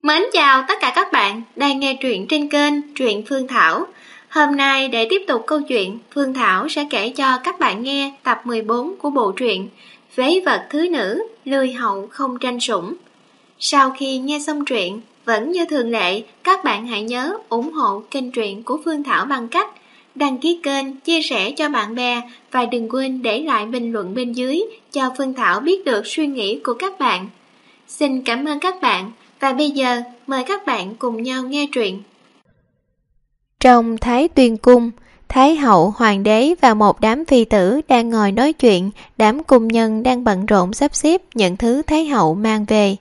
Mến chào tất cả các bạn đang nghe truyện trên kênh Truyện Phương Thảo. Hôm nay để tiếp tục câu chuyện, Phương Thảo sẽ kể cho các bạn nghe tập 14 của bộ truyện Vế vật thứ nữ, lười hậu không tranh sủng. Sau khi nghe xong truyện, vẫn như thường lệ, các bạn hãy nhớ ủng hộ kênh truyện của Phương Thảo bằng cách đăng ký kênh, chia sẻ cho bạn bè và đừng quên để lại bình luận bên dưới cho Phương Thảo biết được suy nghĩ của các bạn. Xin cảm ơn các bạn. Và bây giờ, mời các bạn cùng nhau nghe truyện. Trong Thái Tuyên Cung, Thái hậu, hoàng đế và một đám phi tử đang ngồi nói chuyện, đám cung nhân đang bận rộn sắp xếp những thứ Thái hậu mang về.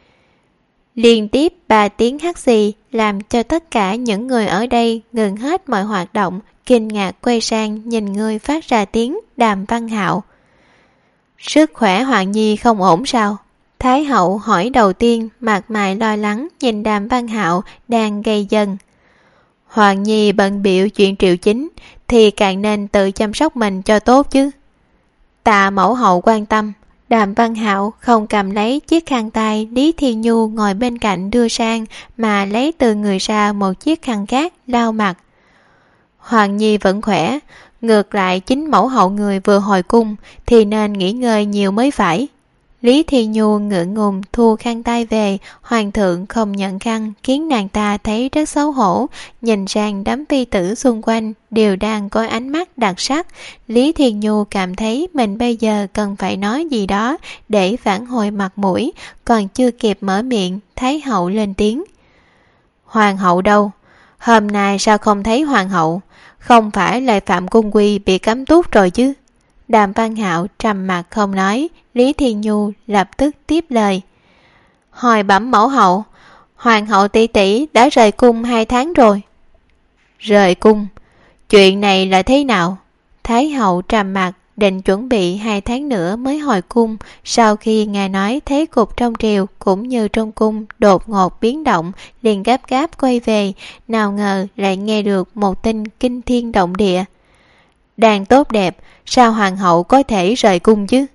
Liên tiếp 3 tiếng hắt xì làm cho tất cả những người ở đây ngừng hết mọi hoạt động, kinh ngạc quay sang nhìn người phát ra tiếng Đàm Văn Hạo. Sức khỏe Hoàng Nhi không ổn sao? Thái hậu hỏi đầu tiên, mặt mày lo lắng nhìn Đàm Văn Hạo đang gầy dần. Hoàng Nhi bận bịu chuyện triệu chính thì càng nên tự chăm sóc mình cho tốt chứ. Tạ mẫu hậu quan tâm. Đàm Văn Hạo không cầm lấy chiếc khăn tay Lý Thiên Nhu ngồi bên cạnh đưa sang, mà lấy từ người ra một chiếc khăn khác lau mặt. Hoàng Nhi vẫn khỏe, ngược lại chính mẫu hậu người vừa hồi cung thì nên nghỉ ngơi nhiều mới phải. Lý Thiên Nhu ngượng ngùng thu khăn tay về, hoàng thượng không nhận khăn khiến nàng ta thấy rất xấu hổ, nhìn sang đám phi tử xung quanh đều đang có ánh mắt đặc sắc. Lý Thiên Nhu cảm thấy mình bây giờ cần phải nói gì đó để phản hồi mặt mũi, còn chưa kịp mở miệng, Thái hậu lên tiếng. Hoàng hậu đâu? Hôm nay sao không thấy hoàng hậu? Không phải là Phạm Cung Quy bị cấm túc rồi chứ? Đàm Văn Hạo trầm mặt không nói. Lý Thiên Nhu lập tức tiếp lời. Hồi bẩm mẫu hậu, hoàng hậu tỷ tỷ đã rời cung 2 tháng rồi. Rời cung? Chuyện này là thế nào? Thái hậu trầm mặt, định chuẩn bị 2 tháng nữa mới hồi cung. Sau khi nghe nói thế cục trong triều cũng như trong cung đột ngột biến động, liền gấp gáp quay về, nào ngờ lại nghe được một tin kinh thiên động địa. Đang tốt đẹp, sao hoàng hậu có thể rời cung chứ?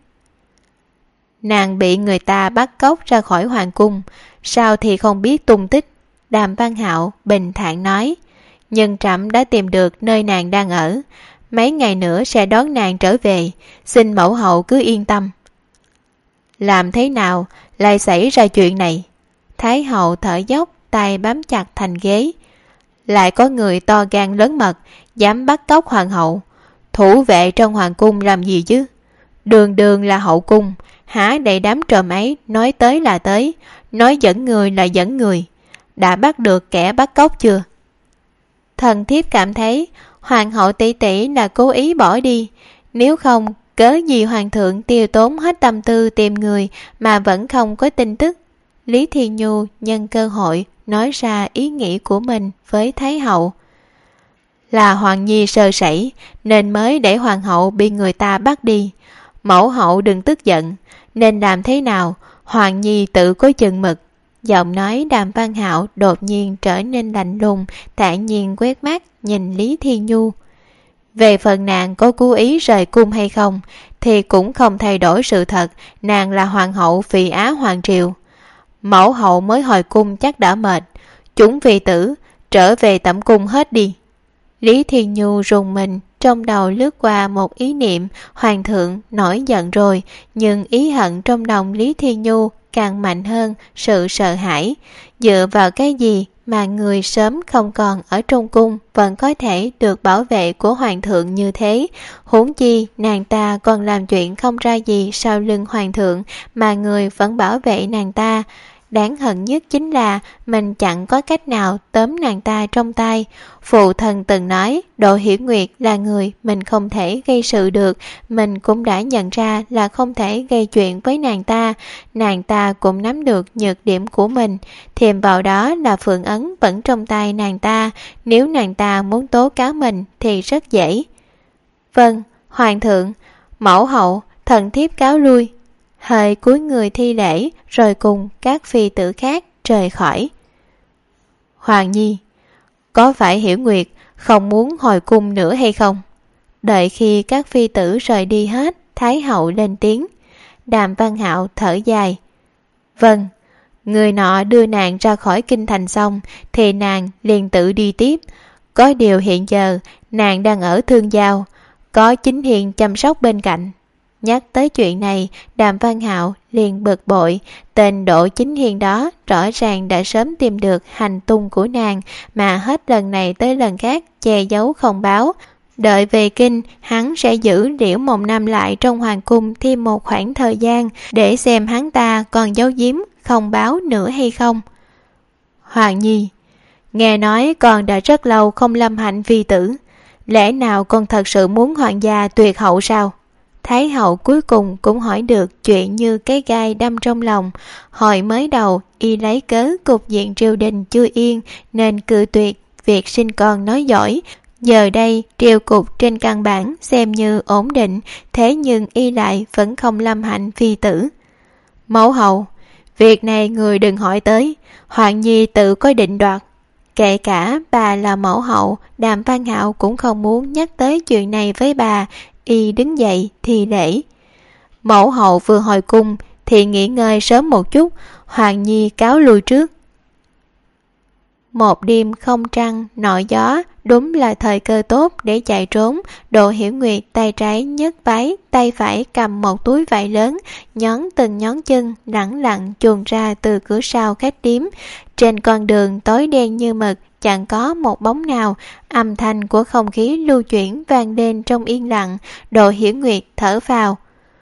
Nàng bị người ta bắt cóc ra khỏi hoàng cung, sao thì không biết tung tích. Đàm Văn Hạo bình thản nói. Nhưng trẫm đã tìm được nơi nàng đang ở, mấy ngày nữa sẽ đón nàng trở về, xin mẫu hậu cứ yên tâm. Làm thế nào lại xảy ra chuyện này? Thái hậu thở dốc, tay bám chặt thành ghế. Lại có người to gan lớn mật dám bắt cóc hoàng hậu. Thủ vệ trong hoàng cung làm gì chứ? Đường đường là hậu cung, hả đầy đám trộm ấy nói tới là tới, nói dẫn người là dẫn người. Đã bắt được kẻ bắt cóc chưa? Thần thiếp cảm thấy hoàng hậu tỷ tỷ là cố ý bỏ đi, nếu không cớ gì hoàng thượng tiêu tốn hết tâm tư tìm người mà vẫn không có tin tức. Lý Thiên Nhu nhân cơ hội nói ra ý nghĩ của mình với Thái hậu. Là Hoàng Nhi sơ sẩy nên mới để hoàng hậu bị người ta bắt đi. Mẫu hậu đừng tức giận, nên làm thế nào Hoàng Nhi tự có chừng mực. Giọng nói Đàm Văn Hạo đột nhiên trở nên lạnh lùng, thản nhiên quét mắt nhìn Lý Thiên Nhu. Về phần nàng có cố ý rời cung hay không thì cũng không thay đổi sự thật nàng là hoàng hậu Phì Á Hoàng Triều. Mẫu hậu mới hồi cung chắc đã mệt, chúng phi tử trở về tẩm cung hết đi. Lý Thiên Nhu rùng mình, trong đầu lướt qua một ý niệm, hoàng thượng nổi giận rồi, nhưng ý hận trong lòng Lý Thiên Nhu càng mạnh hơn sự sợ hãi. Dựa vào cái gì mà người sớm không còn ở trong cung vẫn có thể được bảo vệ của hoàng thượng như thế? Huống chi nàng ta còn làm chuyện không ra gì sau lưng hoàng thượng mà người vẫn bảo vệ nàng ta. Đáng hận nhất chính là mình chẳng có cách nào tóm nàng ta trong tay. Phụ thân từng nói Đỗ Hiểu Nguyệt là người mình không thể gây sự được, mình cũng đã nhận ra là không thể gây chuyện với nàng ta. Nàng ta cũng nắm được nhược điểm của mình, thêm vào đó là Phượng Ấn vẫn trong tay nàng ta, nếu nàng ta muốn tố cáo mình thì rất dễ. Vâng, hoàng thượng, mẫu hậu, thần thiếp cáo lui. Hơi cúi người thi lễ rồi cùng các phi tử khác rời khỏi. Hoàng Nhi, có phải Hiểu Nguyệt không muốn hồi cung nữa hay không? Đợi khi các phi tử rời đi hết, Thái hậu lên tiếng. Đàm Văn Hạo thở dài. Vâng, Người nọ đưa nàng ra khỏi kinh thành xong thì nàng liền tự đi tiếp. Có điều hiện giờ nàng đang ở Thương Giao, có Chính Hiền chăm sóc bên cạnh. Nhắc tới chuyện này, Đàm Văn Hạo liền bực bội. Tên Đỗ Chính Hiền đó rõ ràng đã sớm tìm được hành tung của nàng, mà hết lần này tới lần khác che giấu không báo. Đợi về kinh, hắn sẽ giữ Liễu Mộng Nam lại trong hoàng cung thêm một khoảng thời gian để xem hắn ta còn giấu giếm không báo nữa hay không. Hoàng Nhi, nghe nói con đã rất lâu không lâm hạnh phi tử, lẽ nào con thật sự muốn hoàng gia tuyệt hậu sao? Thái hậu cuối cùng cũng hỏi được chuyện như cái gai đâm trong lòng. Hồi mới đầu y lấy cớ cục diện triều đình chưa yên nên cự tuyệt việc sinh con nói giỏi. Giờ đây triều cục trên căn bản xem như ổn định, thế nhưng y lại vẫn không lâm hạnh phi tử. Mẫu hậu, việc này người đừng hỏi tới, Hoàng Nhi tự có định đoạt. Kể cả bà là mẫu hậu, Đàm Văn Hạo cũng không muốn nhắc tới chuyện này với bà. Y đứng dậy thì lễ. Mẫu hậu vừa hồi cung thì nghỉ ngơi sớm một chút, Hoàng Nhi cáo lui trước. Một đêm không trăng nọi gió, đúng là thời cơ tốt để chạy trốn. Đỗ Hiểu Nguyệt tay trái nhấc váy, tay phải cầm một túi vải lớn, nhón từng nhón chân lẳng lặng chuồn ra từ cửa sau khách điếm. Trên con đường tối đen như mực, chẳng có một bóng nào, âm thanh của không khí lưu chuyển vang lên trong yên lặng. Đỗ Hiểu Nguyệt thở phào.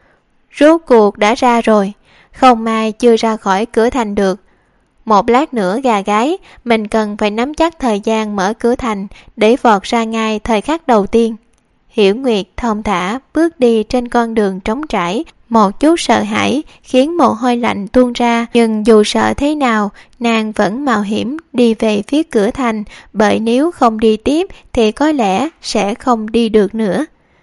Rốt cuộc đã ra rồi, không mai chưa ra khỏi cửa thành được. Một lát nữa gà gáy, mình cần phải nắm chắc thời gian mở cửa thành để vọt ra ngay thời khắc đầu tiên. Hiểu Nguyệt thong thả bước đi trên con đường trống trải, một chút sợ hãi khiến mồ hôi lạnh tuôn ra, nhưng dù sợ thế nào, nàng vẫn mạo hiểm đi về phía cửa thành, bởi nếu không đi tiếp thì có lẽ sẽ không đi được nữa.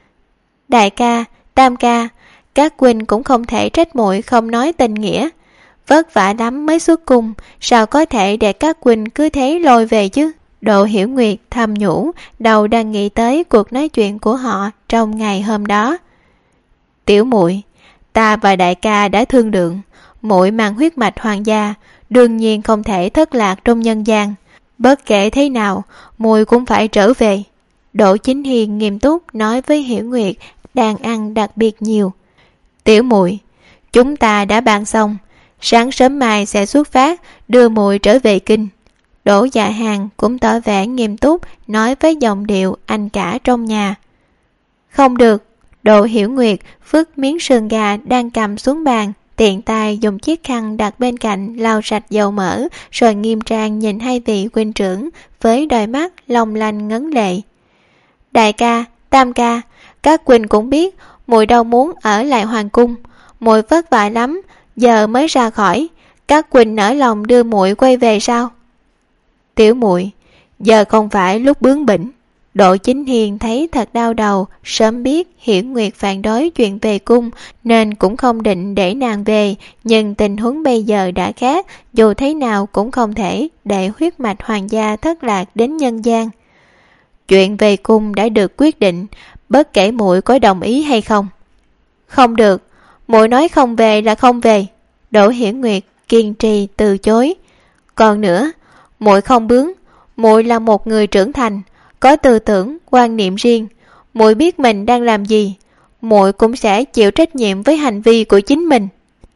Đại ca, tam ca, các huynh cũng không thể trách muội không nói tình nghĩa. Vất vả lắm mới xuất cung, sao có thể để các huynh cứ thế lôi về chứ? Đỗ Hiểu Nguyệt thầm nhủ, đầu đang nghĩ tới cuộc nói chuyện của họ trong ngày hôm đó. Tiểu muội, ta và đại ca đã thương lượng, muội mang huyết mạch hoàng gia, đương nhiên không thể thất lạc trong nhân gian. Bất kể thế nào, muội cũng phải trở về. Đỗ Chính Hiền nghiêm túc nói với Hiểu Nguyệt đang ăn đặc biệt nhiều. Tiểu muội, chúng ta đã bàn xong, sáng sớm mai sẽ xuất phát đưa muội trở về kinh. Đỗ Dạ Hàn cũng tỏ vẻ nghiêm túc nói với giọng điệu anh cả trong nhà. Không được. Đỗ Hiểu Nguyệt vứt miếng sườn gà đang cầm xuống bàn, tiện tay dùng chiếc khăn đặt bên cạnh lau sạch dầu mỡ, rồi nghiêm trang nhìn hai vị huynh trưởng với đôi mắt long lanh ngấn lệ. Đại ca, tam ca, các huynh cũng biết muội đâu muốn ở lại hoàng cung, muội vất vả lắm, giờ mới ra khỏi, các huynh nỡ lòng đưa muội quay về sao? Tiểu muội, giờ không phải lúc bướng bỉnh. Đỗ Chính Hiền thấy thật đau đầu, sớm biết Hiểu Nguyệt phản đối chuyện về cung nên cũng không định để nàng về, nhưng tình huống bây giờ đã khác, dù thế nào cũng không thể để huyết mạch hoàng gia thất lạc đến nhân gian. Chuyện về cung đã được quyết định, bất kể muội có đồng ý hay không. Không được, muội nói không về là không về. Đỗ Hiểu Nguyệt kiên trì từ chối. Còn nữa, muội không bướng, muội là một người trưởng thành, có tư tưởng, quan niệm riêng. Muội biết mình đang làm gì, muội cũng sẽ chịu trách nhiệm với hành vi của chính mình.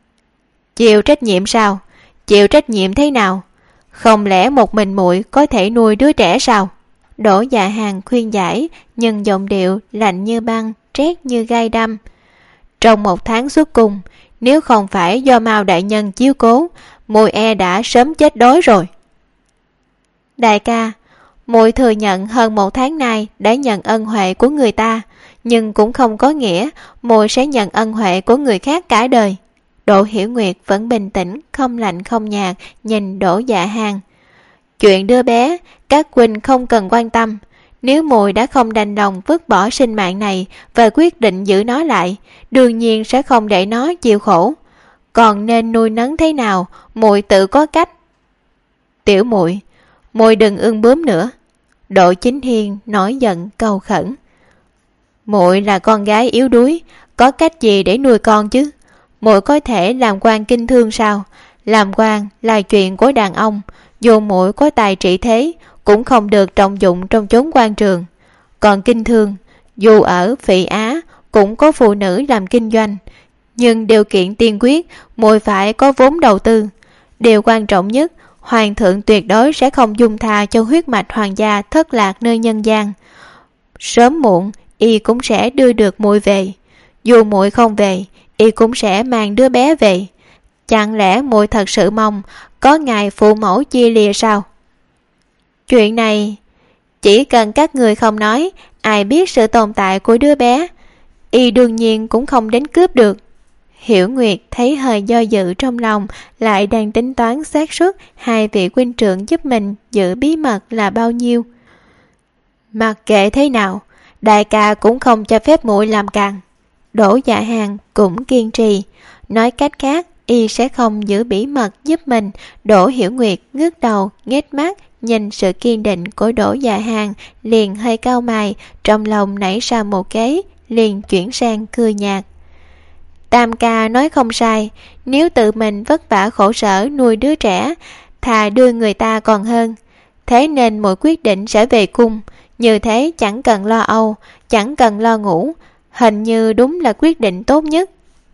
Chịu trách nhiệm sao? Chịu trách nhiệm thế nào? Không lẽ một mình muội có thể nuôi đứa trẻ sao? Đỗ Dạ Hàn khuyên giải, nhưng giọng điệu lạnh như băng, rét như gai đâm. Trong 1 tháng xuất cung, nếu không phải do Mao đại nhân chiếu cố, muội e đã sớm chết đói rồi. Đại ca, muội thừa nhận hơn 1 tháng nay đã nhận ân huệ của người ta, nhưng cũng không có nghĩa muội sẽ nhận ân huệ của người khác cả đời. Đỗ Hiểu Nguyệt vẫn bình tĩnh, không lạnh không nhạt nhìn Đỗ Dạ Hàn. Chuyện đứa bé, các huynh không cần quan tâm. Nếu muội đã không đành lòng vứt bỏ sinh mạng này và quyết định giữ nó lại, đương nhiên sẽ không để nó chịu khổ. Còn nên nuôi nấng thế nào, muội tự có cách. Tiểu muội, muội đừng ương bướm nữa. Đỗ Chính Hiền nổi giận cầu khẩn. Muội là con gái yếu đuối, có cách gì để nuôi con chứ? Muội có thể làm quan kinh thương sao? Làm quan là chuyện của đàn ông, dù muội có tài trị thế cũng không được trọng dụng trong chốn quan trường. Còn kinh thương, dù ở Phỉ Á cũng có phụ nữ làm kinh doanh, nhưng điều kiện tiên quyết muội phải có vốn đầu tư. Điều quan trọng nhất, hoàng thượng tuyệt đối sẽ không dung tha cho huyết mạch hoàng gia thất lạc nơi nhân gian. Sớm muộn y cũng sẽ đưa được muội về. Dù muội không về, y cũng sẽ mang đứa bé về. Chẳng lẽ muội thật sự mong có ngày phụ mẫu chia lìa sao? Chuyện này chỉ cần các người không nói, ai biết sự tồn tại của đứa bé, y đương nhiên cũng không đến cướp được. Hiểu Nguyệt thấy hơi do dự trong lòng, lại đang tính toán xác suất hai vị huynh trưởng giúp mình giữ bí mật là bao nhiêu. Mặc kệ thế nào, đại ca cũng không cho phép muội làm càng. Đỗ Dạ Hàn cũng kiên trì, nói cách khác y sẽ không giữ bí mật giúp mình. Đỗ Hiểu Nguyệt ngước đầu nghếch mắt nhìn sự kiên định của Đỗ Dạ Hàn, liền hơi cau mày, trong lòng nảy ra một kế, liền chuyển sang cười nhạt. Tam ca nói không sai, nếu tự mình vất vả khổ sở nuôi đứa trẻ, thà đưa người ta còn hơn. Thế nên mỗi quyết định sẽ về cung, như thế chẳng cần lo âu, chẳng cần lo ngủ, hình như đúng là quyết định tốt nhất.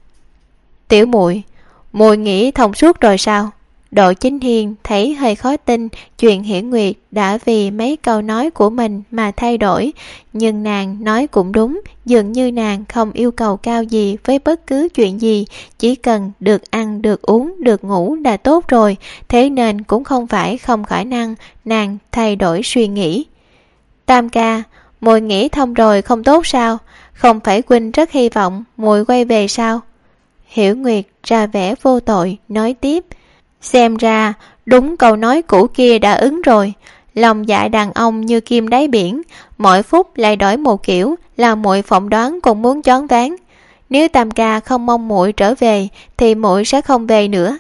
Tiểu muội, muội nghĩ thông suốt rồi sao? Đỗ Chính Hiên thấy hơi khó tin chuyện Hiển Nguyệt đã vì mấy câu nói của mình mà thay đổi, nhưng nàng nói cũng đúng, dường như nàng không yêu cầu cao gì với bất cứ chuyện gì, chỉ cần được ăn, được uống, được ngủ là tốt rồi, thế nên cũng không phải không khả năng nàng thay đổi suy nghĩ. Tam ca, muội nghĩ thông rồi không tốt sao? Không phải huynh rất hy vọng muội quay về sao? Hiểu Nguyệt ra vẻ vô tội nói tiếp. Xem ra đúng câu nói cũ kia đã ứng rồi. Lòng dạ đàn ông như kim đáy biển, mỗi phút lại đổi một kiểu, là muội phỏng đoán cũng muốn choáng váng. Nếu Tam ca không mong muội trở về thì muội sẽ không về nữa.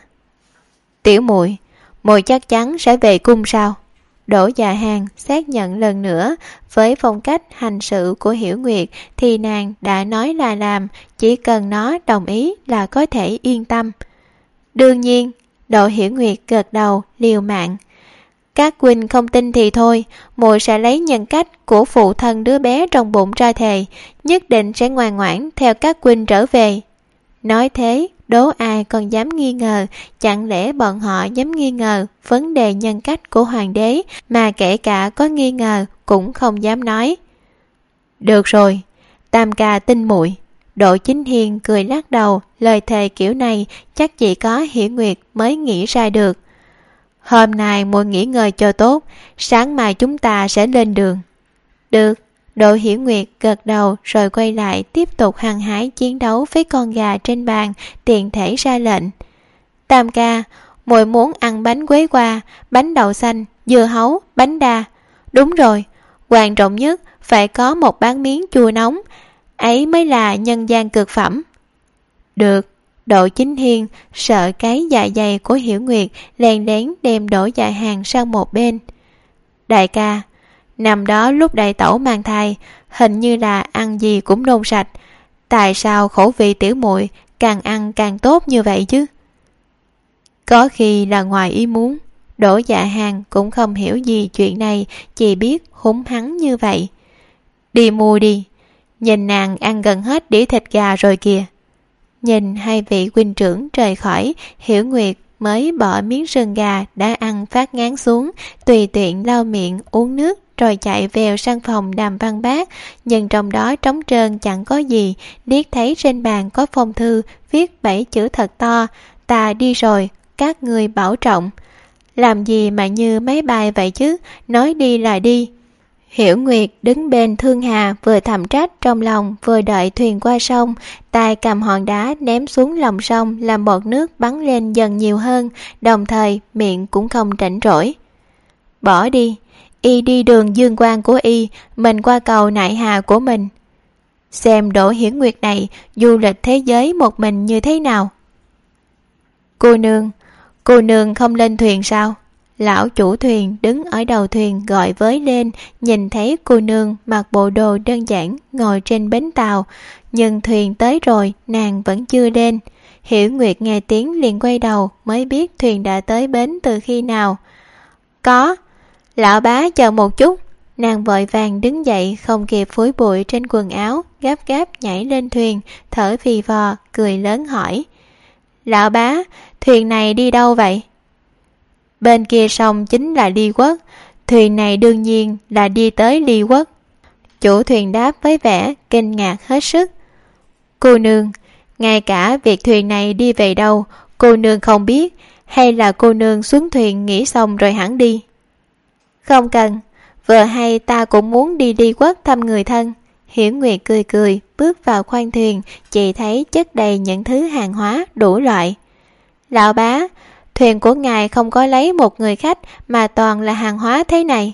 Tiểu muội, muội chắc chắn sẽ về cung sao? Đỗ Dạ Hàn xác nhận lần nữa, với phong cách hành sự của Hiểu Nguyệt thì nàng đã nói là làm, chỉ cần nó đồng ý là có thể yên tâm. Đương nhiên. Đỗ Hiểu Nguyệt gật đầu liều mạng. Các huynh không tin thì thôi, muội sẽ lấy nhân cách của phụ thân đứa bé trong bụng ra thề, nhất định sẽ ngoan ngoãn theo các huynh trở về. Nói thế, đố ai còn dám nghi ngờ, chẳng lẽ bọn họ dám nghi ngờ vấn đề nhân cách của hoàng đế, mà kể cả có nghi ngờ cũng không dám nói. Được rồi, Tam ca tin muội. Đỗ Chính Hiên cười lắc đầu, lời thề kiểu này chắc chỉ có Hiểu Nguyệt mới nghĩ ra được. Hôm nay muội nghỉ ngơi cho tốt, sáng mai chúng ta sẽ lên đường. Được. Đỗ Hiểu Nguyệt gật đầu rồi quay lại tiếp tục hăng hái chiến đấu với con gà trên bàn, tiện thể ra lệnh. Tam ca, muội muốn ăn bánh quế hoa, bánh đậu xanh, dưa hấu, bánh đa. Đúng rồi, quan trọng nhất phải có một bát miếng chua nóng, ấy mới là nhân gian cực phẩm. Được. Đỗ Chính Hiên sợ cái dạ dày của Hiểu Nguyệt, lén lén đem Đỗ Dạ Hàn sang một bên. Đại ca, năm đó lúc đại tẩu mang thai, hình như là ăn gì cũng nôn sạch. Tại sao khẩu vị tiểu muội càng ăn càng tốt như vậy chứ? Có khi là ngoài ý muốn. Đỗ Dạ Hàn cũng không hiểu gì chuyện này, chỉ biết húng hắn như vậy. Đi mua đi. Nhìn nàng ăn gần hết đĩa thịt gà rồi kìa. Nhìn hai vị huynh trưởng rời khỏi, Hiểu Nguyệt mới bỏ miếng sườn gà đã ăn phát ngán xuống, tùy tiện lau miệng uống nước rồi chạy vèo sang phòng Đàm Văn Bác, nhưng trong đó trống trơn chẳng có gì, liếc thấy trên bàn có phong thư viết 7 chữ thật to: ta đi rồi, các ngươi bảo trọng. Làm gì mà như máy bay vậy chứ, nói đi là đi. Hiểu Nguyệt đứng bên Thương Hà, vừa thầm trách trong lòng vừa đợi thuyền qua sông, tay cầm hòn đá ném xuống lòng sông làm bọt nước bắn lên dần nhiều hơn, đồng thời miệng cũng không rảnh rỗi. Bỏ đi, y đi đường dương quang của y, mình qua cầu nại hà của mình. Xem Đỗ Hiểu Nguyệt này du lịch thế giới một mình như thế nào. Cô nương không lên thuyền sao? Lão chủ thuyền đứng ở đầu thuyền gọi với lên, nhìn thấy cô nương mặc bộ đồ đơn giản ngồi trên bến tàu, nhưng thuyền tới rồi nàng vẫn chưa lên. Hiểu Nguyệt nghe tiếng liền quay đầu, mới biết thuyền đã tới bến từ khi nào. Có. Lão bá chờ một chút. Nàng vội vàng đứng dậy, không kịp phủi bụi trên quần áo, gấp gáp nhảy lên thuyền, thở phì phò, cười lớn hỏi. Lão bá, thuyền này đi đâu vậy? Bên kia sông chính là Ly Quốc, thuyền này đương nhiên là đi tới Ly Quốc. Chủ thuyền đáp với vẻ kinh ngạc hết sức. Cô nương, ngay cả việc thuyền này đi về đâu, cô nương không biết, hay là cô nương xuống thuyền nghỉ xong rồi hẳn đi? Không cần, vừa hay ta cũng muốn đi Ly Quốc thăm người thân. Hiểu Nguyệt cười cười, bước vào khoang thuyền, chỉ thấy chất đầy những thứ hàng hóa đủ loại. Lão bá, thuyền của ngài không có lấy một người khách mà toàn là hàng hóa thế này.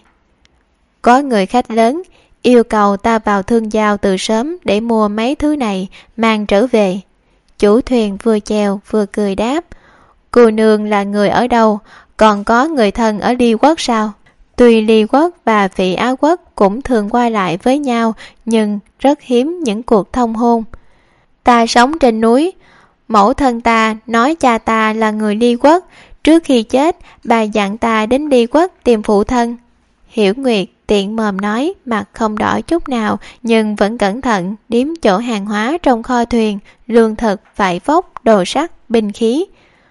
Có người khách lớn yêu cầu ta vào thương giao từ sớm để mua mấy thứ này mang trở về. Chủ thuyền vừa chèo vừa cười đáp. Cô nương là người ở đâu, còn có người thân ở Ly Quốc sao? Tuy Ly Quốc và Phỉ Á Quốc cũng thường qua lại với nhau, nhưng rất hiếm những cuộc thông hôn. Ta sống trên núi, mẫu thân ta nói cha ta là người Ly Quốc, trước khi chết bà dặn ta đến Ly Quốc tìm phụ thân. Hiểu Nguyệt tiện mồm nói, mặt không đỏ chút nào, nhưng vẫn cẩn thận điếm chỗ hàng hóa trong kho thuyền, lương thực, vải vóc, đồ sắt, binh khí.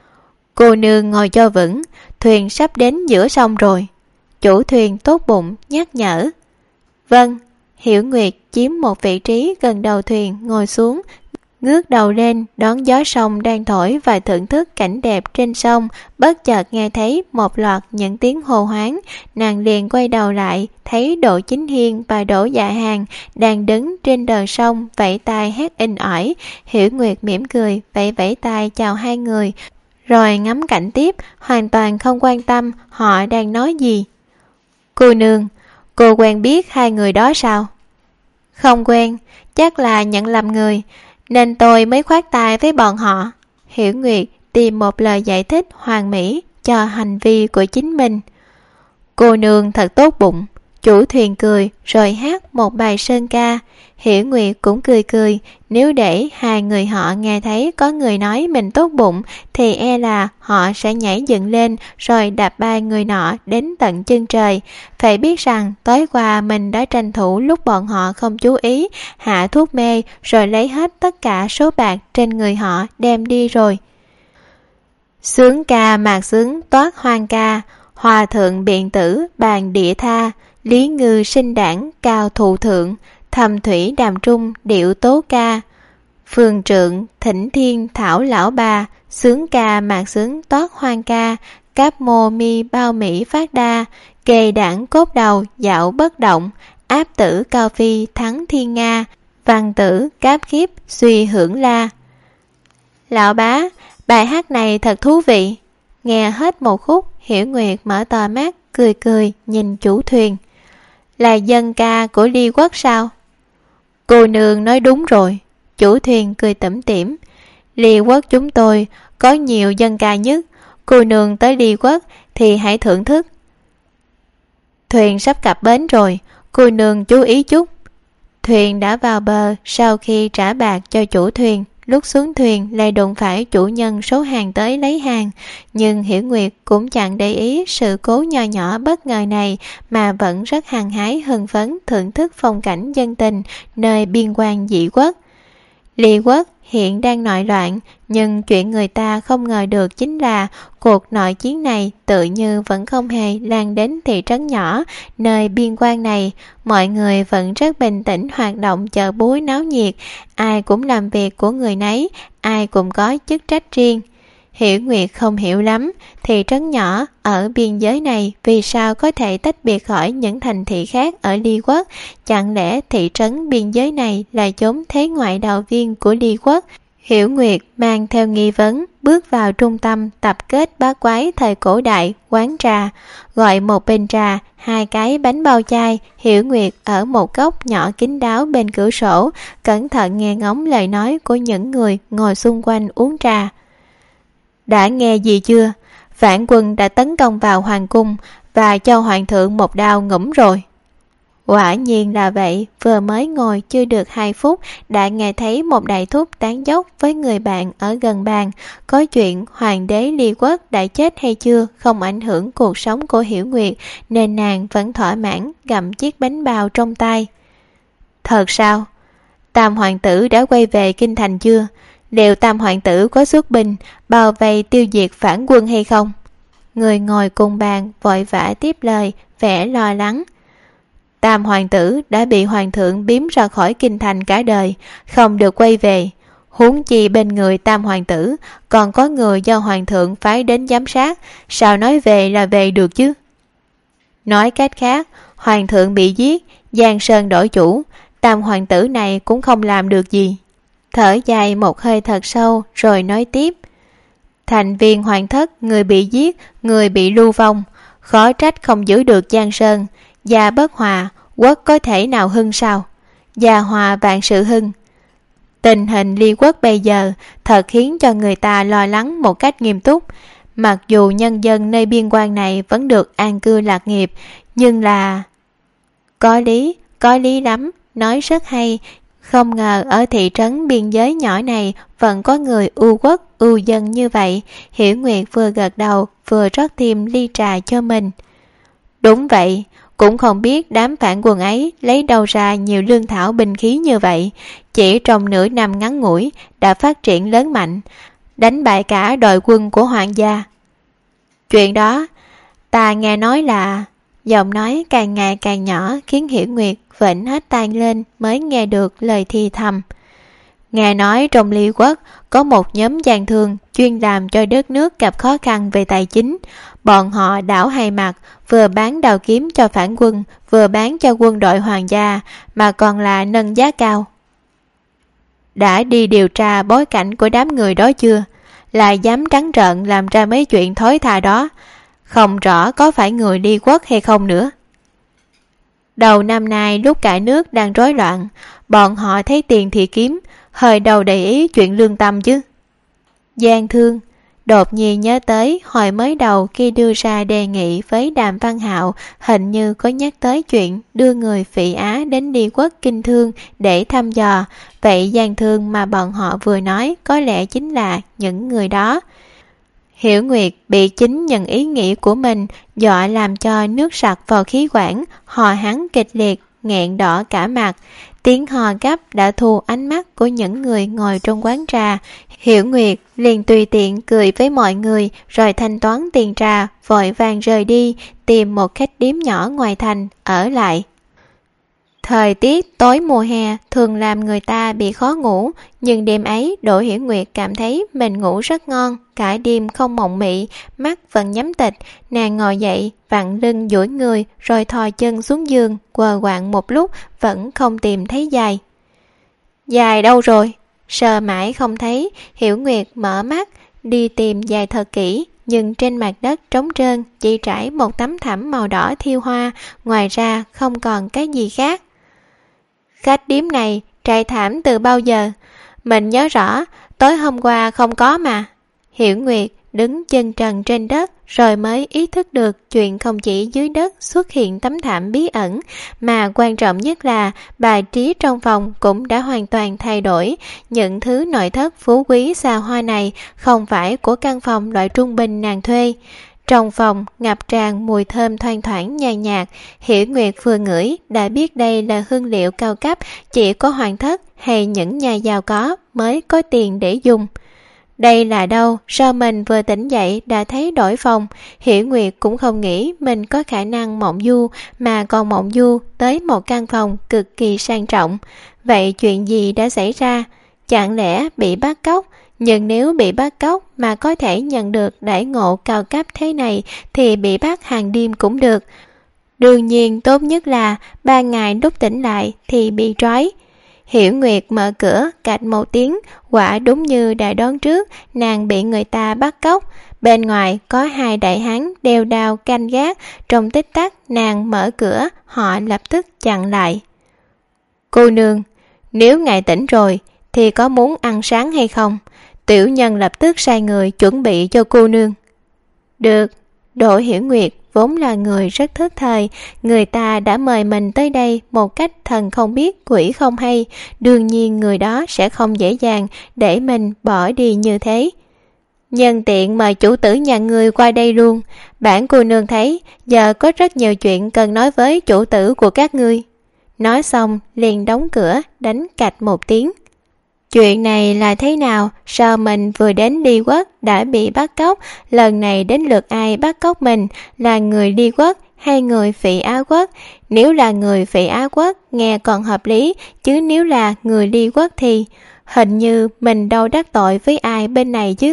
Cô nương ngồi cho vững, thuyền sắp đến giữa sông rồi. Chủ thuyền tốt bụng nhắc nhở. Vâng. Hiểu Nguyệt chiếm một vị trí gần đầu thuyền ngồi xuống, ngước đầu lên đón gió sông đang thổi và thưởng thức cảnh đẹp trên sông. Bất chợt nghe thấy một loạt những tiếng hô hoáng, nàng liền quay đầu lại, thấy Đỗ Chính Hiên và Đỗ Dạ Hàn đang đứng trên bờ sông vẫy tay hét inh ỏi. Hiểu Nguyệt mỉm cười vẫy vẫy tay chào hai người, rồi ngắm cảnh tiếp, hoàn toàn không quan tâm họ đang nói gì. Cô nương, cô quen biết hai người đó sao? Không quen, chắc là nhận lầm người, nên tôi mới khoát tay với bọn họ. Hiểu Nguyệt tìm một lời giải thích hoàn mỹ cho hành vi của chính mình. Cô nương thật tốt bụng. Chủ thuyền cười rồi hát một bài sơn ca. Hiểu Nguyệt cũng cười cười, nếu để hai người họ nghe thấy có người nói mình tốt bụng thì e là họ sẽ nhảy dựng lên rồi đạp ba người nọ đến tận chân trời. Phải biết rằng tối qua mình đã tranh thủ lúc bọn họ không chú ý, hạ thuốc mê rồi lấy hết tất cả số bạc trên người họ đem đi rồi. Sướng ca mạc sướng toát hoang ca, hòa thượng biện tử bàn địa tha, lý ngư sinh đảng cao thụ thượng, thầm thủy đàm trung điệu tố ca. Phường trượng thỉnh thiên thảo lão bà, sướng ca mạc sướng toát hoang ca, cáp mô mi bao mỹ phát đa, kề đảng cốt đầu dạo bất động, áp tử cao phi thắng thiên nga, văn tử cáp khiếp suy hưởng la. Lão bá, bài hát này thật thú vị. Nghe hết một khúc, Hiểu Nguyệt mở to mắt, cười cười nhìn chủ thuyền. Là dân ca của Ly Quốc sao? Cô nương nói đúng rồi. Chủ thuyền cười tủm tỉm. Ly Quốc chúng tôi có nhiều dân ca nhất. Cô nương tới Ly Quốc thì hãy thưởng thức. Thuyền sắp cập bến rồi, cô nương chú ý chút. Thuyền đã vào bờ sau khi trả bạc cho chủ thuyền. Lúc xuống thuyền lại đụng phải chủ nhân số hàng tới lấy hàng, nhưng Hiểu Nguyệt cũng chẳng để ý sự cố nho nhỏ bất ngờ này mà vẫn rất hăng hái hưng phấn thưởng thức phong cảnh dân tình nơi biên quan dị quốc. Ly Quốc hiện đang nội loạn, nhưng chuyện người ta không ngờ được chính là cuộc nội chiến này tự như vẫn không hề lan đến thị trấn nhỏ nơi biên quan này. Mọi người vẫn rất bình tĩnh hoạt động chợ búa náo nhiệt, ai cũng làm việc của người nấy, ai cũng có chức trách riêng. Hiểu Nguyệt không hiểu lắm, thị trấn nhỏ ở biên giới này vì sao có thể tách biệt khỏi những thành thị khác ở Ly Quốc? Chẳng lẽ thị trấn biên giới này là chốn thế ngoại đạo viên của Ly Quốc? Hiểu Nguyệt mang theo nghi vấn bước vào trung tâm tập kết bá quái thời cổ đại quán trà, gọi một bình trà, 2 cái bánh bao chay. Hiểu Nguyệt ở một góc nhỏ kín đáo bên cửa sổ, cẩn thận nghe ngóng lời nói của những người ngồi xung quanh uống trà. Đã nghe gì chưa? Phản quân đã tấn công vào hoàng cung và cho hoàng thượng một đao ngủm rồi. Quả nhiên là vậy, vừa mới ngồi chưa được 2 phút đã nghe thấy một đại thúc tán dóc với người bạn ở gần bàn. Có chuyện hoàng đế Ly Quốc đã chết hay chưa không ảnh hưởng cuộc sống của Hiểu Nguyệt, nên nàng vẫn thỏa mãn gặm chiếc bánh bao trong tay. Thật sao? Tam hoàng tử đã quay về kinh thành chưa? Liệu tam hoàng tử có xuất binh bao vây tiêu diệt phản quân hay không? Người ngồi cùng bàn vội vã tiếp lời, vẻ lo lắng. Tam hoàng tử đã bị hoàng thượng biếm ra khỏi kinh thành cả đời, không được quay về. Huống chi bên người tam hoàng tử còn có người do hoàng thượng phái đến giám sát, sao nói về là về được chứ? Nói cách khác, hoàng thượng bị giết, Giang Sơn đổi chủ, tam hoàng tử này cũng không làm được gì. Thở dài một hơi thật sâu rồi nói tiếp. Thành viên hoàng thất, người bị giết, người bị lưu vong, khó trách không giữ được Giang Sơn. Gia bất hòa, quốc có thể nào hưng sao? Gia hòa vạn sự hưng. Tình hình Ly Quốc bây giờ thật khiến cho người ta lo lắng một cách nghiêm túc. Mặc dù nhân dân nơi biên quan này vẫn được an cư lạc nghiệp, nhưng là... Có lý lắm, nói rất hay. Không ngờ ở thị trấn biên giới nhỏ này vẫn có người ưu quốc, ưu dân như vậy. Hiểu Nguyệt vừa gật đầu vừa rót thêm ly trà cho mình. Đúng vậy, cũng không biết đám phản quân ấy lấy đâu ra nhiều lương thảo binh khí như vậy. Chỉ trong nửa năm ngắn ngủi đã phát triển lớn mạnh, đánh bại cả đội quân của hoàng gia. Chuyện đó, ta nghe nói là... Giọng nói càng ngày càng nhỏ khiến Hiểu Nguyệt vểnh hết tai lên mới nghe được lời thì thầm. Nghe nói trong Ly Quốc có một nhóm gian thương chuyên làm cho đất nước gặp khó khăn về tài chính. Bọn họ đảo hai mặt, vừa bán đào kiếm cho phản quân, vừa bán cho quân đội hoàng gia, mà còn là nâng giá cao. Đã đi điều tra bối cảnh của đám người đó chưa? Lại dám trắng trợn làm ra mấy chuyện thối tha đó. Không rõ có phải người Ly Quốc hay không nữa. Đầu năm nay lúc cả nước đang rối loạn, bọn họ thấy tiền thì kiếm, hơi đầu để ý chuyện lương tâm chứ. Giang Thương đột nhiên nhớ tới hồi mới đầu khi đưa ra đề nghị với Đàm Văn Hạo, hình như có nhắc tới chuyện đưa người Phỉ Á đến Ly Quốc kinh thương để thăm dò. Vậy Giang Thương mà bọn họ vừa nói có lẽ chính là những người đó. Hiểu Nguyệt bị chính những ý nghĩ của mình dọa làm cho nước sặc vào khí quản, hò hắng kịch liệt, nghẹn đỏ cả mặt. Tiếng hò gấp đã thu ánh mắt của những người ngồi trong quán trà. Hiểu Nguyệt liền tùy tiện cười với mọi người rồi thanh toán tiền trà, vội vàng rời đi tìm một khách điếm nhỏ ngoài thành ở lại. Thời tiết tối mùa hè thường làm người ta bị khó ngủ, nhưng đêm ấy Đỗ Hiểu Nguyệt cảm thấy mình ngủ rất ngon, cả đêm không mộng mị, mắt vẫn nhắm tịch. Nàng ngồi dậy, vặn lưng duỗi người rồi thò chân xuống giường, quờ quạng một lúc vẫn không tìm thấy giày. Giày đâu rồi? Sờ mãi không thấy, Hiểu Nguyệt mở mắt đi tìm giày thật kỹ, nhưng trên mặt đất trống trơn, chỉ trải một tấm thảm màu đỏ thiêu hoa, ngoài ra không còn cái gì khác. Khách điếm này trải thảm từ bao giờ? Mình nhớ rõ, tối hôm qua không có mà. Hiểu Nguyệt đứng chân trần trên đất rồi mới ý thức được chuyện không chỉ dưới đất xuất hiện tấm thảm bí ẩn, mà quan trọng nhất là bài trí trong phòng cũng đã hoàn toàn thay đổi. Những thứ nội thất phú quý xa hoa này không phải của căn phòng loại trung bình nàng thuê. Trong phòng ngập tràn mùi thơm thoang thoảng nhàn nhạt. Hiểu Nguyệt vừa ngửi đã biết đây là hương liệu cao cấp, chỉ có hoàng thất hay những nhà giàu có mới có tiền để dùng. Đây là đâu? Sao mình vừa tỉnh dậy đã thấy đổi phòng? Hiểu Nguyệt cũng không nghĩ mình có khả năng mộng du, mà còn mộng du tới một căn phòng cực kỳ sang trọng. Vậy chuyện gì đã xảy ra? Chẳng lẽ bị bắt cóc? Nhưng nếu bị bắt cóc mà có thể nhận được đãi ngộ cao cấp thế này thì bị bắt hàng đêm cũng được. Đương nhiên tốt nhất là 3 ngày lúc tỉnh lại thì bị trói. Hiểu Nguyệt mở cửa cạch một tiếng, quả đúng như đã đoán trước, nàng bị người ta bắt cóc. Bên ngoài có 2 đại hán đeo đao canh gác, trong tích tắc nàng mở cửa, họ lập tức chặn lại. Cô nương, nếu ngài tỉnh rồi thì có muốn ăn sáng hay không? Tiểu nhân lập tức sai người chuẩn bị cho cô nương. Được. Đỗ Hiểu Nguyệt vốn là người rất thức thời, người ta đã mời mình tới đây một cách thần không biết quỷ không hay, đương nhiên người đó sẽ không dễ dàng để mình bỏ đi như thế. Nhân tiện mời chủ tử nhà ngươi qua đây luôn, bản cô nương thấy giờ có rất nhiều chuyện cần nói với chủ tử của các ngươi. Nói xong liền đóng cửa, đánh cạch một tiếng. Chuyện này là thế nào? Sao mình vừa đến Ly Quốc đã bị bắt cóc, lần này đến lượt ai bắt cóc mình, là người Ly Quốc hay người Phỉ Á Quốc? Nếu là người Phỉ Á Quốc nghe còn hợp lý, chứ nếu là người Ly Quốc thì hình như mình đâu đắc tội với ai bên này chứ.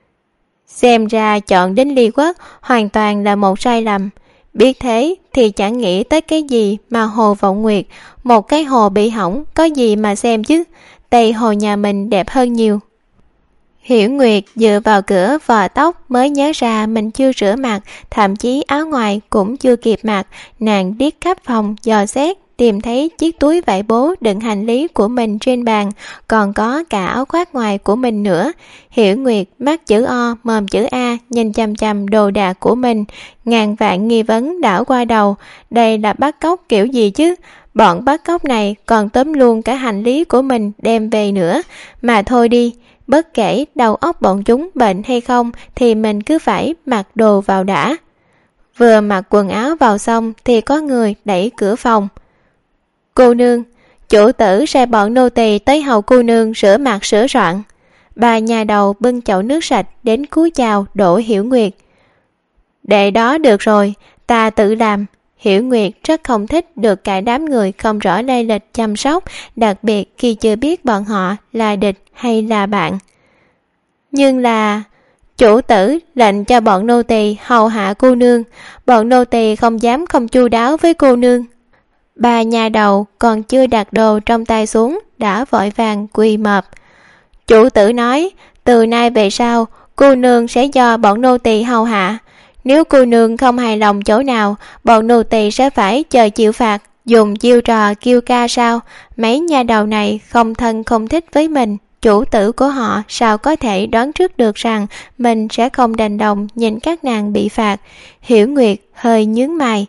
Xem ra chọn đến Ly Quốc hoàn toàn là một sai lầm. Biết thế thì chẳng nghĩ tới cái gì mà Hồ Vọng Nguyệt, một cái hồ bị hỏng có gì mà xem chứ. Tây hồ nhà mình đẹp hơn nhiều. Hiểu Nguyệt dựa vào cửa vò tóc mới nhớ ra mình chưa rửa mặt, thậm chí áo ngoài cũng chưa kịp mặc. Nàng điếc khắp phòng dò xét, tìm thấy chiếc túi vải bố đựng hành lý của mình trên bàn, còn có cả áo khoác ngoài của mình nữa. Hiểu Nguyệt mắt chữ O mồm chữ A nhìn chằm chằm đồ đạc của mình, ngàn vạn nghi vấn đảo qua đầu. Đây là bắt cóc kiểu gì chứ? Bọn bắt cóc này còn tóm luôn cả hành lý của mình đem về nữa. Mà thôi đi, bất kể đầu óc bọn chúng bệnh hay không thì mình cứ phải mặc đồ vào đã. Vừa mặc quần áo vào xong thì có người đẩy cửa phòng. Cô nương, chủ tử sai bọn nô tỳ tới hầu cô nương rửa mặt sửa soạn. Bà nhà đầu bưng chậu nước sạch đến cúi chào đỗ Hiểu Nguyệt. Để đó được rồi, ta tự làm. Hiểu Nguyệt rất không thích được cả đám người không rõ lai lịch chăm sóc, đặc biệt khi chưa biết bọn họ là địch hay là bạn. Nhưng là chủ tử lệnh cho bọn nô tỳ hầu hạ cô nương, bọn nô tỳ không dám không chu đáo với cô nương. Bà nhà đầu còn chưa đặt đồ trong tay xuống đã vội vàng quỳ mọp. Chủ tử nói từ nay về sau cô nương sẽ do bọn nô tỳ hầu hạ. Nếu cô nương không hài lòng chỗ nào, bọn nô tỳ sẽ phải chờ chịu phạt. Dùng chiêu trò kêu ca sao? Mấy nhà đầu này không thân không thích với mình, chủ tử của họ sao có thể đoán trước được rằng mình sẽ không đành đồng nhìn các nàng bị phạt. Hiểu Nguyệt hơi nhướng mày.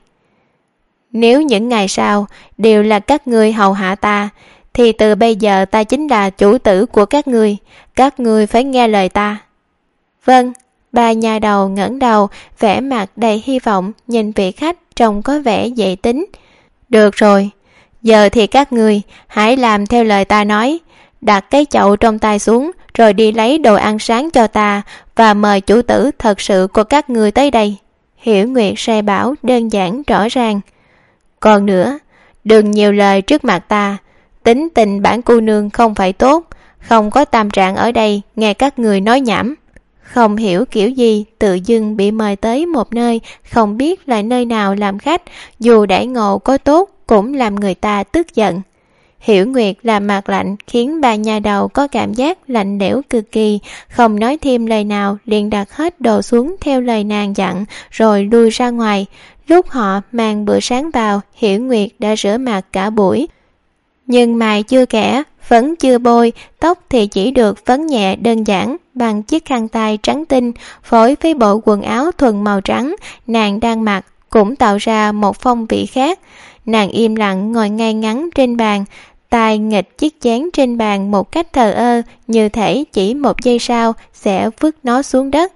Nếu những ngày sau đều là các ngươi hầu hạ ta, thì từ bây giờ ta chính là chủ tử của các ngươi phải nghe lời ta. Vâng. Bà nhà đầu ngẩng đầu, vẻ mặt đầy hy vọng nhìn vị khách trông có vẻ dễ tính. Được rồi, giờ thì các ngươi hãy làm theo lời ta nói, đặt cái chậu trong tay xuống rồi đi lấy đồ ăn sáng cho ta và mời chủ tử thật sự của các ngươi tới đây. Hiểu Nguyệt sai bảo đơn giản rõ ràng. Còn nữa, đừng nhiều lời trước mặt ta, tính tình bản cô nương không phải tốt, không có tâm trạng ở đây nghe các người nói nhảm. Không hiểu kiểu gì tự dưng bị mời tới một nơi không biết là nơi nào làm khách, dù đãi ngộ có tốt cũng làm người ta tức giận. Hiểu Nguyệt làm mặt lạnh khiến bà nhà đầu có cảm giác lạnh lẽo cực kỳ, không nói thêm lời nào liền đặt hết đồ xuống theo lời nàng dặn rồi lui ra ngoài. Lúc họ mang bữa sáng vào, Hiểu Nguyệt đã rửa mặt cả buổi, nhưng mày chưa kẻ, phấn chưa bôi, tóc thì chỉ được phấn nhẹ đơn giản bằng chiếc khăn tay trắng tinh phối với bộ quần áo thuần màu trắng nàng đang mặc cũng tạo ra một phong vị khác. Nàng im lặng ngồi ngay ngắn trên bàn, tay nghịch chiếc chén trên bàn một cách thờ ơ, như thể chỉ một giây sau sẽ vứt nó xuống đất.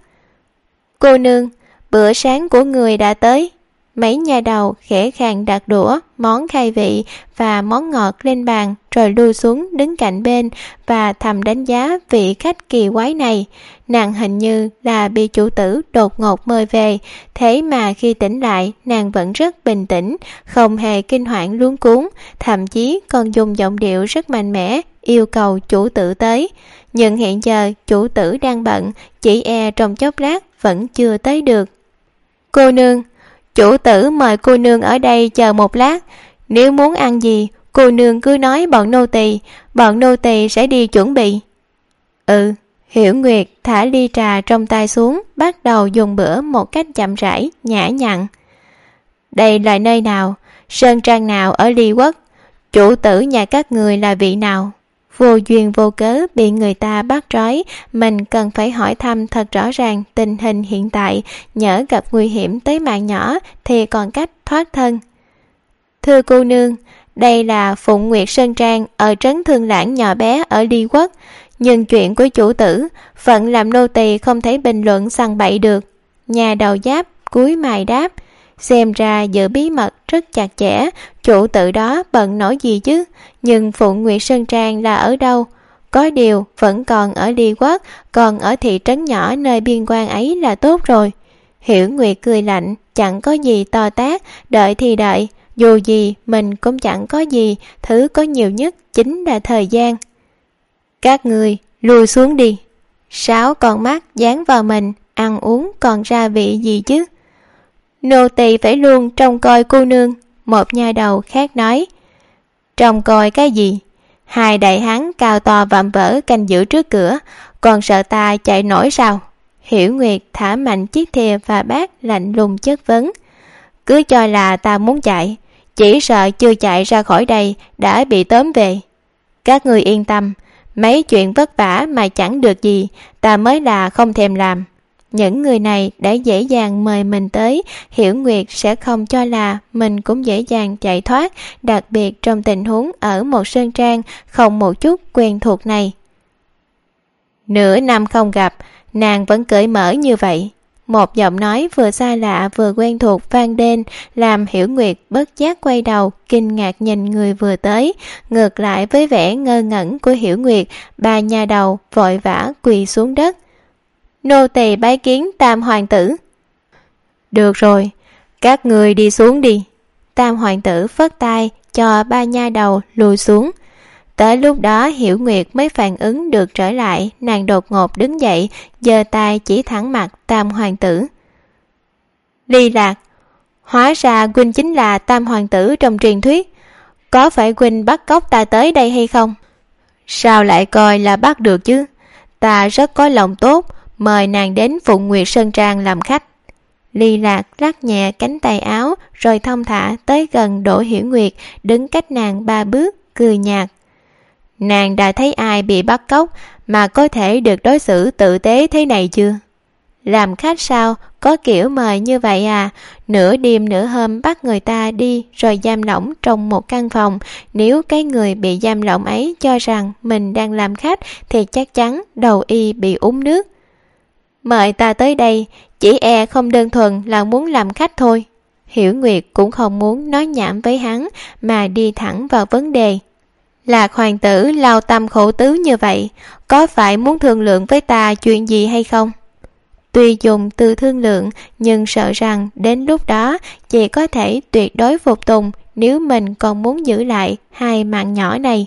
Cô nương, bữa sáng của người đã tới. Mấy nhà đầu khẽ khàng đặt đũa, món khai vị và món ngọt lên bàn rồi lui xuống đứng cạnh bên và thầm đánh giá vị khách kỳ quái này. Nàng hình như là bị chủ tử đột ngột mời về, thế mà khi tỉnh lại nàng vẫn rất bình tĩnh, không hề kinh hoảng luống cuống, thậm chí còn dùng giọng điệu rất mạnh mẽ yêu cầu chủ tử tới. Nhưng hiện giờ chủ tử đang bận, chỉ e trong chốc lát vẫn chưa tới được. Cô nương, chủ tử mời cô nương ở đây chờ một lát, nếu muốn ăn gì cô nương cứ nói bọn nô tỳ sẽ đi chuẩn bị. Ừ. Hiểu Nguyệt thả ly trà trong tay xuống, bắt đầu dùng bữa một cách chậm rãi, nhã nhặn. Đây là nơi nào, sơn trang nào ở Ly Quốc? Chủ tử nhà các người là vị nào? Vô duyên vô cớ bị người ta bắt trói, mình cần phải hỏi thăm thật rõ ràng tình hình hiện tại, nhỡ gặp nguy hiểm tới mạng nhỏ thì còn cách thoát thân. Thưa cô nương, đây là Phụng Nguyệt Sơn Trang ở trấn Thương Lãng nhỏ bé ở Ly Quốc. Nhưng chuyện của chủ tử, phận làm nô tỳ không thể bình luận sằng bậy được. Nhà đầu giáp cúi mày đáp, xem ra giữ bí mật rất chặt chẽ, chủ tử đó bận nổi gì chứ. Nhưng Phụng Nguyệt Sơn Trang là ở đâu? Có điều vẫn còn ở Ly Quốc, còn ở thị trấn nhỏ nơi biên quan ấy là tốt rồi. Hiểu Nguyệt cười lạnh, chẳng có gì to tát, đợi thì đợi. Dù gì mình cũng chẳng có gì, thứ có nhiều nhất chính là thời gian. Các người lùi xuống đi. 6 con mắt dán vào mình, ăn uống còn ra vị gì chứ? Nô tỳ phải luôn trông coi cô nương, một nha đầu khác nói. Trông coi cái gì? 2 đại hán cao to vạm vỡ canh giữ trước cửa, còn sợ ta chạy nổi sao? Hiểu Nguyệt thả mạnh chiếc thìa và bát, lạnh lùng chất vấn. Cứ cho là ta muốn chạy, chỉ sợ chưa chạy ra khỏi đây đã bị tóm về. Các người yên tâm, mấy chuyện vất vả mà chẳng được gì, ta mới là không thèm làm. Những người này đã dễ dàng mời mình tới, Hiểu Nguyệt sẽ không cho là mình cũng dễ dàng chạy thoát, đặc biệt trong tình huống ở một sơn trang không một chút quen thuộc này. Nửa năm không gặp, nàng vẫn cởi mở như vậy. Một giọng nói vừa xa lạ vừa quen thuộc vang lên, làm Hiểu Nguyệt bất giác quay đầu, kinh ngạc nhìn người vừa tới. Ngược lại với vẻ ngơ ngẩn của Hiểu Nguyệt, bà nhà đầu vội vã quỳ xuống đất. Nô tỳ bái kiến Tam hoàng tử. Được rồi, các người đi xuống đi. Tam hoàng tử phất tay cho ba nha đầu lùi xuống. Tới lúc đó Hiểu Nguyệt mới phản ứng được trở lại, nàng đột ngột đứng dậy, giơ tay chỉ thẳng mặt Tam hoàng tử. Ly Lạc, hóa ra huynh chính là Tam hoàng tử trong truyền thuyết. Có phải huynh bắt cóc ta tới đây hay không? Sao lại coi là bắt được chứ? Ta rất có lòng tốt, mời nàng đến Phụng Nguyệt Sơn Trang làm khách. Ly Lạc lắc nhẹ cánh tay áo rồi thong thả tới gần Đỗ Hiểu Nguyệt, đứng cách nàng 3 bước, cười nhạt. Nàng đã thấy ai bị bắt cóc mà có thể được đối xử tử tế thế này chưa? Làm khách sao? Có kiểu mời như vậy à? Nửa đêm nửa hôm bắt người ta đi rồi giam lỏng trong một căn phòng. Nếu cái người bị giam lỏng ấy cho rằng mình đang làm khách thì chắc chắn đầu y bị uống nước. Mời ta tới đây chỉ e không đơn thuần là muốn làm khách thôi. Hiểu Nguyệt cũng không muốn nói nhảm với hắn mà đi thẳng vào vấn đề. Lạc hoàng tử lao tâm khổ tứ như vậy, có phải muốn thương lượng với ta chuyện gì hay không? Tuy dùng từ thương lượng, nhưng sợ rằng đến lúc đó chỉ có thể tuyệt đối phục tùng nếu mình còn muốn giữ lại 2 mạng nhỏ này.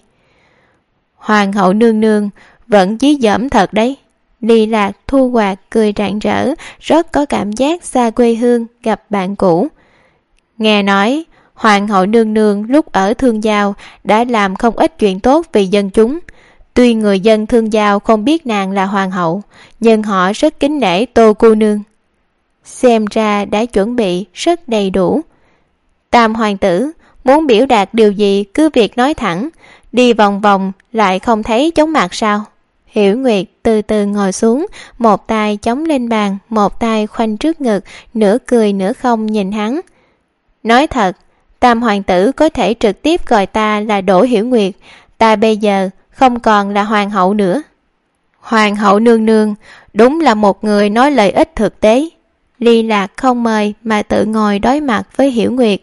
Hoàng hậu nương nương vẫn dí dỏm thật đấy. Ly Lạc thu quạt cười rạng rỡ, rất có cảm giác xa quê hương gặp bạn cũ. Nghe nói Hoàng hậu nương nương lúc ở Thương Giao đã làm không ít chuyện tốt vì dân chúng. Tuy người dân Thương Giao không biết nàng là hoàng hậu, nhưng họ rất kính nể Tô cô nương. Xem ra đã chuẩn bị rất đầy đủ. Tam hoàng tử muốn biểu đạt điều gì cứ việc nói thẳng, đi vòng vòng lại không thấy chóng mặt sao? Hiểu Nguyệt từ từ ngồi xuống, một tay chống lên bàn, một tay khoanh trước ngực, nửa cười nửa không nhìn hắn. Nói thật, Tam hoàng tử có thể trực tiếp gọi ta là Đỗ Hiểu Nguyệt, ta bây giờ không còn là hoàng hậu nữa. Hoàng hậu nương nương đúng là một người nói lời ít thực tế. Ly Lạc không mời mà tự ngồi đối mặt với Hiểu Nguyệt.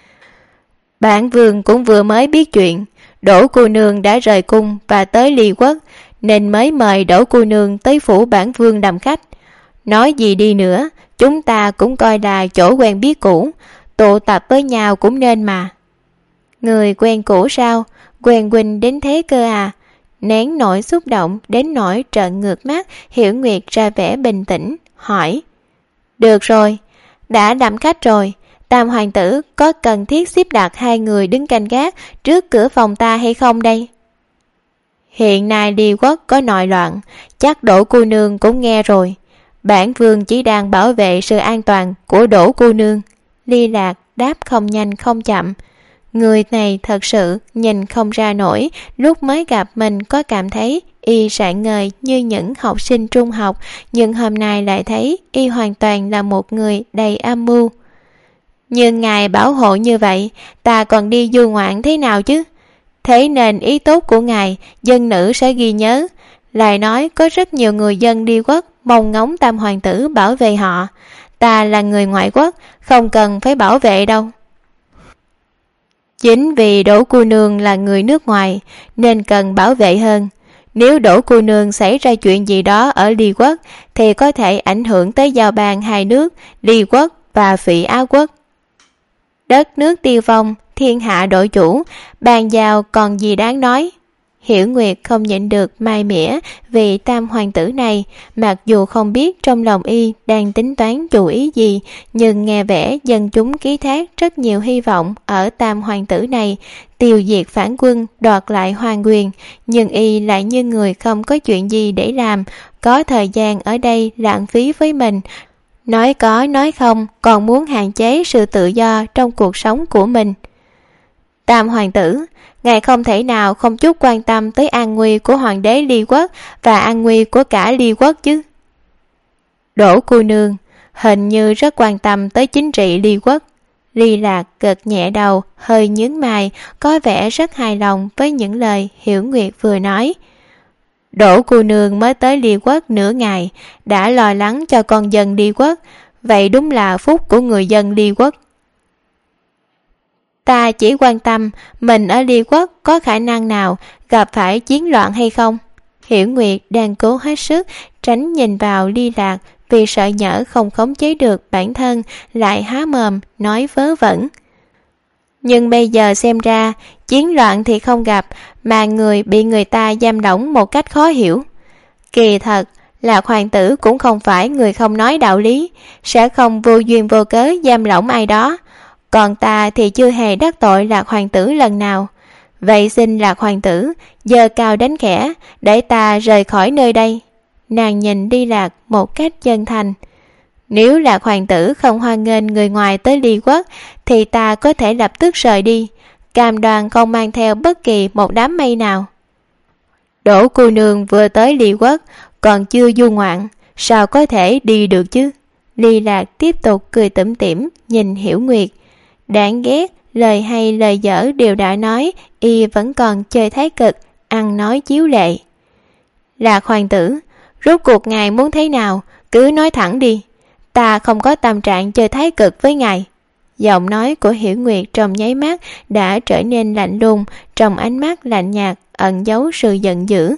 Bản vương cũng vừa mới biết chuyện Đỗ cô nương đã rời cung và tới Ly Quốc, nên mới mời Đỗ cô nương tới phủ bản vương làm khách. Nói gì đi nữa, chúng ta cũng coi là chỗ quen biết cũ, tụ tập với nhau cũng nên mà. Người quen cũ sao? Quen huynh đến thế cơ à? Nén nỗi xúc động đến nỗi trợn ngược mắt, Hiểu Nguyệt ra vẻ bình tĩnh, hỏi. Được rồi, đã đậm khách rồi, Tam hoàng tử có cần thiết xếp đặt 2 người đứng canh gác trước cửa phòng ta hay không đây? Hiện nay Ly Quốc có nội loạn, chắc Đỗ cô nương cũng nghe rồi. Bản vương chỉ đang bảo vệ sự an toàn của Đỗ cô nương. Ly Lạc đáp không nhanh không chậm. Người này thật sự nhìn không ra nổi, lúc mới gặp mình có cảm thấy y rạng ngời như những học sinh trung học, nhưng hôm nay lại thấy y hoàn toàn là một người đầy âm mưu. Nhưng ngài bảo hộ như vậy, ta còn đi du ngoạn thế nào chứ? Thế nên ý tốt của ngài, dân nữ sẽ ghi nhớ. Lại nói có rất nhiều người dân đi quốc mong ngóng Tam hoàng tử bảo vệ họ. Ta là người ngoại quốc, không cần phải bảo vệ đâu. Chính vì Đỗ cô nương là người nước ngoài nên cần bảo vệ hơn. Nếu Đỗ cô nương xảy ra chuyện gì đó ở Ly quốc thì có thể ảnh hưởng tới giao ban hai nước Ly quốc và Phỉ Á quốc. Đất nước tiêu vong, thiên hạ đổi chủ, bàn giao còn gì đáng nói. Hiểu Nguyệt không nhịn được mai mỉa vì Tam hoàng tử này, mặc dù không biết trong lòng y đang tính toán chủ ý gì, nhưng nghe vẻ dân chúng ký thác rất nhiều hy vọng ở Tam hoàng tử này, tiêu diệt phản quân, đoạt lại hoàng quyền, nhưng y lại như người không có chuyện gì để làm, có thời gian ở đây lãng phí với mình. Nói có nói không, còn muốn hạn chế sự tự do trong cuộc sống của mình. Tam hoàng tử, ngài không thể nào không chút quan tâm tới an nguy của hoàng đế Ly quốc và an nguy của cả Ly quốc chứ? Đỗ cô nương hình như rất quan tâm tới chính trị Ly quốc. Ly Lạc gật nhẹ đầu, hơi nhướng mày, có vẻ rất hài lòng với những lời Hiểu Nguyệt vừa nói. Đỗ cô nương mới tới Ly quốc nửa ngày đã lo lắng cho con dân Ly quốc, vậy đúng là phúc của người dân Ly quốc. Ta chỉ quan tâm mình ở Ly quốc có khả năng nào gặp phải chiến loạn hay không. Hiểu Nguyệt đang cố hết sức tránh nhìn vào Ly Lạc, vì sợ nhỡ không khống chế được bản thân lại há mồm nói vớ vẩn. Nhưng bây giờ xem ra chiến loạn thì không gặp, mà người bị người ta giam lỏng một cách khó hiểu. Kỳ thật là hoàng tử cũng không phải người không nói đạo lý, sẽ không vô duyên vô cớ giam lỏng ai đó. Còn ta thì chưa hề đắc tội Lạc hoàng tử lần nào. Vậy xin Lạc hoàng tử giơ cao đánh khẽ để ta rời khỏi nơi đây. Nàng nhìn Ly Lạc một cách chân thành. Nếu Lạc hoàng tử không hoan nghênh người ngoài tới Ly quốc thì ta có thể lập tức rời đi, cam đoan không mang theo bất kỳ một đám mây nào. Đỗ cô nương vừa tới Ly quốc còn chưa du ngoạn, sao có thể đi được chứ? Ly Lạc tiếp tục cười tủm tỉm nhìn Hiểu Nguyệt. Đáng ghét, lời hay lời dở đều đã nói, y vẫn còn chơi thái cực, ăn nói chiếu lệ. Lạc hoàng tử, rốt cuộc ngài muốn thế nào, cứ nói thẳng đi. Ta không có tâm trạng chơi thái cực với ngài. Giọng nói của Hiểu Nguyệt trong nháy mắt đã trở nên lạnh lùng, trong ánh mắt lạnh nhạt ẩn giấu sự giận dữ.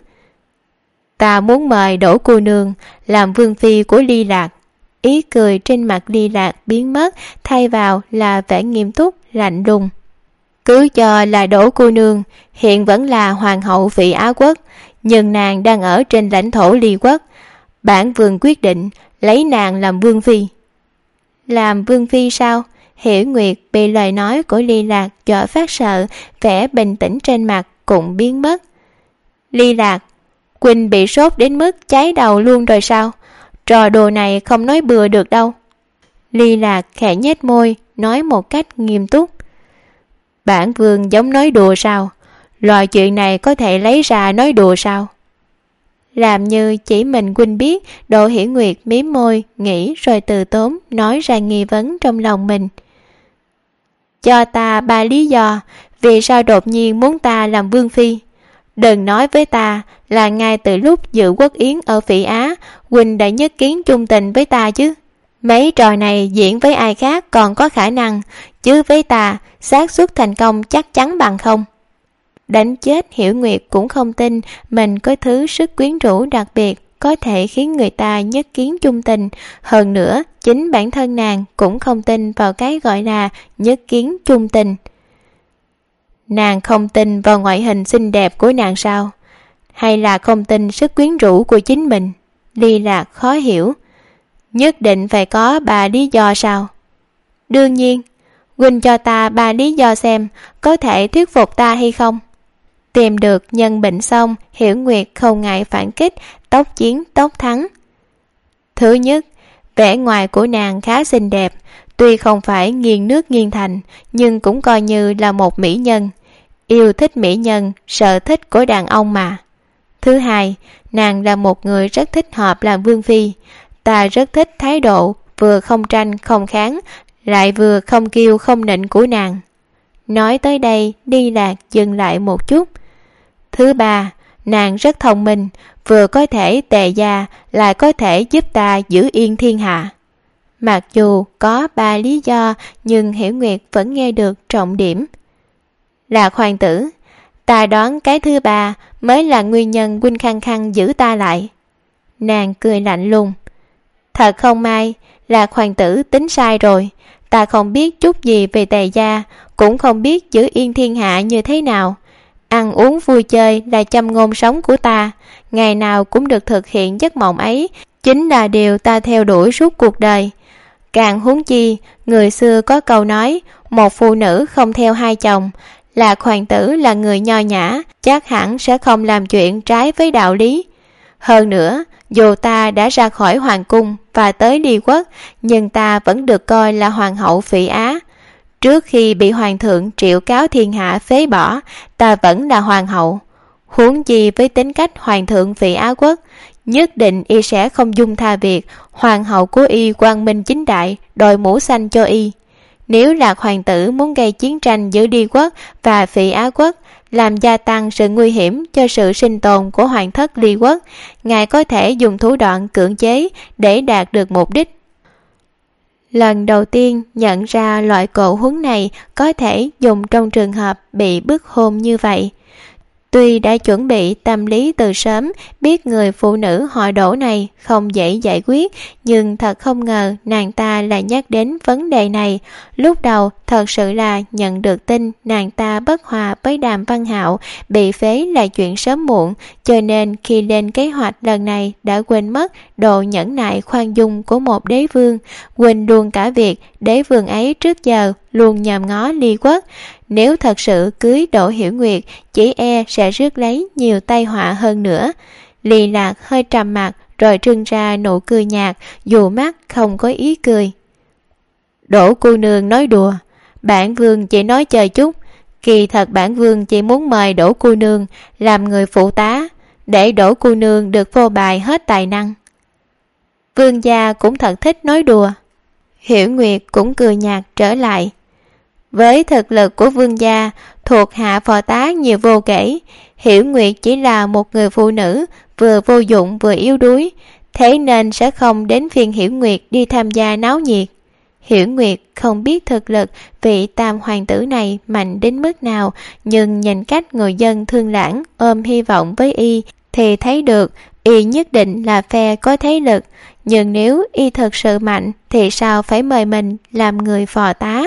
Ta muốn mời Đỗ cô nương làm vương phi của Ly Lạc. Ý cười trên mặt Ly Lạc biến mất, thay vào là vẻ nghiêm túc lạnh lùng. Cứ cho là Đỗ cô nương hiện vẫn là hoàng hậu Phỉ Á quốc, nhưng nàng đang ở trên lãnh thổ Ly quốc. Bản vương quyết định lấy nàng làm vương phi. Làm vương phi sao? Hiểu Nguyệt bị lời nói của Ly Lạc dọa phát sợ, vẻ bình tĩnh trên mặt cũng biến mất. Ly Lạc, Quỳnh bị sốt đến mức cháy đầu luôn rồi sao? Trò đùa này không nói bừa được đâu. Ly Lạc khẽ nhếch môi, nói một cách nghiêm túc. Bản vương giống nói đùa sao? Loại chuyện này có thể lấy ra nói đùa sao? Làm như chỉ mình Quỳnh biết, Đỗ Hiểu Nguyệt mím môi, nghĩ rồi từ tốn nói ra nghi vấn trong lòng mình. Cho ta 3 lý do vì sao đột nhiên muốn ta làm vương phi. Đừng nói với ta là ngay từ lúc dự quốc yến ở Phỉ Á, Quỳnh đã nhất kiến chung tình với ta chứ. Mấy trò này diễn với ai khác còn có khả năng, chứ với ta xác suất thành công chắc chắn bằng không. Đánh chết Hiểu Nguyệt cũng không tin mình có thứ sức quyến rũ đặc biệt có thể khiến người ta nhất kiến chung tình. Hơn nữa, chính bản thân nàng cũng không tin vào cái gọi là nhất kiến chung tình. Nàng không tin vào ngoại hình xinh đẹp của nàng sao? Hay là không tin sức quyến rũ của chính mình? Ly Lạc khó hiểu. Nhất định phải có 3 lý do sao? Đương nhiên. Quỳnh cho ta 3 lý do xem có thể thuyết phục ta hay không. Tìm được nhân bệnh xong, Hiểu Nguyệt không ngại phản kích, tốc chiến tốc thắng. Thứ nhất, vẻ ngoài của nàng khá xinh đẹp, Tuy không phải nghiêng nước nghiêng thành, nhưng cũng coi như là một mỹ nhân. Yêu thích mỹ nhân, sở thích của đàn ông mà. Thứ hai, nàng là một người rất thích hợp làm vương phi. Ta rất thích thái độ vừa không tranh không kháng, lại vừa không kiêu không nịnh của nàng. Nói tới đây, Ly Lạc dừng lại một chút. Thứ ba, nàng rất thông minh, vừa có thể tề gia, lại có thể giúp ta giữ yên thiên hạ. Mặc dù có 3 lý do, nhưng Hiểu Nguyệt vẫn nghe được trọng điểm. Lạc hoàng tử, ta đoán cái thứ ba mới là nguyên nhân huynh khăng khăng giữ ta lại. Nàng cười lạnh lùng. Thật không may, Lạc hoàng tử tính sai rồi. Ta không biết chút gì về tề gia, cũng không biết giữ yên thiên hạ như thế nào. Ăn uống vui chơi là châm ngôn sống của ta, ngày nào cũng được thực hiện giấc mộng ấy, chính là điều ta theo đuổi suốt cuộc đời. Càng huống chi, người xưa có câu nói, một phụ nữ không theo 2 chồng. Lạc hoàng tử là người nho nhã, chắc hẳn sẽ không làm chuyện trái với đạo lý. Hơn nữa, dù ta đã ra khỏi hoàng cung và tới Ly quốc, nhưng ta vẫn được coi là hoàng hậu Phỉ Á. Trước khi bị hoàng thượng triệu cáo thiên hạ phế bỏ, ta vẫn là hoàng hậu. Huống chi với tính cách hoàng thượng Phỉ Á quốc, nhất định y sẽ không dung tha việc hoàng hậu của y quang minh chính đại đội mũ xanh cho y. Nếu Lạc hoàng tử muốn gây chiến tranh giữa Ly quốc và Phỉ Á quốc, làm gia tăng sự nguy hiểm cho sự sinh tồn của hoàng thất Ly quốc, ngài có thể dùng thủ đoạn cưỡng chế để đạt được mục đích. Lần đầu tiên nhận ra loại cộ huấn này có thể dùng trong trường hợp bị bức hôn như vậy. Tuy đã chuẩn bị tâm lý từ sớm, biết người phụ nữ họ Đỗ này không dễ giải quyết, nhưng thật không ngờ nàng ta lại nhắc đến vấn đề này. Lúc đầu thật sự là nhận được tin nàng ta bất hòa với Đàm Văn Hạo, bị phế là chuyện sớm muộn, cho nên khi lên kế hoạch lần này đã quên mất độ nhẫn nại khoan dung của một đế vương, quên luôn cả việc đế vương ấy trước giờ luôn nhòm ngó Ly quốc. Nếu thật sự cưới Đỗ Hiểu Nguyệt, chỉ e sẽ rước lấy nhiều tai họa hơn nữa. Ly Lạc hơi trầm mặt rồi trưng ra nụ cười nhạt, dù mắt không có ý cười. Đỗ cô nương nói đùa, bản vương chỉ nói chơi chút. Kỳ thật bản vương chỉ muốn mời Đỗ cô nương làm người phụ tá, để Đỗ cô nương được phô bày hết tài năng. Vương gia cũng thật thích nói đùa. Hiểu Nguyệt cũng cười nhạt trở lại. Với thực lực của vương gia, thuộc hạ phò tá nhiều vô kể. Hiểu Nguyệt chỉ là một người phụ nữ, vừa vô dụng vừa yếu đuối, thế nên sẽ không đến phiên Hiểu Nguyệt đi tham gia náo nhiệt. Hiểu Nguyệt không biết thực lực vị tam hoàng tử này mạnh đến mức nào, nhưng nhìn cách người dân Thương Lãng ôm hy vọng với y thì thấy được y nhất định là phe có thế lực. Nhưng nếu y thật sự mạnh thì sao phải mời mình làm người phò tá?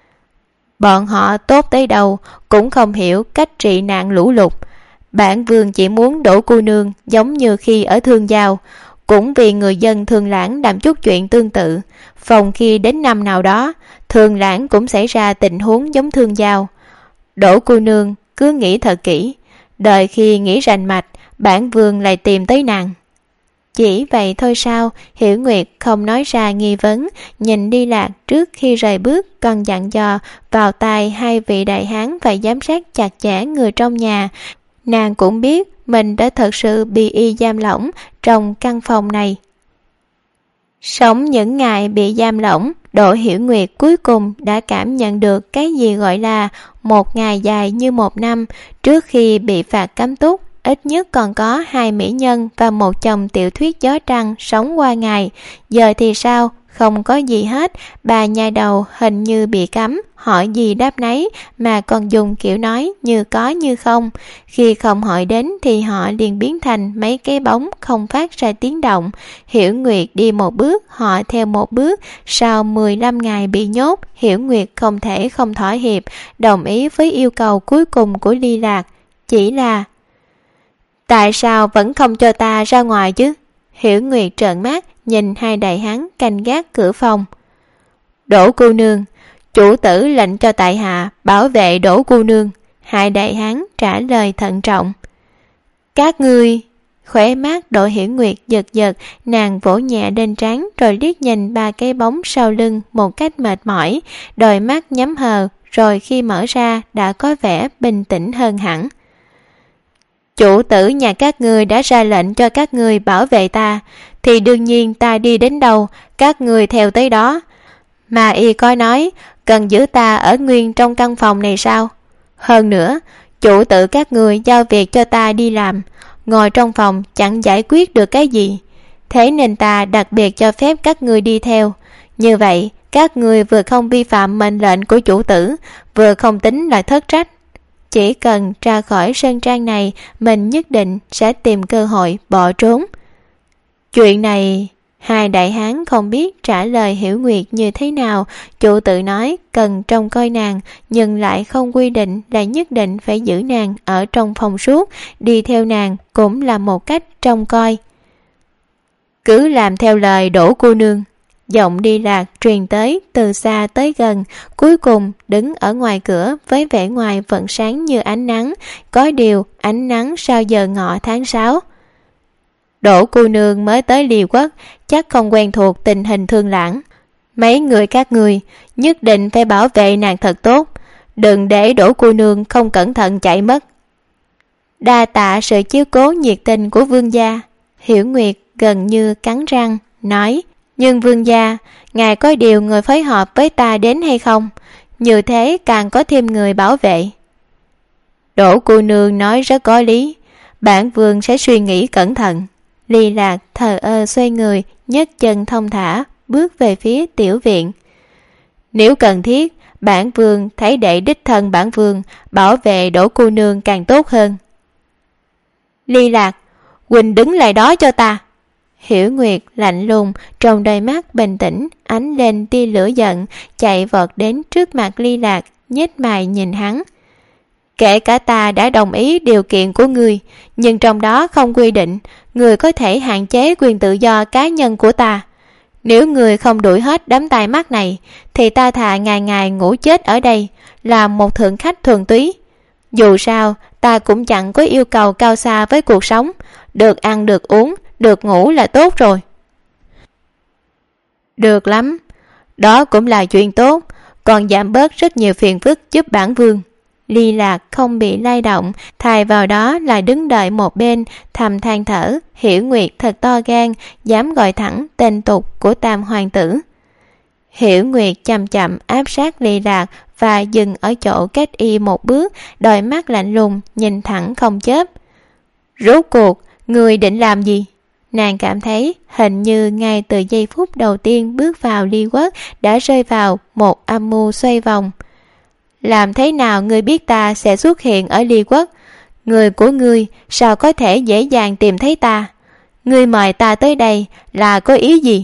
Bọn họ tốt tới đâu cũng không hiểu cách trị nạn lũ lụt. Bản vương chỉ muốn Đỗ cô nương giống như khi ở Thương Giao, cũng vì người dân Thương Lãng làm chút chuyện tương tự. Phòng khi đến năm nào đó, Thương Lãng cũng xảy ra tình huống giống Thương Giao. Đỗ cô nương cứ nghĩ thật kỹ, đợi khi nghĩ rành mạch, bản vương lại tìm tới nàng. Chỉ vậy thôi sao? Hiểu Nguyệt không nói ra nghi vấn, nhìn Ly Lạc trước khi rời bước, còn dặn dò vào tai 2 vị đại hán phải giám sát chặt chẽ người trong nhà. Nàng cũng biết mình đã thật sự bị y giam lỏng trong căn phòng này. Sống những ngày bị giam lỏng, Đỗ Hiểu Nguyệt cuối cùng đã cảm nhận được cái gì gọi là một ngày dài như một năm. Trước khi bị phạt cấm túc, ít nhất còn có 2 mỹ nhân và một chồng tiểu thuyết gió trăng sống qua ngày. Giờ thì sao? Không có gì hết. Bà nhai đầu hình như bị cấm, hỏi gì đáp nấy, mà còn dùng kiểu nói như có như không. Khi không hỏi đến thì họ liền biến thành mấy cái bóng không phát ra tiếng động. Hiểu Nguyệt đi một bước, họ theo một bước. Sau 15 ngày bị nhốt, Hiểu Nguyệt không thể không thỏa hiệp, đồng ý với yêu cầu cuối cùng của Ly Lạc. Chỉ là tại sao vẫn không cho ta ra ngoài chứ? Hiểu Nguyệt trợn mắt nhìn 2 đại hán canh gác cửa phòng. Đỗ cô nương, chủ tử lệnh cho tại hạ bảo vệ Đỗ cô nương. 2 đại hán trả lời thận trọng. Các ngươi Khóe mắt Đỗ Hiểu Nguyệt giật giật, nàng vỗ nhẹ lên trán rồi liếc nhìn 3 cái bóng sau lưng một cách mệt mỏi, đôi mắt nhắm hờ, rồi khi mở ra đã có vẻ bình tĩnh hơn hẳn. Chủ tử nhà các ngươi đã ra lệnh cho các ngươi bảo vệ ta, thì đương nhiên ta đi đến đâu các ngươi theo tới đó. Mà y có nói cần giữ ta ở nguyên trong căn phòng này sao? Hơn nữa, chủ tử các ngươi giao việc cho ta đi làm, ngồi trong phòng chẳng giải quyết được cái gì, thế nên ta đặc biệt cho phép các ngươi đi theo. Như vậy các ngươi vừa không vi phạm mệnh lệnh của chủ tử, vừa không tính là thất trách. Chỉ cần ra khỏi sơn trang này, mình nhất định sẽ tìm cơ hội bỏ trốn. Chuyện này, hai đại hán không biết trả lời Hiểu Nguyệt như thế nào. Chủ tử nói cần trông coi nàng, nhưng lại không quy định là nhất định phải giữ nàng ở trong phòng suốt, đi theo nàng cũng là một cách trông coi. Cứ làm theo lời Đỗ cô nương. Giọng Ly Lạc truyền tới từ xa tới gần, cuối cùng đứng ở ngoài cửa với vẻ ngoài vẫn sáng như ánh nắng, có điều ánh nắng sau giờ ngọ tháng 6. Đỗ cô nương mới tới Liêu Quốc, chắc không quen thuộc tình hình Thương Lãng. Mấy người các ngươi nhất định phải bảo vệ nàng thật tốt, đừng để Đỗ cô nương không cẩn thận chạy mất. Đa tạ sự chiếu cố nhiệt tình của vương gia. Hiểu Nguyệt gần như cắn răng nói, nhưng vương gia, ngài có điều người phối hợp với ta đến hay không? Như thế càng có thêm người bảo vệ. Đỗ cô nương nói rất có lý, bản vương sẽ suy nghĩ cẩn thận. Ly Lạc thờ ơ xoay người, nhấc chân thong thả bước về phía tiểu viện. Nếu cần thiết, bản vương thấy để đích thân bản vương bảo vệ Đỗ cô nương càng tốt hơn. Ly Lạc, huynh đứng lại đó cho ta. Hiểu Nguyệt lạnh lùng, trong đôi mắt bình tĩnh ánh lên tia lửa giận, chạy vọt đến trước mặt Ly Lạc, nhếch mày nhìn hắn. Kể cả ta đã đồng ý điều kiện của ngươi, nhưng trong đó không quy định ngươi có thể hạn chế quyền tự do cá nhân của ta. Nếu ngươi không đuổi hết đám tai mắt này, thì ta thà ngày ngày ngủ chết ở đây, làm một thượng khách thuần túy. Dù sao, ta cũng chẳng có yêu cầu cao xa với cuộc sống, được ăn được uống, được ngủ là tốt rồi. Được lắm, đó cũng là chuyện tốt, còn giảm bớt rất nhiều phiền phức giúp bản vương. Ly Lạc không bị lay động, thay vào đó là đứng đợi một bên, thầm than thở. Hiểu Nguyệt thật to gan, dám gọi thẳng tên tục của tam hoàng tử. Hiểu Nguyệt chậm chậm áp sát Ly Lạc và dừng ở chỗ cách y một bước, đôi mắt lạnh lùng nhìn thẳng không chớp. Rốt cuộc người định làm gì? Nàng cảm thấy hình như ngay từ giây phút đầu tiên bước vào Ly Quốc đã rơi vào một âm mưu xoay vòng. Làm thế nào ngươi biết ta sẽ xuất hiện ở Ly Quốc? Người của ngươi sao có thể dễ dàng tìm thấy ta? Ngươi mời ta tới đây là có ý gì?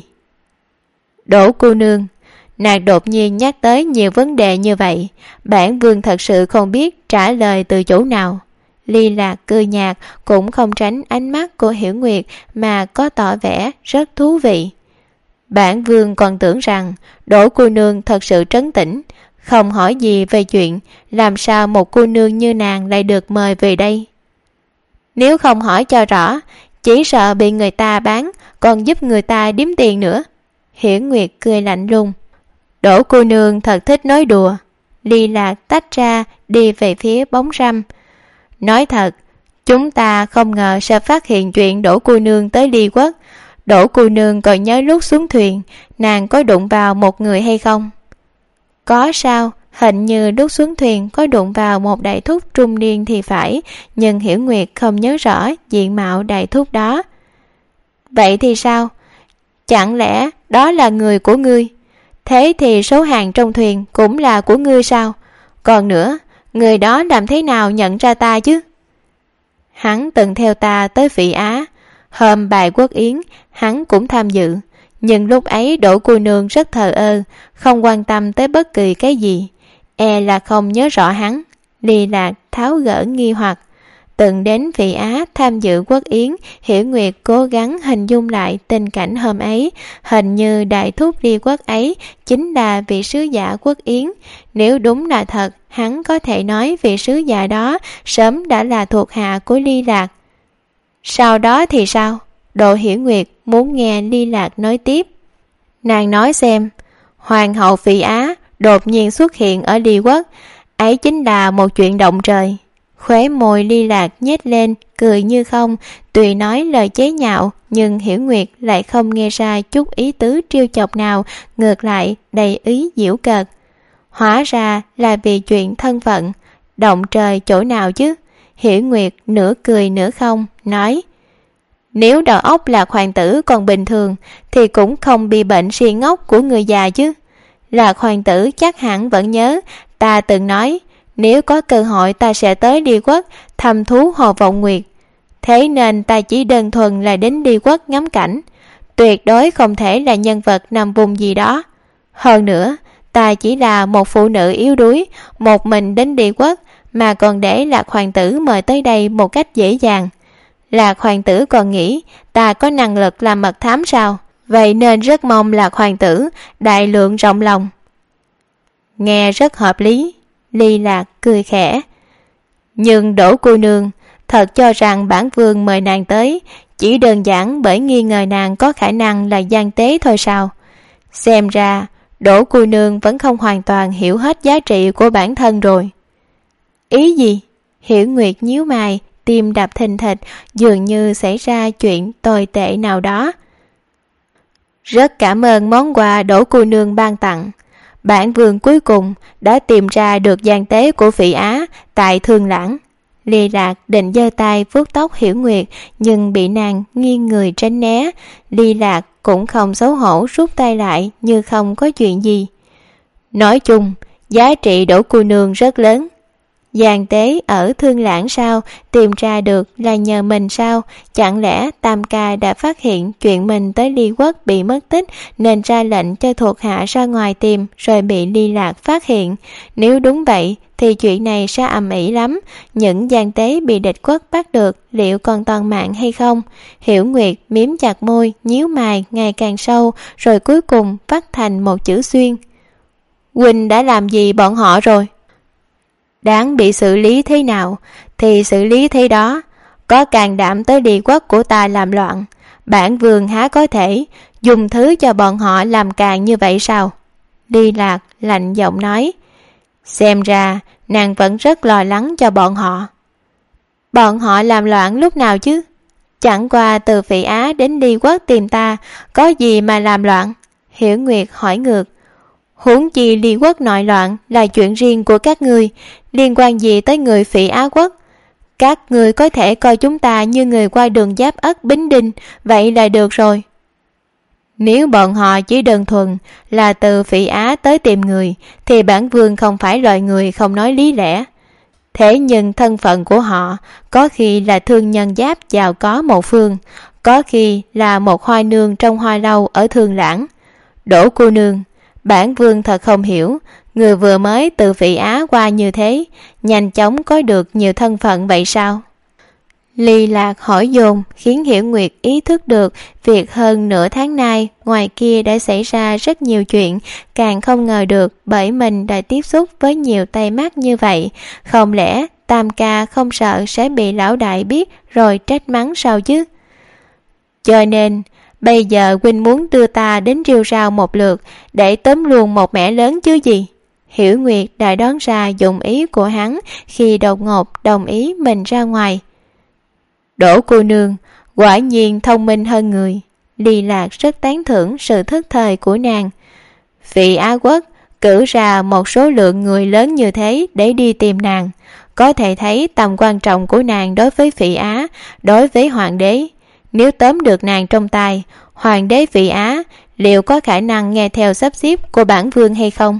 Đỗ cô nương, nàng đột nhiên nhắc tới nhiều vấn đề như vậy, bản vương thật sự không biết trả lời từ chỗ nào. Ly Lạc cười nhạt, cũng không tránh ánh mắt của Hiểu Nguyệt mà có tỏ vẻ rất thú vị. Bản vương còn tưởng rằng Đỗ cô nương thật sự trấn tĩnh, không hỏi gì về chuyện làm sao một cô nương như nàng lại được mời về đây. Nếu không hỏi cho rõ, chỉ sợ bị người ta bán, còn giúp người ta điếm tiền nữa. Hiểu Nguyệt cười lạnh lùng. Đỗ cô nương thật thích nói đùa. Ly Lạc tách ra đi về phía bóng râm. Nói thật, chúng ta không ngờ sẽ phát hiện chuyện Đỗ cô nương tới Ly Quốc. Đỗ cô nương còn nhớ lúc xuống thuyền, nàng có đụng vào một người hay không? Có sao, hình như lúc xuống thuyền có đụng vào một đại thúc trung niên thì phải, nhưng Hiểu Nguyệt không nhớ rõ diện mạo đại thúc đó. Vậy thì sao? Chẳng lẽ đó là người của ngươi? Thế thì số hàng trong thuyền cũng là của ngươi sao? Còn nữa, người đó làm thế nào nhận ra ta chứ? Hắn từng theo ta tới Phỉ Á, hôm bài quốc yến hắn cũng tham dự, nhưng lúc ấy Đỗ cô nương rất thờ ơ, không quan tâm tới bất kỳ cái gì, e là không nhớ rõ hắn. Ly Lạc tháo gỡ nghi hoặc. Từng đến Phỉ Á tham dự quốc yến, Hiểu Nguyệt cố gắng hình dung lại tình cảnh hôm ấy. Hình như đại thúc Ly Quốc ấy chính là vị sứ giả quốc yến. Nếu đúng là thật, hắn có thể nói vị sứ giả đó sớm đã là thuộc hạ của Ly Lạc. Sau đó thì sao? Đỗ Hiểu Nguyệt muốn nghe Ly Lạc nói tiếp. Nàng nói xem, Hoàng hậu Phỉ Á đột nhiên xuất hiện ở Ly Quốc, ấy chính là một chuyện động trời. Khóe môi Ly Lạc nhếch lên, cười như không, tuy nói lời chế nhạo, nhưng Hiểu Nguyệt lại không nghe ra chút ý tứ trêu chọc nào, ngược lại đầy ý giễu cợt. Hóa ra là vì chuyện thân phận. Động trời chỗ nào chứ? Hiểu Nguyệt nửa cười nửa không, nói: Nếu đầu óc Lạc hoàng tử còn bình thường thì cũng không bị bệnh si ngốc của người già chứ. Lạc hoàng tử chắc hẳn vẫn nhớ ta từng nói nếu có cơ hội ta sẽ tới Ly Quốc thăm thú Hồ Vọng Nguyệt. Thế nên ta chỉ đơn thuần là đến Ly Quốc ngắm cảnh, tuyệt đối không thể là nhân vật nằm vùng gì đó. Hơn nữa, ta chỉ là một phụ nữ yếu đuối, một mình đến Ly Quốc mà còn để Lạc hoàng tử mời tới đây một cách dễ dàng. Lạc hoàng tử còn nghĩ ta có năng lực làm mật thám sao? Vậy nên rất mong Lạc hoàng tử đại lượng rộng lòng. Nghe rất hợp lý. Ly Lạc cười khẽ. Nhưng Đỗ cô nương thật cho rằng bản vương mời nàng tới chỉ đơn giản bởi nghi ngờ nàng có khả năng là gian tế thôi sao? Xem ra Đỗ cô nương vẫn không hoàn toàn hiểu hết giá trị của bản thân rồi. Ý gì? Hiểu Nguyệt nhíu mày, tim đập thình thịch, dường như xảy ra chuyện tồi tệ nào đó. Rất cảm ơn món quà Đỗ cô nương ban tặng. Bản vương cuối cùng đã tìm ra được gian tế của Phỉ Á tại Thương Lãng. Ly Lạc định giơ tay vuốt tóc Hiểu Nguyệt, nhưng bị nàng nghiêng người tránh né. Ly Lạc cũng không xấu hổ rút tay lại như không có chuyện gì. Nói chung, giá trị Đỗ cô nương rất lớn. Gian tế ở Thương Lãng sao? Tìm ra được là nhờ mình sao? Chẳng lẽ Tam Ca đã phát hiện chuyện mình tới Ly Quốc bị mất tích nên ra lệnh cho thuộc hạ ra ngoài tìm, rồi bị Ly Lạc phát hiện? Nếu đúng vậy thì chuyện này sẽ ầm ĩ lắm. Những gian tế bị địch quốc bắt được liệu còn toàn mạng hay không? Hiểu Nguyệt miếm chặt môi, nhíu mày ngày càng sâu, rồi cuối cùng phát thành một chữ xuyên. Huynh đã làm gì bọn họ rồi? Đáng bị xử lý thế nào thì xử lý thế đó. Có can đảm tới Ly Quốc của ta làm loạn, bản vương há có thể dùng thứ cho bọn họ làm càng như vậy sao? Ly Lạc lạnh giọng nói. Xem ra nàng vẫn rất lo lắng cho bọn họ. Bọn họ làm loạn lúc nào chứ? Chẳng qua từ Phỉ Á đến Ly Quốc tìm ta, có gì mà làm loạn? Hiểu Nguyệt hỏi ngược. Huống chi Ly Quốc nội loạn là chuyện riêng của các ngươi, liên quan gì tới người Phỉ Á Quốc? Các ngươi có thể coi chúng ta như người qua đường Giáp Ất Bính Đinh, vậy là được rồi. Nếu bọn họ chỉ đơn thuần là từ Phỉ Á tới tìm người thì bản vương không phải loại người không nói lý lẽ. Thế nhưng thân phận của họ có khi là thương nhân giáp giàu có một phương, có khi là một hoa nương trong hoa lâu ở Thương Lãng. Đỗ cô nương, bản vương thật không hiểu, người vừa mới từ Phỉ Á qua như thế, nhanh chóng có được nhiều thân phận vậy sao? Ly Lạc hỏi dồn khiến Hiểu Nguyệt ý thức được việc hơn nửa tháng nay ngoài kia đã xảy ra rất nhiều chuyện, càng không ngờ được bởi mình đã tiếp xúc với nhiều tay mắt như vậy. Không lẽ Tam Ca không sợ sẽ bị lão đại biết rồi trách mắng sao chứ? Cho nên bây giờ huynh muốn đưa ta đến rêu rao một lượt để tóm luôn một mẻ lớn chứ gì? Hiểu Nguyệt đã đoán ra dụng ý của hắn khi đột ngột đồng ý mình ra ngoài. Đỗ cô nương quả nhiên thông minh hơn người. Ly Lạc rất tán thưởng sự thức thời của nàng. Phỉ Á Quốc cử ra một số lượng người lớn như thế để đi tìm nàng, có thể thấy tầm quan trọng của nàng đối với Phỉ Á, đối với hoàng đế. Nếu tóm được nàng trong tay, hoàng đế Phỉ Á liệu có khả năng nghe theo sắp xếp của bản vương hay không?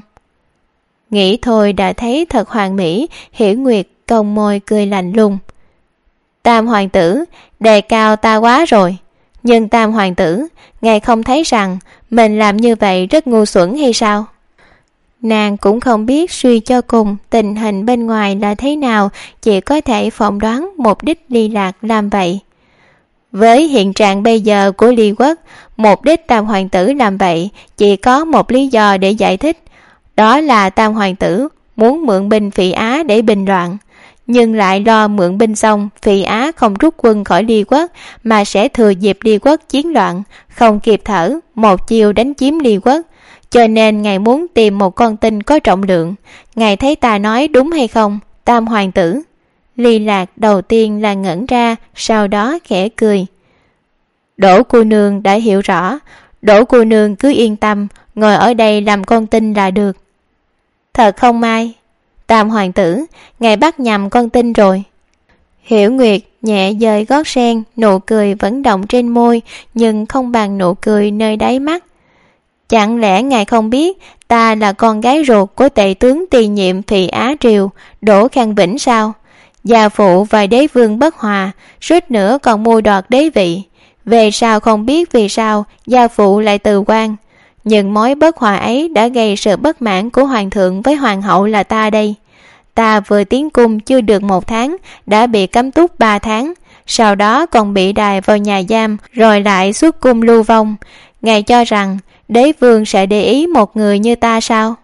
Nghĩ thôi đã thấy thật hoàn mỹ. Hiểu Nguyệt cong môi cười lạnh lùng. Tam hoàng tử đề cao ta quá rồi. Nhưng Tam hoàng tử, ngài không thấy rằng mình làm như vậy rất ngu xuẩn hay sao? Nàng cũng không biết suy cho cùng tình hình bên ngoài là thế nào, chỉ có thể phỏng đoán mục đích Ly Lạc làm vậy. Với hiện trạng bây giờ của Ly Quốc, mục đích Tam hoàng tử làm vậy chỉ có một lý do để giải thích, đó là Tam hoàng tử muốn mượn binh Phỉ Á để bình loạn. nhưng lại lo mượn binh xong Phỉ Á không rút quân khỏi Ly Quốc, mà sẽ thừa dịp Ly Quốc chiến loạn, không kịp thở, một chiêu đánh chiếm Ly Quốc. Cho nên ngài muốn tìm một con tin có trọng lượng. Ngài thấy ta nói đúng hay không, Tam hoàng tử? Ly Lạc đầu tiên là ngẩn ra, sau đó khẽ cười. Đỗ cô nương đã hiểu rõ, Đỗ cô nương cứ yên tâm, ngồi ở đây làm con tin là được. Thật không may, Tam hoàng tử, ngài bắt nhầm con tin rồi. Hiểu Nguyệt nhẹ dời gót sen, nụ cười vẫn động trên môi, nhưng không bằng nụ cười nơi đáy mắt. Chẳng lẽ ngài không biết ta là con gái ruột của tể tướng tỳ nhiệm Phì Á Triều, Đỗ Khang Vĩnh sao? Gia phụ và đế vương bất hòa, suýt nữa còn mưu đoạt đế vị. Về sao không biết vì sao gia phụ lại từ quan. Nhưng mối bất hòa ấy đã gây sự bất mãn của hoàng thượng với hoàng hậu là ta đây. Ta vừa tiến cung chưa được 1 tháng đã bị cấm túc 3 tháng, sau đó còn bị đày vào nhà giam, rồi lại xuất cung lưu vong. Ngài cho rằng đế vương sẽ để ý một người như ta sao?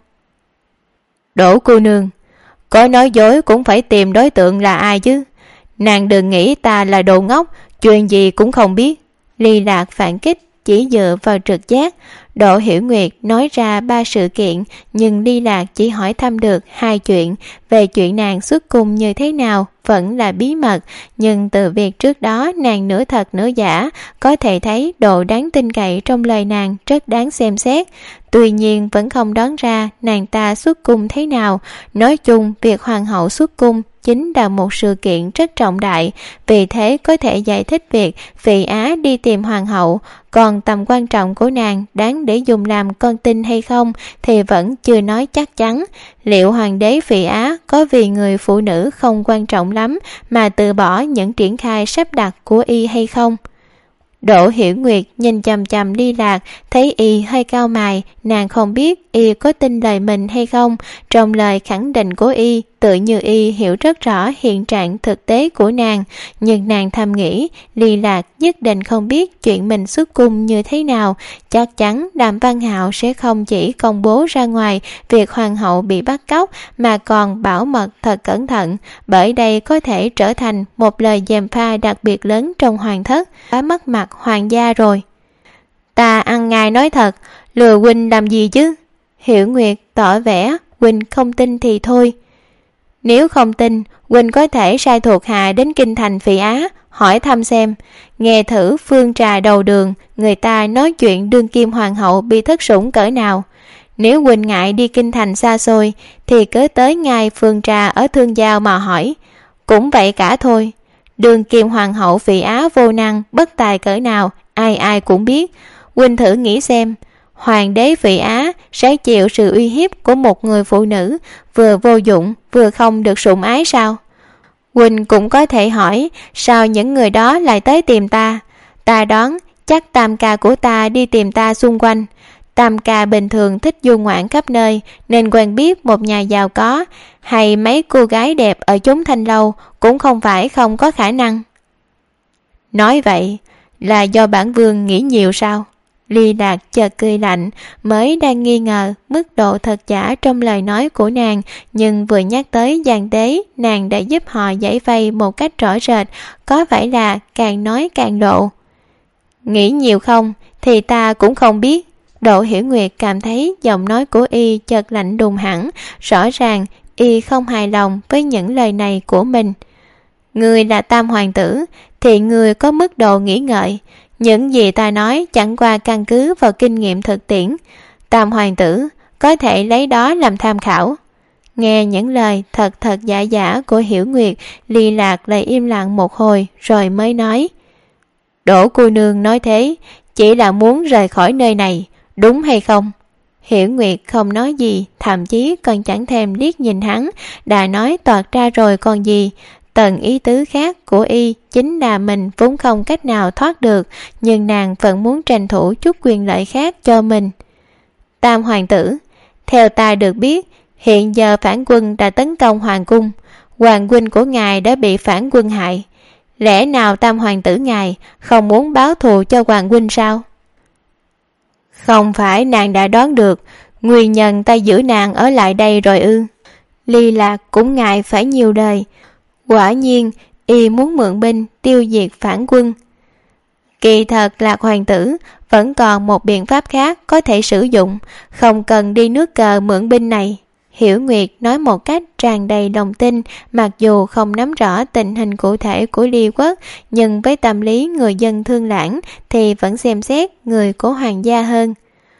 Đỗ cô nương, có nói dối cũng phải tìm đối tượng là ai chứ. Nàng đừng nghĩ ta là đồ ngốc, chuyện gì cũng không biết. Ly Lạc phản kích, chỉ dựa vào trực giác. Đỗ Hiểu Nguyệt nói ra 3 sự kiện, nhưng Ly Lạc chỉ hỏi thăm được 2 chuyện. Về chuyện nàng xuất cung như thế nào vẫn là bí mật, nhưng từ việc trước đó nàng nửa thật nửa giả, có thể thấy độ đáng tin cậy trong lời nàng rất đáng xem xét. Tuy nhiên vẫn không đoán ra nàng ta xuất cung thế nào. Nói chung, việc hoàng hậu xuất cung chính là một sự kiện rất trọng đại, vì thế có thể giải thích việc Phì Á đi tìm hoàng hậu. Còn tầm quan trọng của nàng đáng để dùng làm con tin hay không thì vẫn chưa nói chắc chắn. Liệu hoàng đế Phì Á có vì người phụ nữ không quan trọng lắm mà từ bỏ những triển khai sắp đặt của y hay không? Đỗ Hiểu Nguyệt nhìn chằm chằm Ly Lạc, thấy y hơi cau mày, nàng không biết y có tin lời mình hay không. Trong lời khẳng định của y, tự như y hiểu rất rõ hiện trạng thực tế của nàng, nhưng nàng thầm nghĩ Ly Lạc nhất định không biết chuyện mình xuất cung như thế nào. Chắc chắn Đàm Văn Hạo sẽ không chỉ công bố ra ngoài việc hoàng hậu bị bắt cóc, mà còn bảo mật thật cẩn thận, bởi đây có thể trở thành một lời gièm pha đặc biệt lớn trong hoàng thất, đã mất mặt hoàng gia rồi. Ta ăn ngài nói thật, lừa huynh làm gì chứ? Hiểu Nguyệt tỏ vẻ huynh không tin thì thôi. Nếu không tin, huynh có thể sai thuộc hạ đến kinh thành Phì Á hỏi thăm xem, nghe thử phương trà đầu đường người ta nói chuyện đương kim hoàng hậu bị thất sủng cỡ nào. Nếu huynh ngại đi kinh thành xa xôi thì cứ tới ngay phương trà ở Thương Giao mà hỏi, cũng vậy cả thôi. Đương kim hoàng hậu Phì Á vô năng bất tài cỡ nào ai ai cũng biết. Huynh thử nghĩ xem, hoàng đế Phì Á sẽ chịu sự uy hiếp của một người phụ nữ vừa vô dụng vừa không được sủng ái sao? Huynh cũng có thể hỏi sao những người đó lại tới tìm ta. Ta đoán chắc tam ca của ta đi tìm ta xung quanh. Tam ca bình thường thích du ngoạn khắp nơi nên quen biết một nhà giàu có, hay mấy cô gái đẹp ở chốn thanh lâu cũng không phải không có khả năng. Nói vậy là do bản vương nghĩ nhiều sao? Ly Lạc chợt cười lạnh, mới đang nghi ngờ mức độ thật giả trong lời nói của nàng, nhưng vừa nhắc tới Giang Đế, nàng đã giúp họ giải vây một cách rõ rệt, có phải là càng nói càng lộ. Nghĩ nhiều không thì ta cũng không biết. Đỗ Hiểu Nguyệt cảm thấy giọng nói của y chợt lạnh đùng hẳn, rõ ràng y không hài lòng với những lời này của mình. Người là tam hoàng tử thì người có mức độ nghĩ ngợi. Những gì ta nói chẳng qua căn cứ vào kinh nghiệm thực tiễn. Tam hoàng tử có thể lấy đó làm tham khảo. Nghe những lời thật giả giả của Hiểu Nguyệt, Ly Lạc lại im lặng một hồi rồi mới nói, Đỗ cô nương nói thế chỉ là muốn rời khỏi nơi này, đúng hay không? Hiểu Nguyệt không nói gì, thậm chí còn chẳng thèm liếc nhìn hắn, đã nói toạc ra rồi còn gì. Tầng ý tứ khác của y chính là mình vốn không cách nào thoát được, nhưng nàng vẫn muốn tranh thủ chút quyền lợi khác cho mình. Tam hoàng tử, theo ta được biết, hiện giờ phản quân đã tấn công hoàng cung, hoàng huynh của ngài đã bị phản quân hại. Lẽ nào tam hoàng tử ngài không muốn báo thù cho hoàng huynh sao? Không phải nàng đã đoán được nguyên nhân ta giữ nàng ở lại đây rồi ư? Ly Lạc cũng ngại phải nhiều lời. Quả nhiên y muốn mượn binh tiêu diệt phản quân. Kỳ thật Lạc hoàng tử vẫn còn một biện pháp khác có thể sử dụng, không cần đi nước cờ mượn binh này. Hiểu Nguyệt nói một cách tràn đầy lòng tin, mặc dù không nắm rõ tình hình cụ thể của Ly quốc, nhưng với tâm lý người dân Thương Lãng thì vẫn xem xét người của hoàng gia hơn.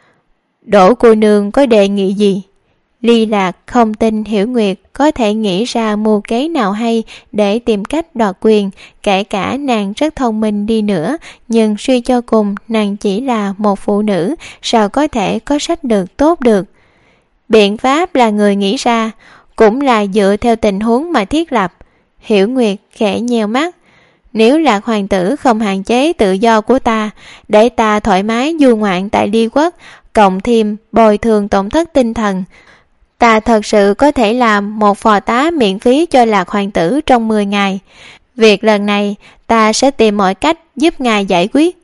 Đỗ cô nương có đề nghị gì? Ly Lạc không tin Hiểu Nguyệt có thể nghĩ ra mưu kế nào hay để tìm cách đoạt quyền, kể cả nàng rất thông minh đi nữa, nhưng suy cho cùng nàng chỉ là một phụ nữ, sao có thể có sách lược tốt được. Biện pháp là người nghĩ ra, cũng là dựa theo tình huống mà thiết lập. Hiểu Nguyệt khẽ nheo mắt. Nếu Lạc hoàng tử không hạn chế tự do của ta, để ta thoải mái du ngoạn tại Ly quốc, cộng thêm bồi thường tổn thất tinh thần, ta thật sự có thể làm một phò tá miễn phí cho Lạc hoàng tử trong 10 ngày. Việc lần này ta sẽ tìm mọi cách giúp ngài giải quyết.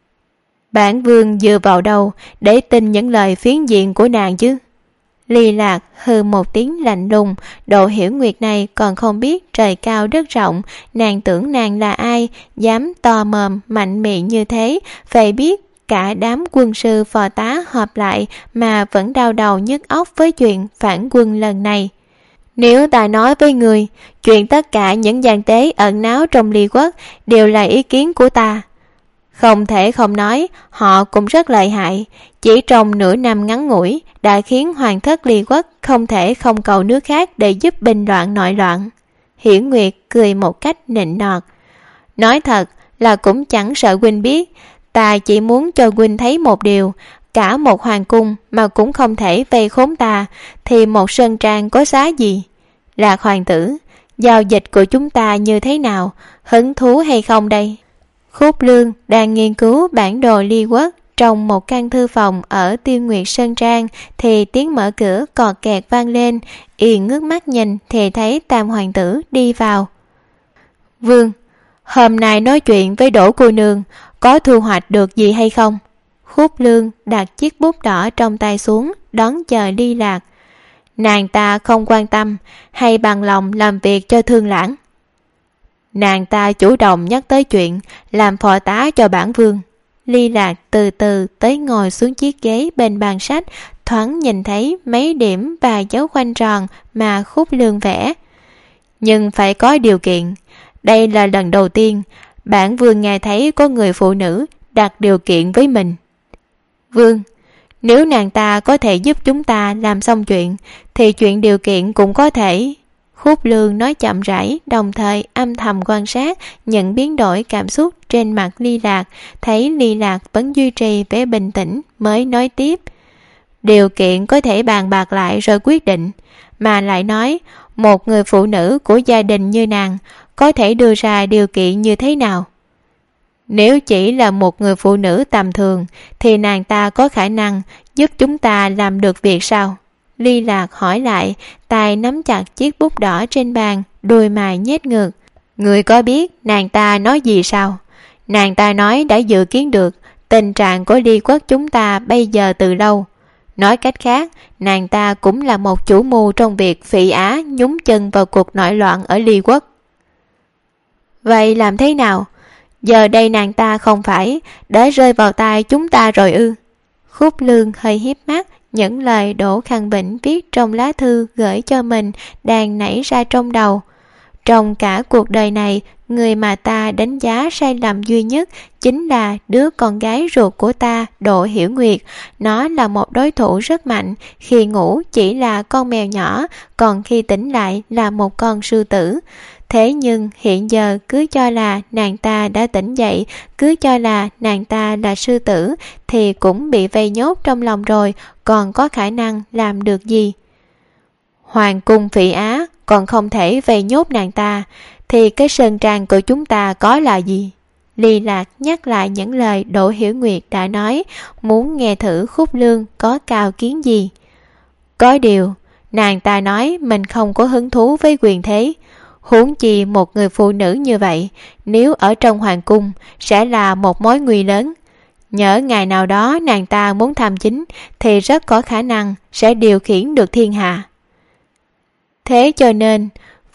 Bản vương dựa vào đâu để tin những lời phiến diện của nàng chứ? Ly Lạc hừ một tiếng lạnh lùng. Độ Hiểu Nguyệt này còn không biết trời cao đất rộng, nàng tưởng nàng là ai, dám to mồm mạnh miệng như thế. Phải biết cả đám quân sư phò tá họp lại mà vẫn đau đầu nhức óc với chuyện phản quân lần này. Nếu ta nói với người, chuyện tất cả những gian tế ẩn náu trong Ly quốc đều là ý kiến của ta, không thể không nói họ cũng rất lợi hại. Chỉ trong nửa năm ngắn ngủi đã khiến hoàng thất Ly quốc không thể không cầu nước khác để giúp bình loạn nội loạn. Hiểu Nguyệt cười một cách nịnh nọt. Nói thật là cũng chẳng sợ huynh biết, ta chỉ muốn cho huynh thấy một điều, cả một hoàng cung mà cũng không thể vây khốn ta, thì một sơn trang có giá gì? Lạc hoàng tử, giao dịch của chúng ta như thế nào, hứng thú hay không đây? Khúc Lương đang nghiên cứu bản đồ Ly quốc trong một căn thư phòng ở Tiêu Nguyệt Sơn Trang thì tiếng mở cửa cọt kẹt vang lên. Y ngước mắt nhìn thì thấy Tam hoàng tử đi vào. Vương, hôm nay nói chuyện với Đỗ cô nương, có thu hoạch được gì hay không? Khúc Lương đặt chiếc bút đỏ trong tay xuống, đón chờ Ly Lạc. Nàng ta không quan tâm, hay bằng lòng làm việc cho Thương Lãng. Nàng ta chủ động nhắc tới chuyện làm phò tá cho bản vương. Ly Lạc từ từ tới ngồi xuống chiếc ghế bên bàn sách, thoáng nhìn thấy mấy điểm và dấu khoanh tròn mà Khúc Lương vẽ. Nhưng phải có điều kiện. Đây là lần đầu tiên bản vương nghe thấy có người phụ nữ đặt điều kiện với mình. Vương, nếu nàng ta có thể giúp chúng ta làm xong chuyện, thì chuyện điều kiện cũng có thể. Khúc Lương nói chậm rãi, đồng thời âm thầm quan sát những biến đổi cảm xúc trên mặt Ly Lạc. Thấy Ly Lạc vẫn duy trì vẻ bình tĩnh mới nói tiếp. Điều kiện có thể bàn bạc lại rồi quyết định. Mà lại nói, một người phụ nữ của gia đình như nàng có thể đưa ra điều kiện như thế nào? Nếu chỉ là một người phụ nữ tầm thường thì nàng ta có khả năng giúp chúng ta làm được việc sao? Ly Lạc hỏi lại, tay nắm chặt chiếc bút đỏ trên bàn, đôi mày nhếch ngược. Người có biết nàng ta nói gì sao? Nàng ta nói đã dự kiến được tình trạng của Ly quốc chúng ta bây giờ từ lâu. Nói cách khác, nàng ta cũng là một chủ mưu trong việc Phỉ Á nhúng chân vào cuộc nội loạn ở Ly quốc. Vậy làm thế nào? Giờ đây nàng ta không phải đã rơi vào tay chúng ta rồi ư? Khúc Lương hơi híp mắt, những lời Đỗ Khang Vĩnh viết trong lá thư gửi cho mình đang nảy ra trong đầu. Trong cả cuộc đời này, người mà ta đánh giá sai lầm duy nhất chính là đứa con gái ruột của ta, Đỗ Hiểu Nguyệt. Nó là một đối thủ rất mạnh, khi ngủ chỉ là con mèo nhỏ, còn khi tỉnh lại là một con sư tử. Thế nhưng hiện giờ cứ cho là nàng ta đã tỉnh dậy, cứ cho là nàng ta là sư tử, thì cũng bị vây nhốt trong lòng rồi, còn có khả năng làm được gì? Hoàng cung Phỉ Á còn không thể vây nhốt nàng ta, thì cái sơn trang của chúng ta có là gì? Ly Lạc nhắc lại những lời Đỗ Hiểu Nguyệt đã nói, muốn nghe thử Khúc Lương có cao kiến gì. Có điều, nàng ta nói mình không có hứng thú với quyền thế. Huống chi một người phụ nữ như vậy, nếu ở trong hoàng cung sẽ là một mối nguy lớn. Nhỡ ngày nào đó nàng ta muốn tham chính thì rất có khả năng sẽ điều khiển được thiên hạ. Thế cho nên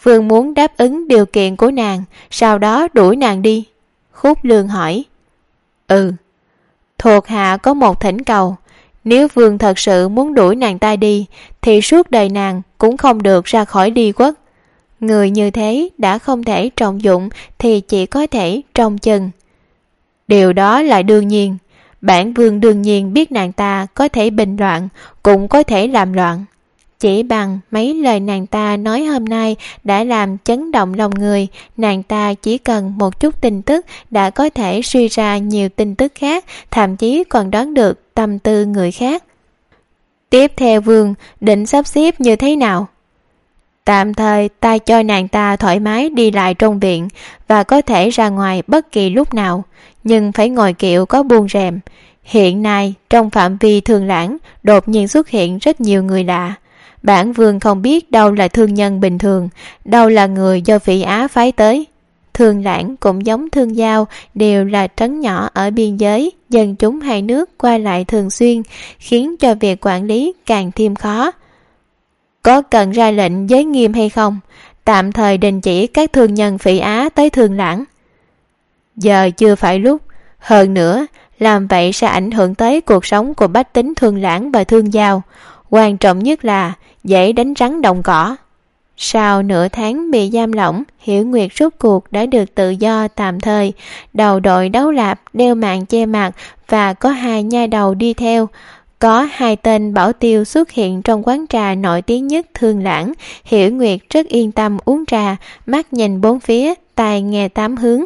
Vương muốn đáp ứng điều kiện của nàng, sau đó đuổi nàng đi. Khúc Lương hỏi. Thuộc hạ có một thỉnh cầu. Nếu Vương thật sự muốn đuổi nàng ta đi, thì suốt đời nàng cũng không được ra khỏi Ly Quốc. Người như thế đã không thể trọng dụng thì chỉ có thể trông chừng. Điều đó là đương nhiên. Bản Vương đương nhiên biết nàng ta có thể bình loạn, cũng có thể làm loạn. Chỉ bằng mấy lời nàng ta nói hôm nay đã làm chấn động lòng người, nàng ta chỉ cần một chút tin tức đã có thể suy ra nhiều tin tức khác, thậm chí còn đoán được tâm tư người khác. Tiếp theo Vương định sắp xếp như thế nào? Tạm thời ta cho nàng ta thoải mái đi lại trong viện và có thể ra ngoài bất kỳ lúc nào, nhưng phải ngồi kiệu có buông rèm. Hiện nay trong phạm vi Thương Lãng đột nhiên xuất hiện rất nhiều người lạ. Bản Vương không biết đâu là thương nhân bình thường, đâu là người do Phỉ Á phái tới. Thương Lãng cũng giống Thương Giao, đều là trấn nhỏ ở biên giới, dân chúng hai nước qua lại thường xuyên, khiến cho việc quản lý càng thêm khó. Có cần ra lệnh giới nghiêm hay không? Tạm thời đình chỉ các thương nhân Phỉ Á tới Thương Lãng. Giờ chưa phải lúc. Hơn nữa, làm vậy sẽ ảnh hưởng tới cuộc sống của bách tính Thương Lãng và Thương Giao. Quan trọng nhất là dễ đánh rắn động cỏ. Sau nửa tháng bị giam lỏng, Hiểu Nguyệt rốt cuộc đã được tự do tạm thời. Đầu đội đấu lạp, đeo mạng che mặt và có 2 nhai đầu đi theo. Có 2 tên bảo tiêu xuất hiện trong quán trà nổi tiếng nhất Thương Lãng. Hiểu Nguyệt rất yên tâm uống trà, mắt nhìn bốn phía, tai nghe 8 hướng.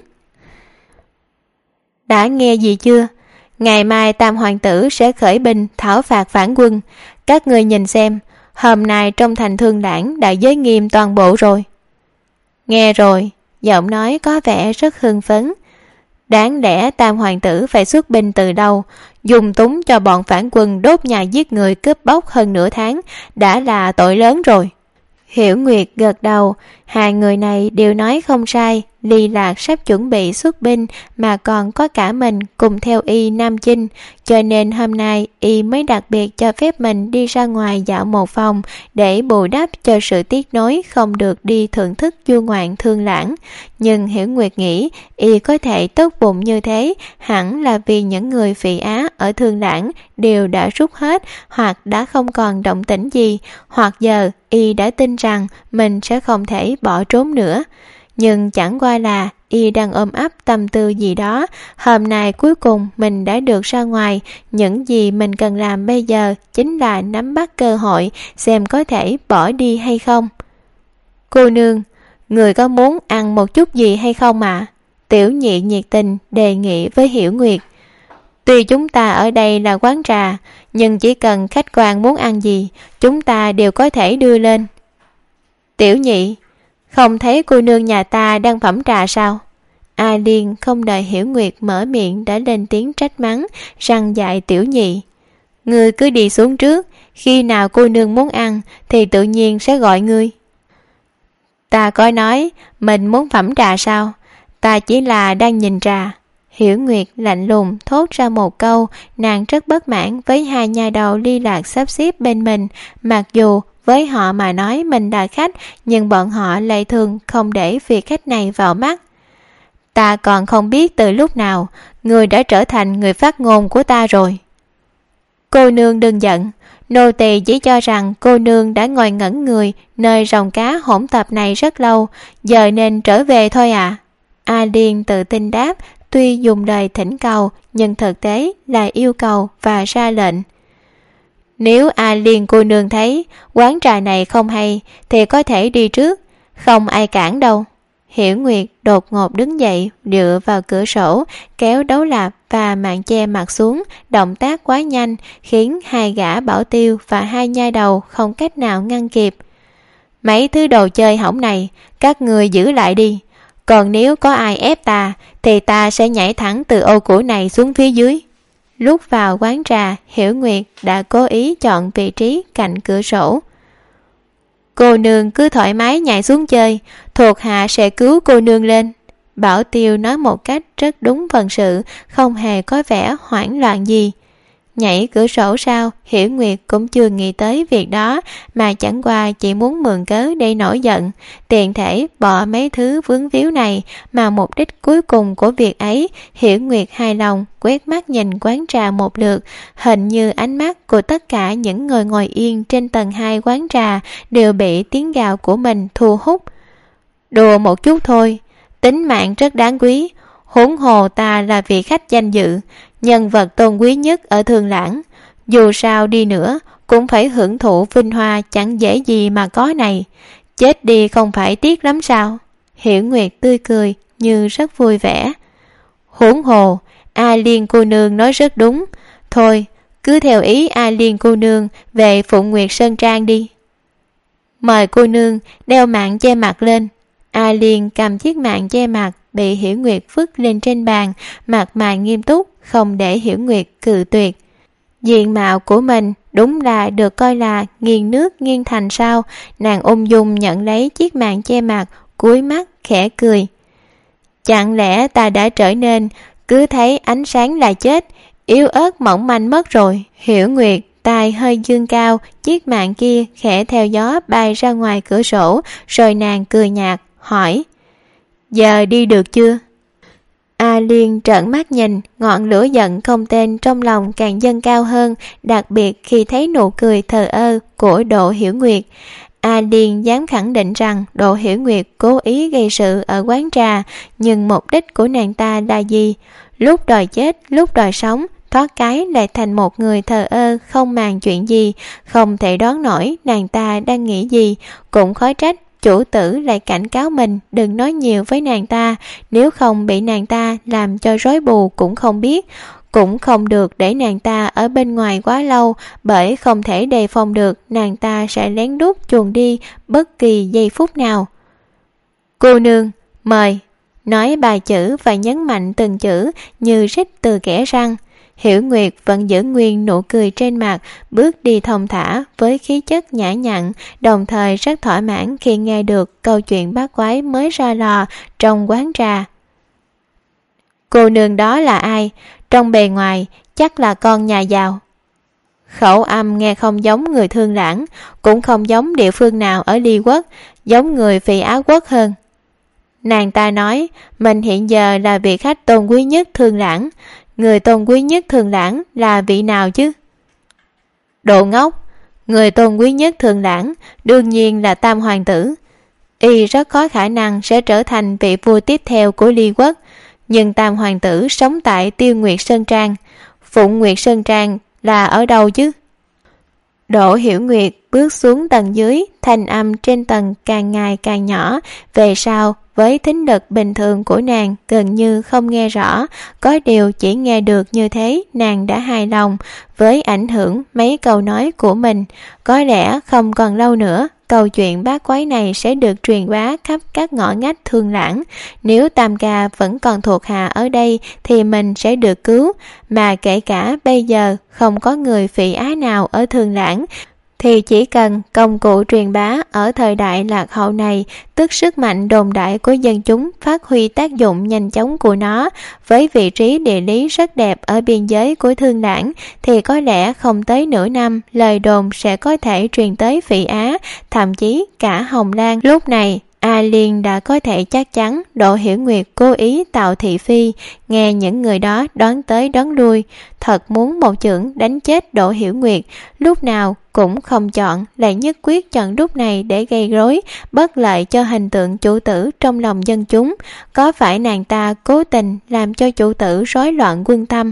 Đã nghe gì chưa? Ngày mai Tam Hoàng tử sẽ khởi binh thảo phạt phản quân. Các người nhìn xem, hôm nay trong thành Thương Lãng đã giới nghiêm toàn bộ rồi. Nghe rồi, giọng nói có vẻ rất hưng phấn. Đáng lẽ Tam Hoàng tử phải xuất binh từ đâu, dùng túng cho bọn phản quân đốt nhà giết người cướp bóc hơn nửa tháng, đã là tội lớn rồi. Hiểu Nguyệt gật đầu, 2 người này đều nói không sai. Ly Lạc sắp chuẩn bị xuất binh mà còn có cả mình cùng theo y Nam Chinh, cho nên hôm nay y mới đặc biệt cho phép mình đi ra ngoài dạo một vòng để bù đắp cho sự tiếc nối không được đi thưởng thức du ngoạn Thương Lãng. Nhưng Hiểu Nguyệt nghĩ y có thể tốt bụng như thế hẳn là vì những người Phỉ Á ở Thương Lãng đều đã rút hết, hoặc đã không còn động tĩnh gì, hoặc giờ y đã tin rằng mình sẽ không thể bỏ trốn nữa. Nhưng chẳng qua là y đang ôm ấp tâm tư gì đó. Hôm nay cuối cùng mình đã được ra ngoài. Những gì mình cần làm bây giờ chính là nắm bắt cơ hội, xem có thể bỏ đi hay không. Cô nương, người có muốn ăn một chút gì hay không ạ? Tiểu Nhị nhiệt tình đề nghị với Hiểu Nguyệt. Tuy chúng ta ở đây là quán trà, nhưng chỉ cần khách quan muốn ăn gì, chúng ta đều có thể đưa lên. Tiểu Nhị, không thấy cô nương nhà ta đang phẩm trà sao? A Liên không đợi Hiểu Nguyệt mở miệng đã lên tiếng trách mắng, răn dạy Tiểu Nhị. Ngươi cứ đi xuống trước, khi nào cô nương muốn ăn thì tự nhiên sẽ gọi ngươi. Ta có nói mình muốn phẩm trà sao? Ta chỉ là đang nhìn trà. Hiểu Nguyệt lạnh lùng thốt ra một câu. Nàng rất bất mãn với 2 nha đầu Ly Lạc sắp xếp bên mình. Mặc dù với họ mà nói mình là khách, nhưng bọn họ lại thường không để việc khách này vào mắt. Ta còn không biết từ lúc nào người đã trở thành người phát ngôn của ta rồi. Cô nương đừng giận, nô tỳ chỉ cho rằng cô nương đã ngồi ngẩn người nơi rồng cá hỗn tạp này rất lâu, giờ nên trở về thôi à. A Liên tự tin đáp, tuy dùng lời thỉnh cầu nhưng thực tế là yêu cầu và ra lệnh. Nếu A Liên cô nương thấy quán trà này không hay thì có thể đi trước, không ai cản đâu. Hiểu Nguyệt đột ngột đứng dậy, dựa vào cửa sổ, kéo đấu lạp và mạng che mặt xuống. Động tác quá nhanh khiến 2 gã bảo tiêu và 2 nhai đầu không cách nào ngăn kịp. Mấy thứ đồ chơi hỏng này các người giữ lại đi, còn nếu có ai ép ta thì ta sẽ nhảy thẳng từ ô cửa này xuống phía dưới. Lúc vào quán trà, Hiểu Nguyệt đã cố ý chọn vị trí cạnh cửa sổ. Cô nương cứ thoải mái nhảy xuống chơi, thuộc hạ sẽ cứu cô nương lên. Bảo tiêu nói một cách rất đúng phần sự, không hề có vẻ hoảng loạn gì. Nhảy cửa sổ sao? Hiểu Nguyệt cũng chưa nghĩ tới việc đó, mà chẳng qua chỉ muốn mượn cớ để nổi giận, tiện thể bỏ mấy thứ vướng víu này, mà mục đích cuối cùng của việc ấy. Hiểu Nguyệt hài lòng quét mắt nhìn quán trà một lượt, hình như ánh mắt của tất cả những người ngồi yên trên tầng 2 quán trà đều bị tiếng gào của mình thu hút. Đùa một chút thôi, tính mạng rất đáng quý, huống hồ ta là vị khách danh dự, nhân vật tôn quý nhất ở Thương Lãng, dù sao đi nữa cũng phải hưởng thụ vinh hoa chẳng dễ gì mà có này, chết đi không phải tiếc lắm sao? Hiểu Nguyệt tươi cười như rất vui vẻ. Huống hồ, A Liên cô nương nói rất đúng, thôi cứ theo ý A Liên cô nương về Phụng Nguyệt Sơn Trang đi. Mời cô nương đeo mạng che mặt lên. A Liên cầm chiếc mạng che mặt bị Hiểu Nguyệt vứt lên trên bàn, mặt mày nghiêm túc, không để Hiểu Nguyệt cự tuyệt. Diện mạo của mình đúng là được coi là nghiêng nước nghiêng thành sao. Nàng ung dung nhận lấy chiếc mạng che mặt, cúi mắt khẽ cười. Chẳng lẽ ta đã trở nên cứ thấy ánh sáng là chết, yếu ớt mỏng manh mất rồi? Hiểu Nguyệt tay hơi dương cao, chiếc mạng kia khẽ theo gió bay ra ngoài cửa sổ, rồi nàng cười nhạt hỏi: Giờ đi được chưa? A Liên trợn mắt nhìn, ngọn lửa giận không tên trong lòng càng dâng cao hơn, đặc biệt khi thấy nụ cười thờ ơ của Đỗ Hiểu Nguyệt. A Liên dám khẳng định rằng Đỗ Hiểu Nguyệt cố ý gây sự ở quán trà, nhưng mục đích của nàng ta là gì? Lúc đòi chết, lúc đòi sống, thoát cái lại thành một người thờ ơ không màng chuyện gì, không thể đoán nổi nàng ta đang nghĩ gì. Cũng khó trách chủ tử lại cảnh cáo mình đừng nói nhiều với nàng ta, nếu không bị nàng ta làm cho rối bù cũng không biết. Cũng không được để nàng ta ở bên ngoài quá lâu, bởi không thể đề phòng được nàng ta sẽ lén lút chuồn đi bất kỳ giây phút nào. Cô nương, mời. Nói ba chữ và nhấn mạnh từng chữ như rít từ kẽ răng. Hiểu Nguyệt vẫn giữ nguyên nụ cười trên mặt, bước đi thong thả với khí chất nhã nhặn, đồng thời rất thỏa mãn khi nghe được câu chuyện bát quái mới ra lò trong quán trà. Cô nương đó là ai? Trong bề ngoài chắc là con nhà giàu. Khẩu âm nghe không giống người Thương Lãng, cũng không giống địa phương nào ở Ly Quốc, giống người Phi Á Quốc hơn. Nàng ta nói mình hiện giờ là vị khách tôn quý nhất Thương Lãng. Người tôn quý nhất Thương Lãng là vị nào chứ? Đồ ngốc, người tôn quý nhất Thương Lãng đương nhiên là Tam Hoàng tử. Y rất có khả năng sẽ trở thành vị vua tiếp theo của Ly Quốc, nhưng Tam Hoàng tử sống tại Tiêu Nguyệt Sơn Trang. Phụng Nguyệt Sơn Trang là ở đâu chứ? Đỗ Hiểu Nguyệt bước xuống tầng dưới, thanh âm trên tầng càng ngày càng nhỏ. Về sau, với thính lực bình thường của nàng gần như không nghe rõ, có điều chỉ nghe được như thế nàng đã hài lòng với ảnh hưởng mấy câu nói của mình. Có lẽ không còn lâu nữa câu chuyện bát quái này sẽ được truyền bá khắp các ngõ ngách Thương Lãng. Nếu Tam Ca vẫn còn thuộc hạ ở đây thì mình sẽ được cứu, mà kể cả bây giờ không có người Phỉ Á nào ở Thương Lãng thì chỉ cần công cụ truyền bá ở thời đại lạc hậu này, tức sức mạnh đồn đại của dân chúng phát huy tác dụng nhanh chóng của nó, với vị trí địa lý rất đẹp ở biên giới của Thương Lãng, thì có lẽ không tới nửa năm lời đồn sẽ có thể truyền tới Phỉ Á, thậm chí cả Hồng Lan. Lúc này A Liên đã có thể chắc chắn Đỗ Hiểu Nguyệt cố ý tạo thị phi, nghe những người đó đoán tới đoán lui, thật muốn một chưởng đánh chết Đỗ Hiểu Nguyệt, lúc nào cũng không chọn, lại nhất quyết chọn lúc này để gây rối, bất lợi cho hình tượng chủ tử trong lòng dân chúng. Có phải nàng ta cố tình làm cho chủ tử rối loạn quân tâm?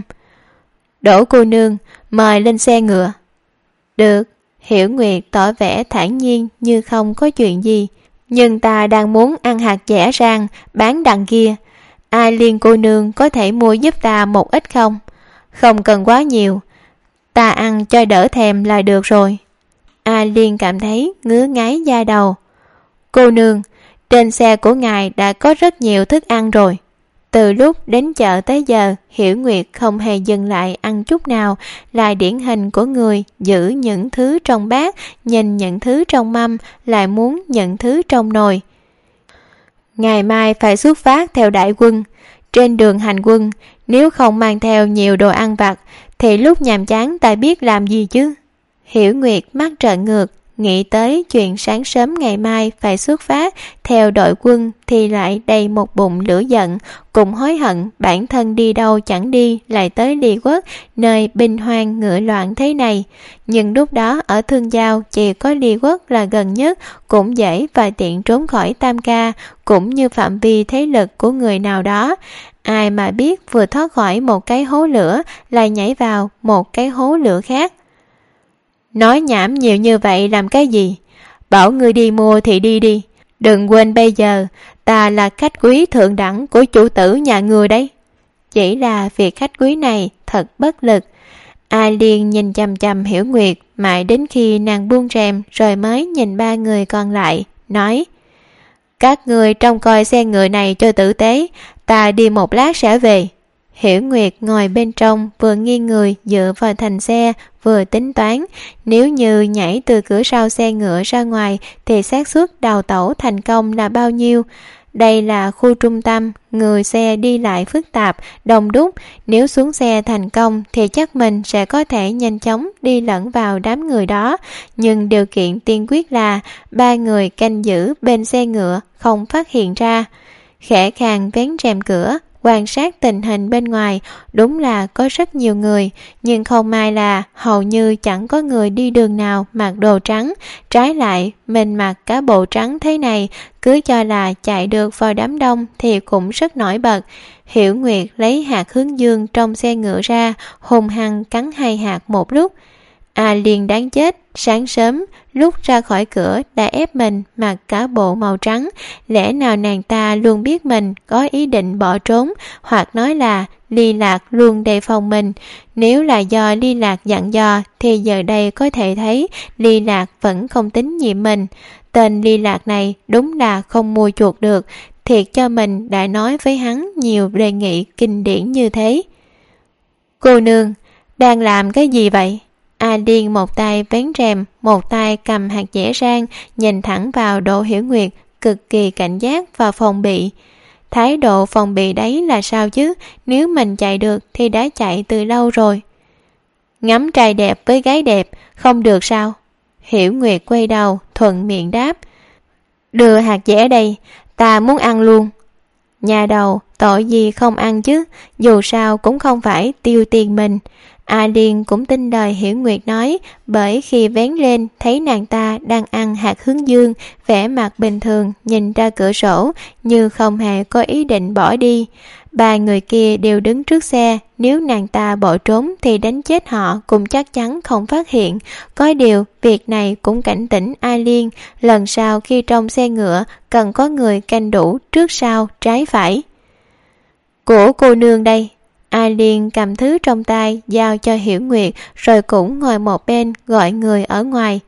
Đỗ cô nương, mời lên xe ngựa. Được. Hiểu Nguyệt tỏ vẻ thản nhiên như không có chuyện gì. Nhưng ta đang muốn ăn hạt dẻ rang bán đằng kia. A Liên cô nương có thể mua giúp ta một ít không? Không cần quá nhiều, ta ăn cho đỡ thèm là được rồi. A Liên cảm thấy ngứa ngáy da đầu. Cô nương, trên xe của ngài đã có rất nhiều thức ăn rồi. Từ lúc đến chợ tới giờ, Hiểu Nguyệt không hề dừng lại ăn chút nào, là điển hình của người giữ những thứ trong bát, nhìn những thứ trong mâm, lại muốn những thứ trong nồi. Ngày mai phải xuất phát theo đại quân. Trên đường hành quân, nếu không mang theo nhiều đồ ăn vặt, thì lúc nhàm chán ta biết làm gì chứ? Hiểu Nguyệt mắt trợn ngược, nghĩ tới chuyện sáng sớm ngày mai phải xuất phát theo đội quân thì lại đầy một bụng lửa giận, cũng hối hận bản thân đi đâu chẳng đi lại tới Ly Quốc, nơi binh hoang ngựa loạn thế này. Nhưng lúc đó ở Thương Giao chỉ có Ly Quốc là gần nhất, cũng dễ và tiện trốn khỏi Tam Ca, cũng như phạm vi thế lực của người nào đó. Ai mà biết vừa thoát khỏi một cái hố lửa lại nhảy vào một cái hố lửa khác. Nói nhảm nhiều như vậy làm cái gì? Bảo ngươi đi mua thì đi đi. Đừng quên bây giờ ta là khách quý thượng đẳng của chủ tử nhà ngươi đấy. Chỉ là việc khách quý này thật bất lực. A Liên nhìn chằm chằm Hiểu Nguyệt mãi đến khi nàng buông rèm rồi mới nhìn ba người còn lại, nói: các người trông coi xe ngựa này cho tử tế, ta đi một lát sẽ về. Hiểu Nguyệt ngồi bên trong, vừa nghiêng người dựa vào thành xe, vừa tính toán nếu như nhảy từ cửa sau xe ngựa ra ngoài thì xác suất đào tẩu thành công là bao nhiêu. Đây là khu trung tâm, người xe đi lại phức tạp, đông đúc. Nếu xuống xe thành công thì chắc mình sẽ có thể nhanh chóng đi lẫn vào đám người đó. Nhưng điều kiện tiên quyết là ba người canh giữ bên xe ngựa không phát hiện ra. Khẽ khàng vén rèm cửa, quan sát tình hình bên ngoài. Đúng là có rất nhiều người, nhưng không may là hầu như chẳng có người đi đường nào mặc đồ trắng. Trái lại, mình mặc cả bộ trắng thế này, cứ cho là chạy được vào đám đông thì cũng rất nổi bật. Hiểu Nguyệt lấy hạt hướng dương trong xe ngựa ra, hùng hăng cắn 2 hạt một lúc. Liền đáng chết, sáng sớm lúc ra khỏi cửa đã ép mình mặc cả bộ màu trắng. Lẽ nào nàng ta luôn biết mình có ý định bỏ trốn, hoặc nói là Ly Lạc luôn đề phòng mình. Nếu là do Ly Lạc dặn dò thì giờ đây có thể thấy Ly Lạc vẫn không tín nhiệm mình. Tên Ly Lạc này đúng là không mua chuộc được, thiệt cho mình đã nói với hắn nhiều đề nghị kinh điển như thế. Cô nương, đang làm cái gì vậy? Liên một tay vén rèm, một tay cầm hạt dẻ rang, nhìn thẳng vào Đỗ Hiểu Nguyệt, cực kỳ cảnh giác và phòng bị. Thái độ phòng bị đấy là sao chứ? Nếu mình chạy được thì đã chạy từ lâu rồi. Ngắm trai đẹp với gái đẹp, không được sao? Hiểu Nguyệt quay đầu, thuận miệng đáp: đưa hạt dẻ đây, ta muốn ăn luôn. Nhà đầu, tội gì không ăn chứ, dù sao cũng không phải tiêu tiền mình. Liên cũng tin lời Hiểu Nguyệt nói, bởi khi vén lên thấy nàng ta đang ăn hạt hướng dương, vẻ mặt bình thường nhìn ra cửa sổ như không hề có ý định bỏ đi. Ba người kia đều đứng trước xe, nếu nàng ta bỏ trốn thì đánh chết họ cũng chắc chắn không phát hiện. Có điều việc này cũng cảnh tỉnh Liên, lần sau khi trong xe ngựa cần có người canh đủ trước sau trái phải. Của cô nương đây. Liên cầm thứ trong tay giao cho Hiểu Nguyệt, rồi cũng ngồi một bên gọi người ở ngoài.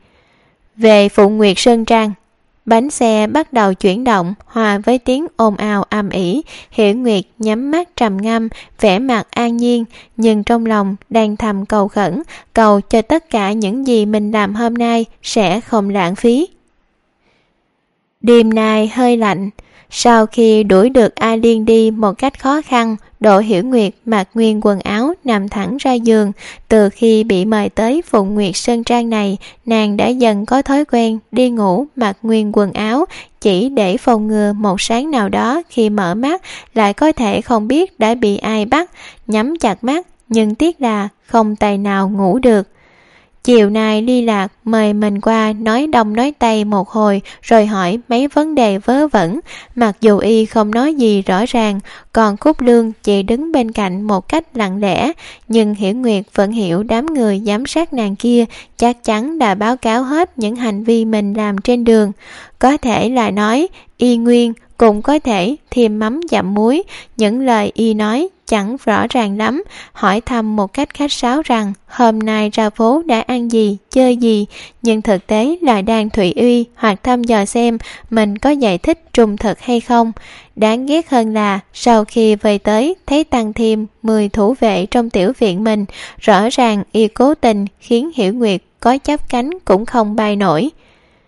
Về Phụng Nguyệt Sơn Trang. Bánh xe bắt đầu chuyển động, hòa với tiếng ồn ào ầm ĩ. Hiểu Nguyệt nhắm mắt trầm ngâm, vẻ mặt an nhiên, nhưng trong lòng đang thầm cầu khẩn, cầu cho tất cả những gì mình làm hôm nay sẽ không lãng phí. Đêm nay hơi lạnh. Sau khi đuổi được Liên đi một cách khó khăn, Đỗ Hiểu Nguyệt mặc nguyên quần áo nằm thẳng ra giường. Từ khi bị mời tới Phụng Nguyệt Sơn Trang này, nàng đã dần có thói quen đi ngủ mặc nguyên quần áo, chỉ để phòng ngừa một sáng nào đó khi mở mắt lại có thể không biết đã bị ai bắt. Nhắm chặt mắt, nhưng tiếc là không tài nào ngủ được. Chiều nay Ly Lạc mời mình qua nói đông nói tây một hồi, rồi hỏi mấy vấn đề vớ vẩn. Mặc dù y không nói gì rõ ràng, còn Cúc Lương chỉ đứng bên cạnh một cách lặng lẽ, nhưng Hiểu Nguyệt vẫn hiểu đám người giám sát nàng kia chắc chắn đã báo cáo hết những hành vi mình làm trên đường. Có thể là nói y nguyên, cũng có thể thêm mắm dặm muối. Những lời y nói chẳng rõ ràng lắm, hỏi thăm một cách khách sáo rằng hôm nay ra phố đã ăn gì, chơi gì, nhưng thực tế là đang thủy uy hoặc thăm dò xem mình có giải thích trung thực hay không. Đáng ghét hơn là sau khi về tới thấy tăng thêm 10 thủ vệ trong tiểu viện mình, rõ ràng y cố tình khiến Hiểu Nguyệt có chắp cánh cũng không bay nổi.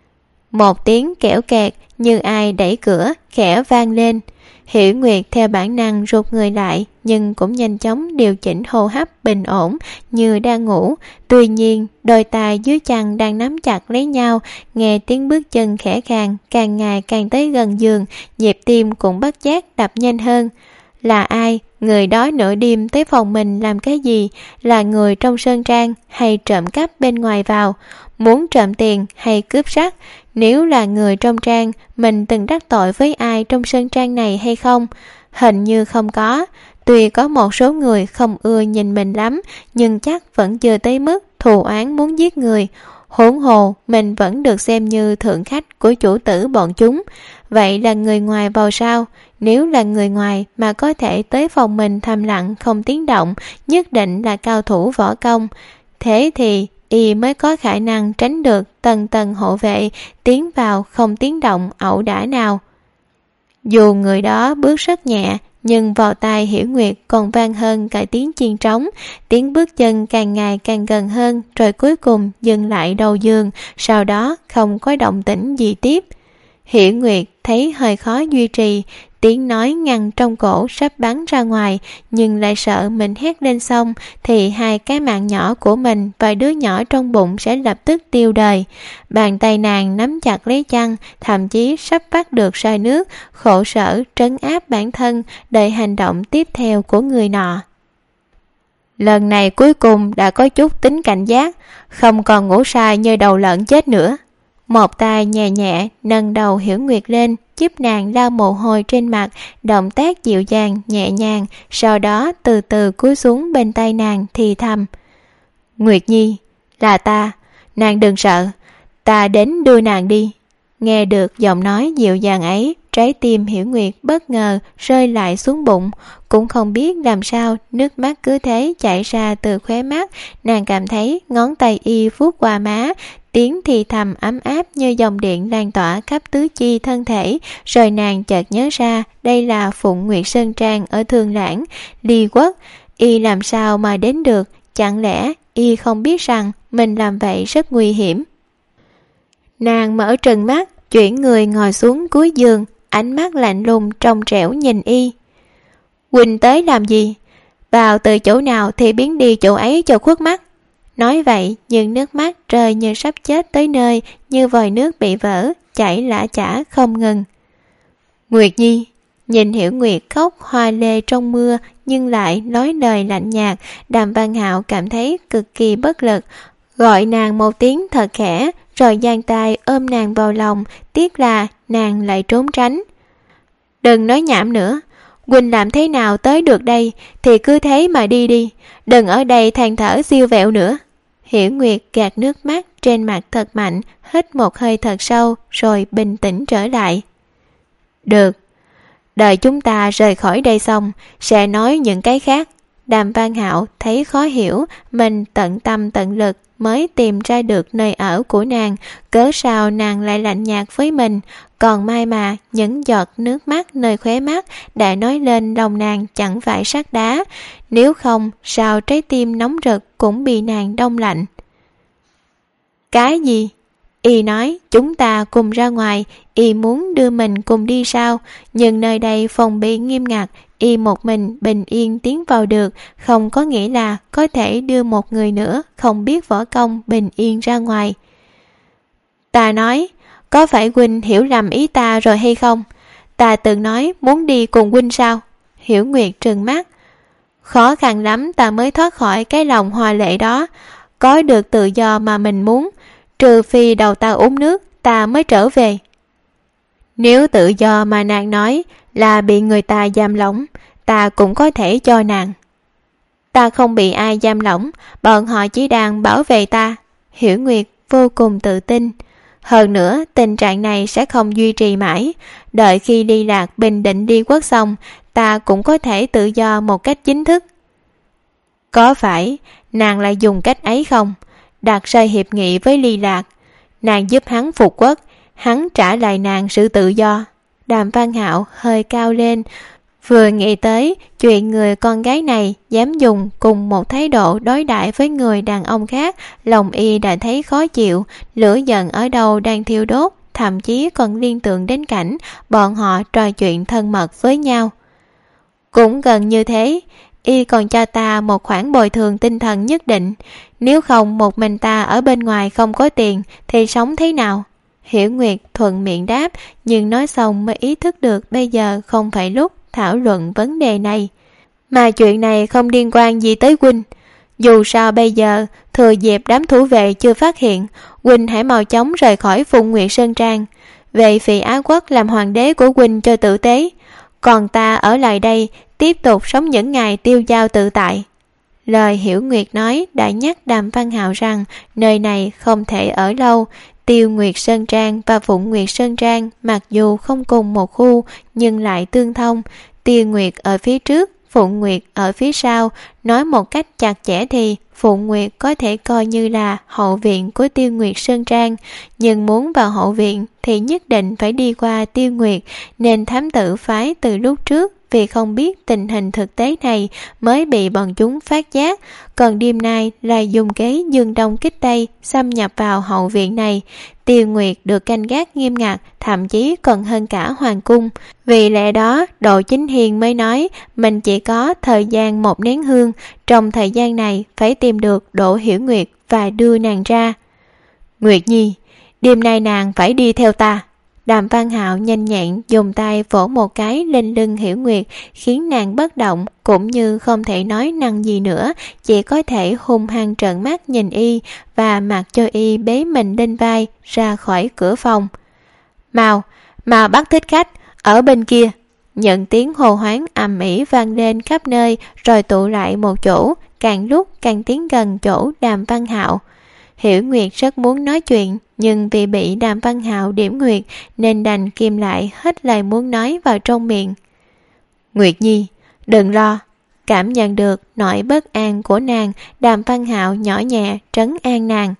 Một tiếng kẽo kẹt như ai đẩy cửa khẽ vang lên. Hiểu Nguyệt theo bản năng rụt người lại, nhưng cũng nhanh chóng điều chỉnh hô hấp bình ổn như đang ngủ. Tuy nhiên đôi tay dưới chăn đang nắm chặt lấy nhau, nghe tiếng bước chân khẽ khàng càng ngày càng tới gần giường, nhịp tim cũng bất giác đập nhanh hơn. Là ai? Người đó nửa đêm tới phòng mình làm cái gì? Là người trong sơn trang hay trộm cắp bên ngoài vào? Muốn trộm tiền hay cướp sắt? Nếu là người trong trang, mình từng đắc tội với ai trong sơn trang này hay không? Hình như không có. Tuy có một số người không ưa nhìn mình lắm, nhưng chắc vẫn chưa tới mức thù oán muốn giết người. Huống hồ mình vẫn được xem như thượng khách của chủ tử bọn chúng. Vậy là người ngoài vào sao? Nếu là người ngoài mà có thể tới phòng mình thầm lặng không tiếng động, nhất định là cao thủ võ công. Thế thì y mới có khả năng tránh được tầng tầng hộ vệ tiến vào không tiếng động ẩu đả nào. Dù người đó bước rất nhẹ, nhưng vào tai Hiểu Nguyệt còn vang hơn cả tiếng chiên trống. Tiếng bước chân càng ngày càng gần hơn, rồi cuối cùng dừng lại đầu giường, sau đó không có động tĩnh gì tiếp. Hiểu Nguyệt thấy hơi khó duy trì, tiếng nói ngăn trong cổ sắp bắn ra ngoài, nhưng lại sợ mình hét lên xong thì hai cái mạng nhỏ của mình và đứa nhỏ trong bụng sẽ lập tức tiêu đời. Bàn tay nàng nắm chặt lấy chăn, thậm chí sắp bắt được soi nước, khổ sở trấn áp bản thân, đợi hành động tiếp theo của người nọ. Lần này cuối cùng đã có chút tính cảnh giác, không còn ngủ sai như đầu lợn chết nữa. Một tay nhẹ nhẹ nâng đầu Hiểu Nguyệt lên, giúp nàng lau mồ hôi trên mặt, động tác dịu dàng nhẹ nhàng, sau đó từ từ cúi xuống bên tay nàng thì thầm: Nguyệt Nhi, là ta, nàng đừng sợ, ta đến đưa nàng đi. Nghe được giọng nói dịu dàng ấy, trái tim Hiểu Nguyệt bất ngờ rơi lại xuống bụng, cũng không biết làm sao nước mắt cứ thế chảy ra từ khóe mắt. Nàng cảm thấy ngón tay y vuốt qua má, tiếng thì thầm ấm áp như dòng điện lan tỏa khắp tứ chi thân thể. Rồi nàng chợt nhớ ra đây là Phụng Nguyệt Sơn Trang ở Thương Lãng, Ly Quốc. Y làm sao mà đến được? Chẳng lẽ y không biết rằng mình làm vậy rất nguy hiểm? Nàng mở trừng mắt, chuyển người ngồi xuống cuối giường, ánh mắt lạnh lùng trong trẻo nhìn y. Huynh tới làm gì? Vào từ chỗ nào thì biến đi chỗ ấy cho khuất mắt. Nói vậy nhưng nước mắt rơi như sắp chết tới nơi, như vòi nước bị vỡ, chảy lã chả không ngừng. Nguyệt Nhi. Nhìn Hiểu Nguyệt khóc hoa lê trong mưa nhưng lại nói lời lạnh nhạt, Đàm Văn Hạo cảm thấy cực kỳ bất lực, gọi nàng một tiếng thật khẽ, rồi giang tay ôm nàng vào lòng, tiếc là nàng lại trốn tránh. Đừng nói nhảm nữa, huynh làm thế nào tới được đây thì cứ thế mà đi đi, đừng ở đây than thở siêu vẹo nữa. Hiểu Nguyệt gạt nước mắt trên mặt thật mạnh, hít một hơi thật sâu rồi bình tĩnh trở lại. Được, đợi chúng ta rời khỏi đây xong sẽ nói những cái khác. Đàm Văn Hạo thấy khó hiểu, mình tận tâm tận lực mới tìm ra được nơi ở của nàng, cớ sao nàng lại lạnh nhạt với mình. Còn may mà những giọt nước mắt nơi khóe mắt đã nói lên lòng nàng chẳng phải sắt đá, nếu không sao trái tim nóng rực cũng bị nàng đông lạnh. Cái gì? Y nói chúng ta cùng ra ngoài, y muốn đưa mình cùng đi sao? Nhưng nơi đây phòng bị nghiêm ngặt, y một mình bình yên tiến vào được, không có nghĩa là có thể đưa một người nữa không biết võ công bình yên ra ngoài. Ta nói, có phải huynh hiểu lầm ý ta rồi hay không? Ta từng nói muốn đi cùng huynh sao? Hiểu Nguyệt trừng mắt. Khó khăn lắm ta mới thoát khỏi cái lòng hoa lệ đó, có được tự do mà mình muốn, trừ phi đầu ta uống nước ta mới trở về. Nếu tự do mà nàng nói là bị người ta giam lỏng, ta cũng có thể cho nàng. Ta không bị ai giam lỏng, bọn họ chỉ đang bảo vệ ta. Hiểu Nguyệt vô cùng tự tin. Hơn nữa tình trạng này sẽ không duy trì mãi, đợi khi Ly Lạc bình định Ly Quốc xong, ta cũng có thể tự do một cách chính thức. Có phải nàng lại dùng cách ấy không? Đặt rơi hiệp nghị với Ly Lạc, nàng giúp hắn phục quốc, hắn trả lại nàng sự tự do. Đàm Văn Hạo hơi cao lên, vừa nghĩ tới chuyện người con gái này dám dùng cùng một thái độ đối đãi với người đàn ông khác, lòng y đã thấy khó chịu, lửa giận ở đâu đang thiêu đốt thậm chí còn liên tưởng đến cảnh bọn họ trò chuyện thân mật với nhau. Cũng gần như thế, y còn cho ta một khoản bồi thường tinh thần nhất định, nếu không một mình ta ở bên ngoài không có tiền thì sống thế nào? Hiểu Nguyệt thuận miệng đáp, nhưng nói xong mới ý thức được bây giờ không phải lúc thảo luận vấn đề này. Mà chuyện này không liên quan gì tới huynh. Dù sao bây giờ, thừa dịp đám thủ vệ chưa phát hiện, huynh hãy mau chóng rời khỏi Phụng Nguyệt Sơn Trang. Về Phỉ Á Quốc làm hoàng đế của huynh cho tử tế. Còn ta ở lại đây, tiếp tục sống những ngày tiêu dao tự tại. Lời Hiểu Nguyệt nói đã nhắc Đàm Văn Hạo rằng nơi này không thể ở lâu. Tiêu Nguyệt Sơn Trang và Phụng Nguyệt Sơn Trang mặc dù không cùng một khu nhưng lại tương thông. Tiêu Nguyệt ở phía trước, Phụng Nguyệt ở phía sau. Nói một cách chặt chẽ thì Phụng Nguyệt có thể coi như là hậu viện của Tiêu Nguyệt Sơn Trang, nhưng muốn vào hậu viện thì nhất định phải đi qua Tiêu Nguyệt, nên thám tử phái từ lúc trước vì không biết tình hình thực tế này mới bị bọn chúng phát giác, còn đêm nay là dùng kế dương đông kích tây xâm nhập vào hậu viện này. Tiêu Nguyệt được canh gác nghiêm ngặt, thậm chí còn hơn cả hoàng cung. Vì lẽ đó, Độ Chính Hiền mới nói mình chỉ có thời gian 1 nén hương, trong thời gian này phải tìm được Đỗ Hiểu Nguyệt và đưa nàng ra. Nguyệt Nhi, đêm nay nàng phải đi theo ta. Đàm Văn Hạo nhanh nhẹn dùng tay vỗ một cái lên lưng Hiểu Nguyệt, khiến nàng bất động, cũng như không thể nói năng gì nữa, chỉ có thể hung hăng trợn mắt nhìn y và mặc cho y bế mình lên vai ra khỏi cửa phòng. Mau bắt thích khách ở bên kia. Những tiếng hô hoán ầm ĩ vang lên khắp nơi, rồi tụ lại một chỗ, càng lúc càng tiến gần chỗ Đàm Văn Hạo. Hiểu Nguyệt rất muốn nói chuyện, nhưng vì bị Đàm Văn Hạo điểm nguyệt nên đành kìm lại hết lời muốn nói vào trong miệng. Nguyệt Nhi, đừng lo. Cảm nhận được nỗi bất an của nàng, Đàm Văn Hạo nhỏ nhẹ trấn an nàng.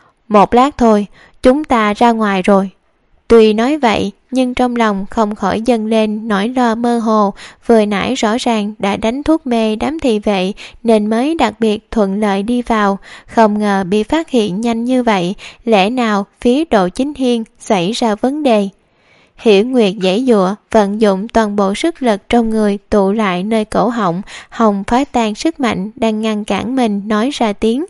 1 lát thôi, chúng ta ra ngoài rồi. Tuy nói vậy, nhưng trong lòng không khỏi dâng lên nỗi lo mơ hồ. Vừa nãy rõ ràng đã đánh thuốc mê đám thị vệ nên mới đặc biệt thuận lợi đi vào, không ngờ bị phát hiện nhanh như vậy. Lẽ nào phía Độ Chính Hiên xảy ra vấn đề? Hiểu Nguyệt giãy giụa, vận dụng toàn bộ sức lực trong người tụ lại nơi cổ họng, hòng phá tan sức mạnh đang ngăn cản mình nói ra tiếng.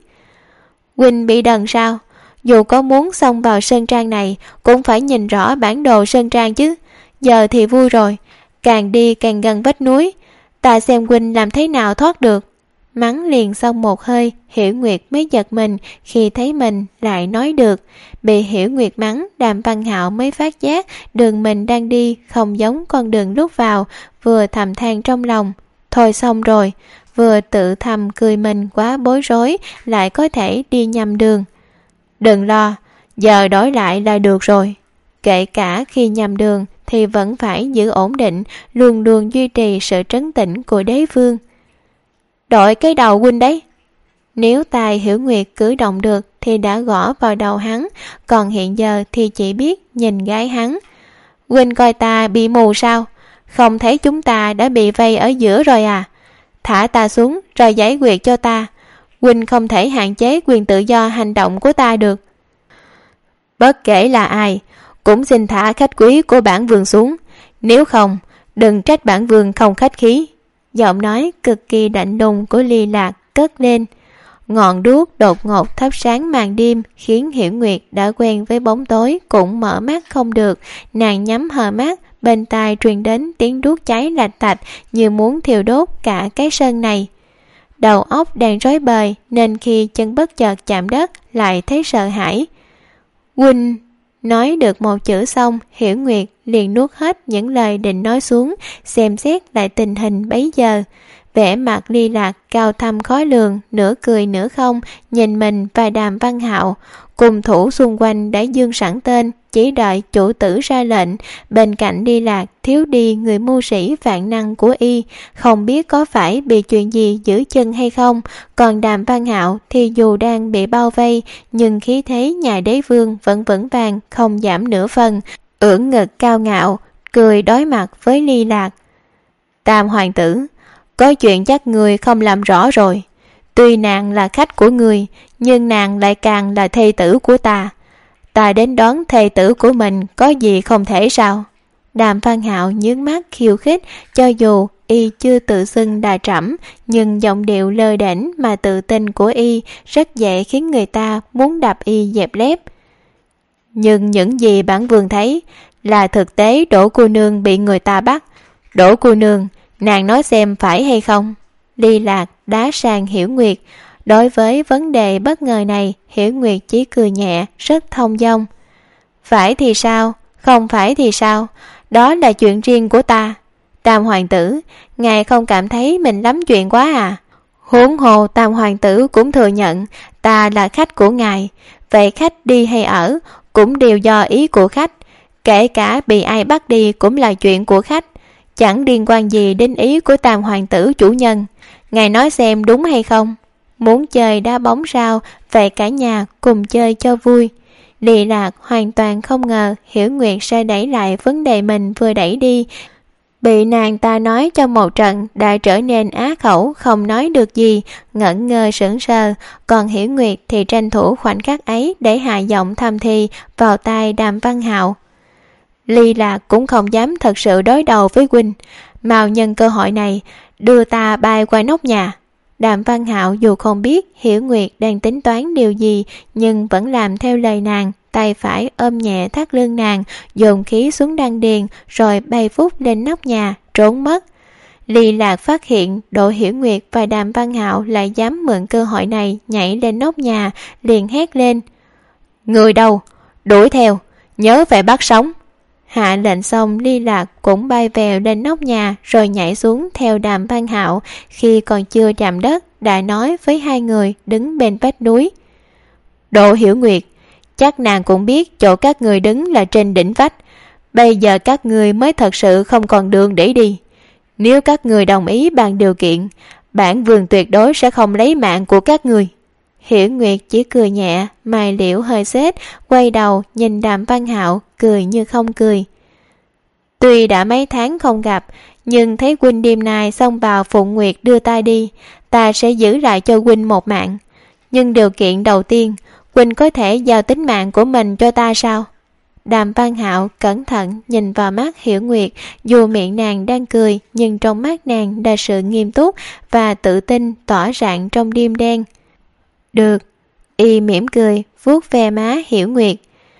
Huynh bị đần sao? Dù có muốn xông vào sơn trang này cũng phải nhìn rõ bản đồ sơn trang chứ. Giờ thì vui rồi, càng đi càng gần vách núi, ta xem huynh làm thế nào thoát được. Mắng liền xong một hơi, Hiểu Nguyệt mới giật mình khi thấy mình lại nói được. Bị Hiểu Nguyệt mắng, Đàm Văn Hạo mới phát giác đường mình đang đi không giống con đường lúc vào, vừa thầm than trong lòng, thôi xong rồi, vừa tự thầm cười mình quá bối rối, lại có thể đi nhầm đường. Đừng lo, giờ đổi lại là được rồi. Kể cả khi nhầm đường thì vẫn phải giữ ổn định, luôn luôn duy trì sự trấn tĩnh của đế vương. Đội cái đầu huynh đấy. Nếu tài Hiểu Nguyệt cử động được thì đã gõ vào đầu hắn, còn hiện giờ thì chỉ biết nhìn gái hắn. Huynh coi ta bị mù sao? Không thấy chúng ta đã bị vây ở giữa rồi à? Thả ta xuống rồi giải quyết cho ta. Huynh không thể hạn chế quyền tự do hành động của ta được. Bất kể là ai, cũng xin thả khách quý của bản vương xuống. Nếu không, đừng trách bản vương không khách khí. Giọng nói cực kỳ lạnh lùng của Ly Lạc cất lên. Ngọn đuốc đột ngột thắp sáng màn đêm, khiến Hiểu Nguyệt đã quen với bóng tối cũng mở mắt không được. Nàng nhắm hờ mắt, bên tai truyền đến tiếng đuốc cháy lạch tạch như muốn thiêu đốt cả cái sân này. Đầu óc đang rối bời nên khi chân bất chợt chạm đất lại thấy sợ hãi. Huynh. Nói được một chữ xong, Hiểu Nguyệt liền nuốt hết những lời định nói xuống, xem xét lại tình hình bấy giờ. Vẻ mặt Ly Lạc cao thâm khó lường, nửa cười nửa không, nhìn mình và Đàm Văn Hạo. Cùng thủ xung quanh đã dương sẵn tên, chỉ đợi chủ tử ra lệnh. Bên cạnh Ly Lạc thiếu đi người mưu sĩ vạn năng của y, không biết có phải bị chuyện gì giữ chân hay không. Còn Đàm Văn Hạo thì dù đang bị bao vây, nhưng khí thế nhà đế vương vẫn vững vàng, không giảm nửa phần. Ưỡn ngực cao ngạo, cười đối mặt với Ly Lạc. Tam hoàng tử, có chuyện chắc người không làm rõ rồi. Tuy nàng là khách của người, nhưng nàng lại càng là thê tử của ta. Ta đến đón thê tử của mình có gì không thể sao? Đàm Văn Hạo nhướng mắt khiêu khích, cho dù y chưa tự xưng là trẫm, nhưng giọng điệu lơ đễnh mà tự tin của y rất dễ khiến người ta muốn đập y dẹp lép. Nhưng những gì bản vương thấy là thực tế Đỗ cô nương bị người ta bắt. Đỗ cô nương, nàng nói xem phải hay không? Ly Lạc đá sang Hiểu Nguyệt. Đối với vấn đề bất ngờ này, Hiểu Nguyệt chỉ cười nhẹ, rất thông dong. Phải thì sao? Không phải thì sao? Đó là chuyện riêng của ta. Tam hoàng tử, ngài không cảm thấy mình lắm chuyện quá à? Huống hồ Tam hoàng tử cũng thừa nhận ta là khách của ngài. Vậy khách đi hay ở cũng đều do ý của khách. Kể cả bị ai bắt đi cũng là chuyện của khách, chẳng liên quan gì đến ý của Tam hoàng tử chủ nhân. Ngài nói xem đúng hay không? Muốn chơi đá bóng sao? Vậy cả nhà cùng chơi cho vui. Ly Lạc hoàn toàn không ngờ Hiểu Nguyệt sẽ đẩy lại vấn đề mình vừa đẩy đi. Bị nàng ta nói cho một trận đã trở nên á khẩu, không nói được gì, ngẩn ngơ sững sờ. Còn Hiểu Nguyệt thì tranh thủ khoảnh khắc ấy để hạ giọng thầm thì vào tai Đàm Văn Hạo. Ly Lạc cũng không dám thật sự đối đầu với huynh, mau nhân cơ hội này đưa ta bay qua nóc nhà. Đàm Văn Hạo dù không biết Hiểu Nguyệt đang tính toán điều gì, nhưng vẫn làm theo lời nàng, tay phải ôm nhẹ thắt lưng nàng, dồn khí xuống đan điền, rồi bay vút lên nóc nhà, trốn mất. Ly Lạc phát hiện Đỗ Hiểu Nguyệt và Đàm Văn Hạo lại dám mượn cơ hội này nhảy lên nóc nhà, liền hét lên: Người đâu? Đuổi theo, nhớ phải bắt sống. Hạ lệnh xong, Ly Lạc cũng bay vèo lên nóc nhà rồi nhảy xuống theo Đàm Văn Hạo. Khi còn chưa chạm đất đã nói với hai người đứng bên vách núi: Đỗ Hiểu Nguyệt, chắc nàng cũng biết chỗ các người đứng là trên đỉnh vách. Bây giờ các người mới thật sự không còn đường để đi. Nếu các người đồng ý bàn điều kiện, bản vương tuyệt đối sẽ không lấy mạng của các người. Hiểu Nguyệt chỉ cười nhẹ, mày liễu hơi xết, quay đầu nhìn Đàm Văn Hạo, cười như không cười. Tuy đã mấy tháng không gặp, nhưng thấy huynh đêm nay xông vào Phụng Nguyệt đưa ta đi, ta sẽ giữ lại cho huynh một mạng. Nhưng điều kiện đầu tiên, huynh có thể giao tính mạng của mình cho ta sao? Đàm Văn Hạo cẩn thận nhìn vào mắt Hiểu Nguyệt, dù miệng nàng đang cười, nhưng trong mắt nàng là sự nghiêm túc và tự tin tỏa rạng trong đêm đen. Được, y mỉm cười, vuốt ve má Hiểu Nguyệt.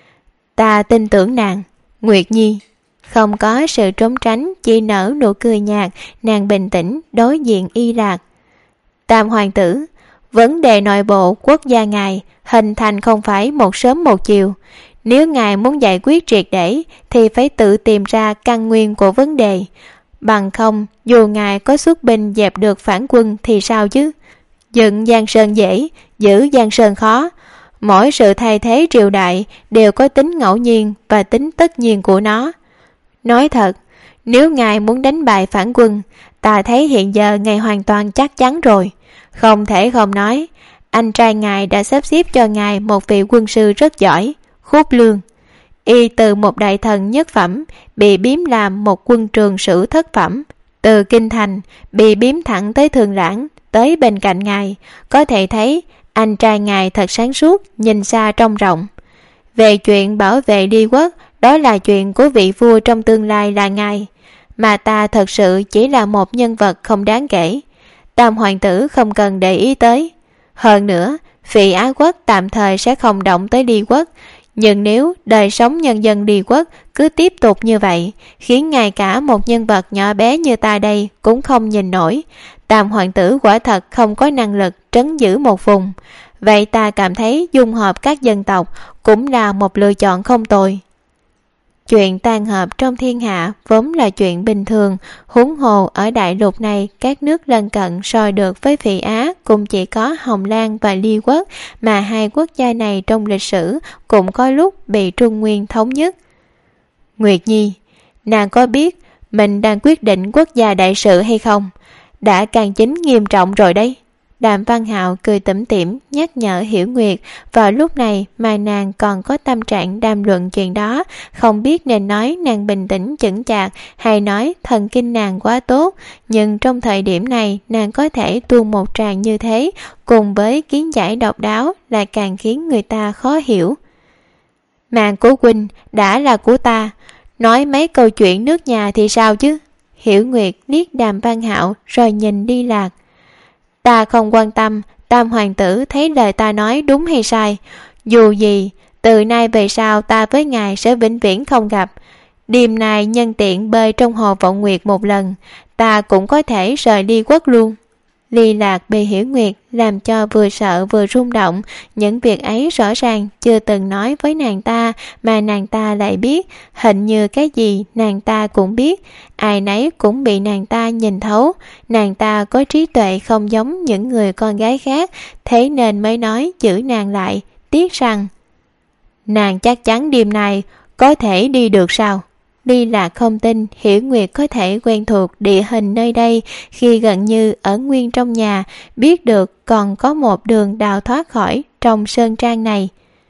Ta tin tưởng nàng, Nguyệt Nhi. Không có sự trốn tránh, chỉ nở nụ cười nhạt, nàng bình tĩnh đối diện Y Lạc. Tam hoàng tử, vấn đề nội bộ quốc gia ngài hình thành không phải một sớm một chiều. Nếu ngài muốn giải quyết triệt để thì phải tự tìm ra căn nguyên của vấn đề. Bằng không, dù ngài có xuất binh dẹp được phản quân thì sao chứ? Dựng Giang Sơn dễ, giữ Giang Sơn khó. Mỗi sự thay thế triều đại đều có tính ngẫu nhiên và tính tất nhiên của nó. Nói thật, nếu ngài muốn đánh bại phản quân, ta thấy hiện giờ ngài hoàn toàn chắc chắn rồi. Không thể không nói, anh trai ngài đã sắp xếp cho ngài một vị quân sư rất giỏi, Khúc Lương. Y từ một đại thần nhất phẩm bị biếm làm một quân trường sử thất phẩm, từ kinh thành bị biếm thẳng tới Thường Lãng, tới bên cạnh ngài. Có thể thấy anh trai ngài thật sáng suốt, nhìn xa trông rộng. Về chuyện bảo vệ Ly Quốc, đó là chuyện của vị vua trong tương lai là ngài, mà ta thật sự chỉ là một nhân vật không đáng kể. Tam hoàng tử không cần để ý tới. Hơn nữa, vị Á Quốc tạm thời sẽ không động tới Ly Quốc, nhưng nếu đời sống nhân dân Ly Quốc cứ tiếp tục như vậy, khiến ngay cả một nhân vật nhỏ bé như ta đây cũng không nhìn nổi, Tam hoàng tử quả thật không có năng lực trấn giữ một vùng. Vậy ta cảm thấy dung hợp các dân tộc cũng là một lựa chọn không tồi. Chuyện tan hợp trong thiên hạ vốn là chuyện bình thường, huống hồ ở đại lục này các nước lân cận soi được với Vị Á cũng chỉ có Hồng Lan và Ly Quốc, mà hai quốc gia này trong lịch sử cũng có lúc bị Trung Nguyên thống nhất. Nguyệt Nhi, nàng có biết mình đang quyết định quốc gia đại sự hay không? Đã càng chính nghiêm trọng rồi đấy. Đàm Văn Hạo cười tủm tỉm nhắc nhở Hiểu Nguyệt. Vào lúc này mà nàng còn có tâm trạng đàm luận chuyện đó, không biết nên nói nàng bình tĩnh chững chạc hay nói thần kinh nàng quá tốt. Nhưng trong thời điểm này nàng có thể tuôn một tràng như thế, cùng với kiến giải độc đáo, lại càng khiến người ta khó hiểu. Mạng của huynh đã là của ta, nói mấy câu chuyện nước nhà thì sao chứ? Hiểu Nguyệt liếc Đàm Văn Hạo rồi nhìn Ly Lạc. Ta không quan tâm Tam hoàng tử thấy lời ta nói đúng hay sai. Dù gì, từ nay về sau ta với ngài sẽ vĩnh viễn không gặp. Đêm nay nhân tiện bơi trong hồ Vọng Nguyệt một lần, ta cũng có thể rời đi quốc luôn. Ly Lạc bị Hiểu Nguyệt làm cho vừa sợ vừa rung động. Những việc ấy rõ ràng chưa từng nói với nàng ta, mà nàng ta lại biết. Hình như cái gì nàng ta cũng biết, ai nấy cũng bị nàng ta nhìn thấu. Nàng ta có trí tuệ không giống những người con gái khác, thế nên mới nói giữ nàng lại. Tiếc rằng nàng chắc chắn đêm nay có thể đi được sao? Ly Lạc không tin Hiểu Nguyệt có thể quen thuộc địa hình nơi đây khi gần như ở nguyên trong nhà, biết được còn có một đường đào thoát khỏi trong sơn trang này.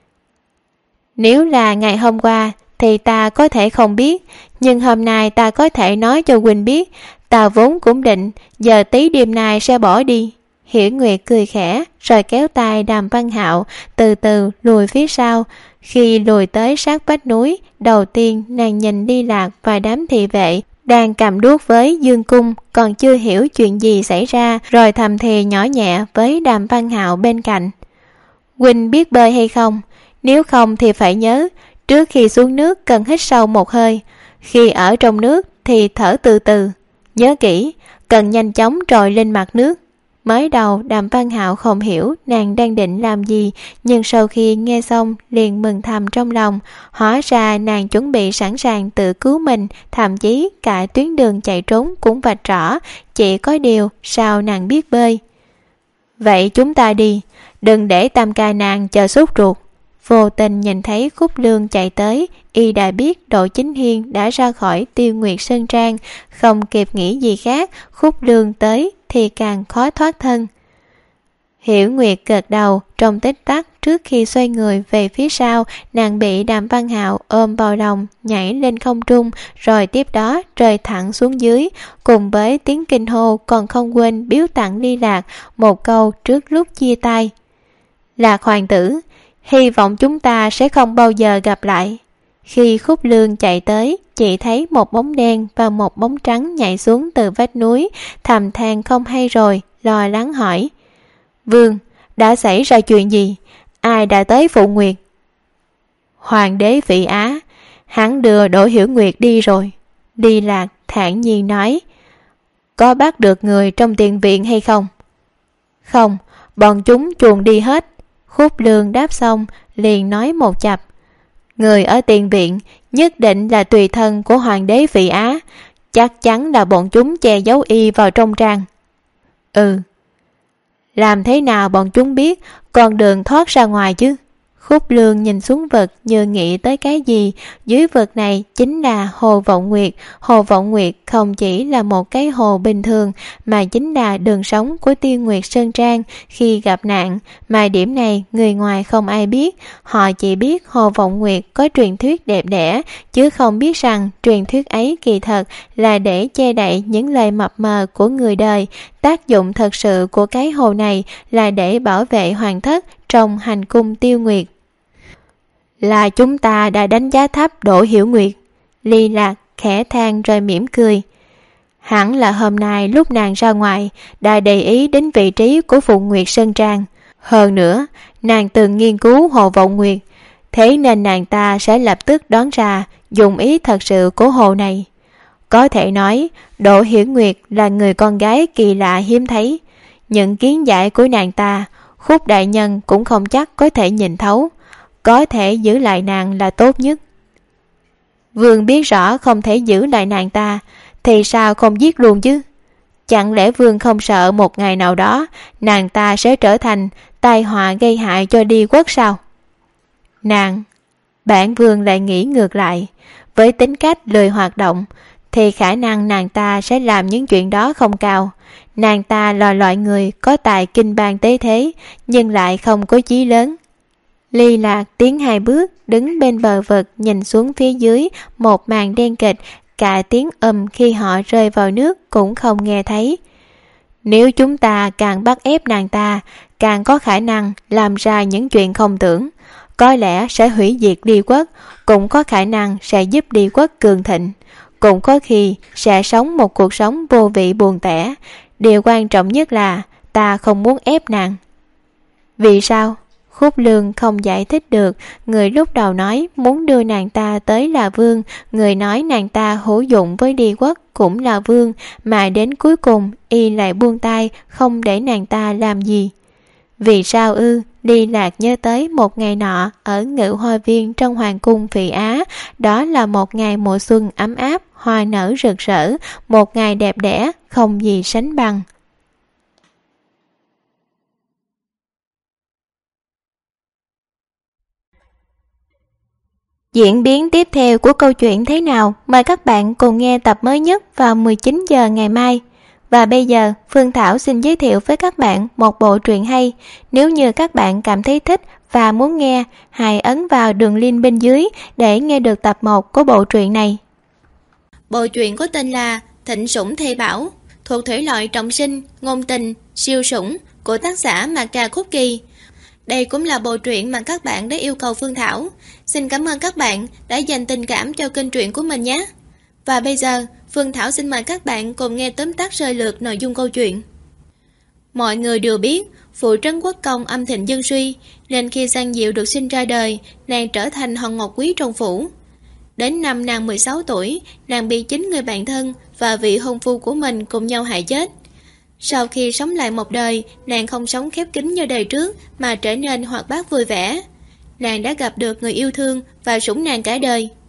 Nếu là ngày hôm qua thì ta có thể không biết, nhưng hôm nay ta có thể nói cho huynh biết. Ta vốn cũng định giờ tí đêm nay sẽ bỏ đi. Hiểu Nguyệt cười khẽ rồi kéo tay Đàm Văn Hạo từ từ lùi phía sau. Khi lùi tới sát vách núi, đầu tiên nàng nhìn Ly Lạc và đám thị vệ đang cầm đuốc với dương cung, còn chưa hiểu chuyện gì xảy ra, rồi thầm thì nhỏ nhẹ với Đàm Văn Hạo bên cạnh. Huynh biết bơi hay không? Nếu không thì phải nhớ, trước khi xuống nước cần hít sâu một hơi, khi ở trong nước thì thở từ từ. Nhớ kỹ, cần nhanh chóng trồi lên mặt nước. Mới đầu Đàm Văn Hạo không hiểu nàng đang định làm gì, nhưng sau khi nghe xong liền mừng thầm trong lòng. Hóa ra nàng chuẩn bị sẵn sàng tự cứu mình, thậm chí cả tuyến đường chạy trốn cũng vạch rõ, chỉ có điều sao nàng biết bơi. Vậy chúng ta đi, đừng để Tam ca nàng chờ sốt ruột. Vô tình nhìn thấy Khúc Lương chạy tới, y đã biết Đỗ Chính Hiên đã ra khỏi Tiêu Nguyệt Sơn Trang, không kịp nghĩ gì khác, Khúc Lương tới thì càng khó thoát thân. Hiểu Nguyệt gật đầu trong tích tắc. Trước khi xoay người về phía sau, nàng bị Đàm Văn Hạo ôm vào lòng, nhảy lên không trung, rồi tiếp đó rơi thẳng xuống dưới, cùng với tiếng kinh hô còn không quên biếu tặng Ly Lạc một câu trước lúc chia tay. Lạc hoàng tử, hy vọng chúng ta sẽ không bao giờ gặp lại. Khi Khúc Lương chạy tới, chỉ thấy một bóng đen và một bóng trắng nhảy xuống từ vách núi, thầm than không hay rồi, lo lắng hỏi: Vương, đã xảy ra chuyện gì? Ai đã tới phụ Nguyệt? Hoàng đế Vị Á, hắn đưa Đỗ Hiểu Nguyệt đi rồi. Ly Lạc thản nhiên nói: Có bắt được người trong tiền viện hay không? Không, bọn chúng chuồn đi hết. Khúc Lương đáp xong liền nói một chập: Người ở tiền viện nhất định là tùy thân của Hoàng đế Vị Á, chắc chắn là bọn chúng che giấu y vào trong trang. Làm thế nào bọn chúng biết con đường thoát ra ngoài chứ? Khúc Lương nhìn xuống vực như nghĩ tới cái gì. Dưới vực này chính là hồ Vọng Nguyệt. Hồ Vọng Nguyệt không chỉ là một cái hồ bình thường, mà chính là đường sống của Tiêu Nguyệt Sơn Trang khi gặp nạn. Mà điểm này người ngoài không ai biết. Họ chỉ biết hồ Vọng Nguyệt có truyền thuyết đẹp đẽ, chứ không biết rằng truyền thuyết ấy kỳ thật là để che đậy những lời mập mờ của người đời. Tác dụng thật sự của cái hồ này là để bảo vệ hoàng thất trong hành cung Tiêu Nguyệt. Là chúng ta đã đánh giá thấp Đỗ Hiểu Nguyệt. Ly Lạc khẽ than rồi mỉm cười. Hẳn là hôm nay lúc nàng ra ngoài đã để ý đến vị trí của Phụ Nguyệt Sơn Trang. Hơn nữa, nàng từng nghiên cứu hồ Vọng Nguyệt, thế nên nàng ta sẽ lập tức đoán ra dụng ý thật sự của hồ này. Có thể nói Đỗ Hiểu Nguyệt là người con gái kỳ lạ hiếm thấy. Những kiến giải của nàng ta, Khúc đại nhân cũng không chắc có thể nhìn thấu. Có thể giữ lại nàng là tốt nhất. Vương biết rõ không thể giữ lại nàng ta, thì sao không giết luôn chứ? Chẳng lẽ Vương không sợ một ngày nào đó nàng ta sẽ trở thành tai họa gây hại cho Đi quốc sao? Bản Vương lại nghĩ ngược lại. Với tính cách lười hoạt động thì khả năng nàng ta sẽ làm những chuyện đó không cao. Nàng ta là loại người có tài kinh bàn tế thế, nhưng lại không có chí lớn. Ly Lạc tiến 2 bước, đứng bên bờ vực nhìn xuống phía dưới, một màn đen kịch, cả tiếng khi họ rơi vào nước cũng không nghe thấy. Nếu chúng ta càng bắt ép nàng ta, càng có khả năng làm ra những chuyện không tưởng. có lẽ sẽ hủy diệt Đi Quốc, cũng có khả năng sẽ giúp Đi Quốc cường thịnh, cũng có khi sẽ sống một cuộc sống vô vị buồn tẻ. Điều quan trọng nhất là ta không muốn ép nàng. Vì sao? Khúc Lương không giải thích được. Người lúc đầu nói muốn đưa nàng ta tới là vương, người nói nàng ta hữu dụng với Đi Quốc cũng là vương, mà đến cuối cùng y lại buông tay không để nàng ta làm gì. Vì sao ư? Ly Lạc nhớ tới một ngày nọ ở Ngự Hoa Viên trong hoàng cung Phỉ Á. Đó là một ngày mùa xuân ấm áp, hoa nở rực rỡ, một ngày đẹp đẽ không gì sánh bằng. Diễn biến tiếp theo của câu chuyện thế nào? Mời các bạn cùng nghe tập mới nhất vào 19 giờ ngày mai. Và bây giờ, Phương Thảo xin giới thiệu với các bạn một bộ truyện hay. Nếu như các bạn cảm thấy thích và muốn nghe, hãy ấn vào đường link bên dưới để nghe được tập 1 của bộ truyện này. Bộ truyện có tên là Thịnh Sủng Thê Bảo, thuộc thể loại trọng sinh, ngôn tình, siêu sủng của tác giả Mạc Trà Khúc Kỳ. Đây cũng là bộ truyện mà các bạn đã yêu cầu Phương Thảo. Xin cảm ơn các bạn đã dành tình cảm cho kênh truyện của mình nhé. Và bây giờ, Phương Thảo xin mời các bạn cùng nghe tóm tắt sơ lược nội dung câu chuyện. Mọi người đều biết, phụ trấn quốc công âm thịnh dân suy, nên khi Giang Diệu được sinh ra đời, nàng trở thành hòn ngọc quý trong phủ. Đến năm nàng 16 tuổi, nàng bị chính người bạn thân và vị hôn phu của mình cùng nhau hại chết. Sau khi sống lại một đời, nàng không sống khép kín như đời trước mà trở nên hoạt bát vui vẻ. Nàng đã gặp được người yêu thương và sủng nàng cả đời.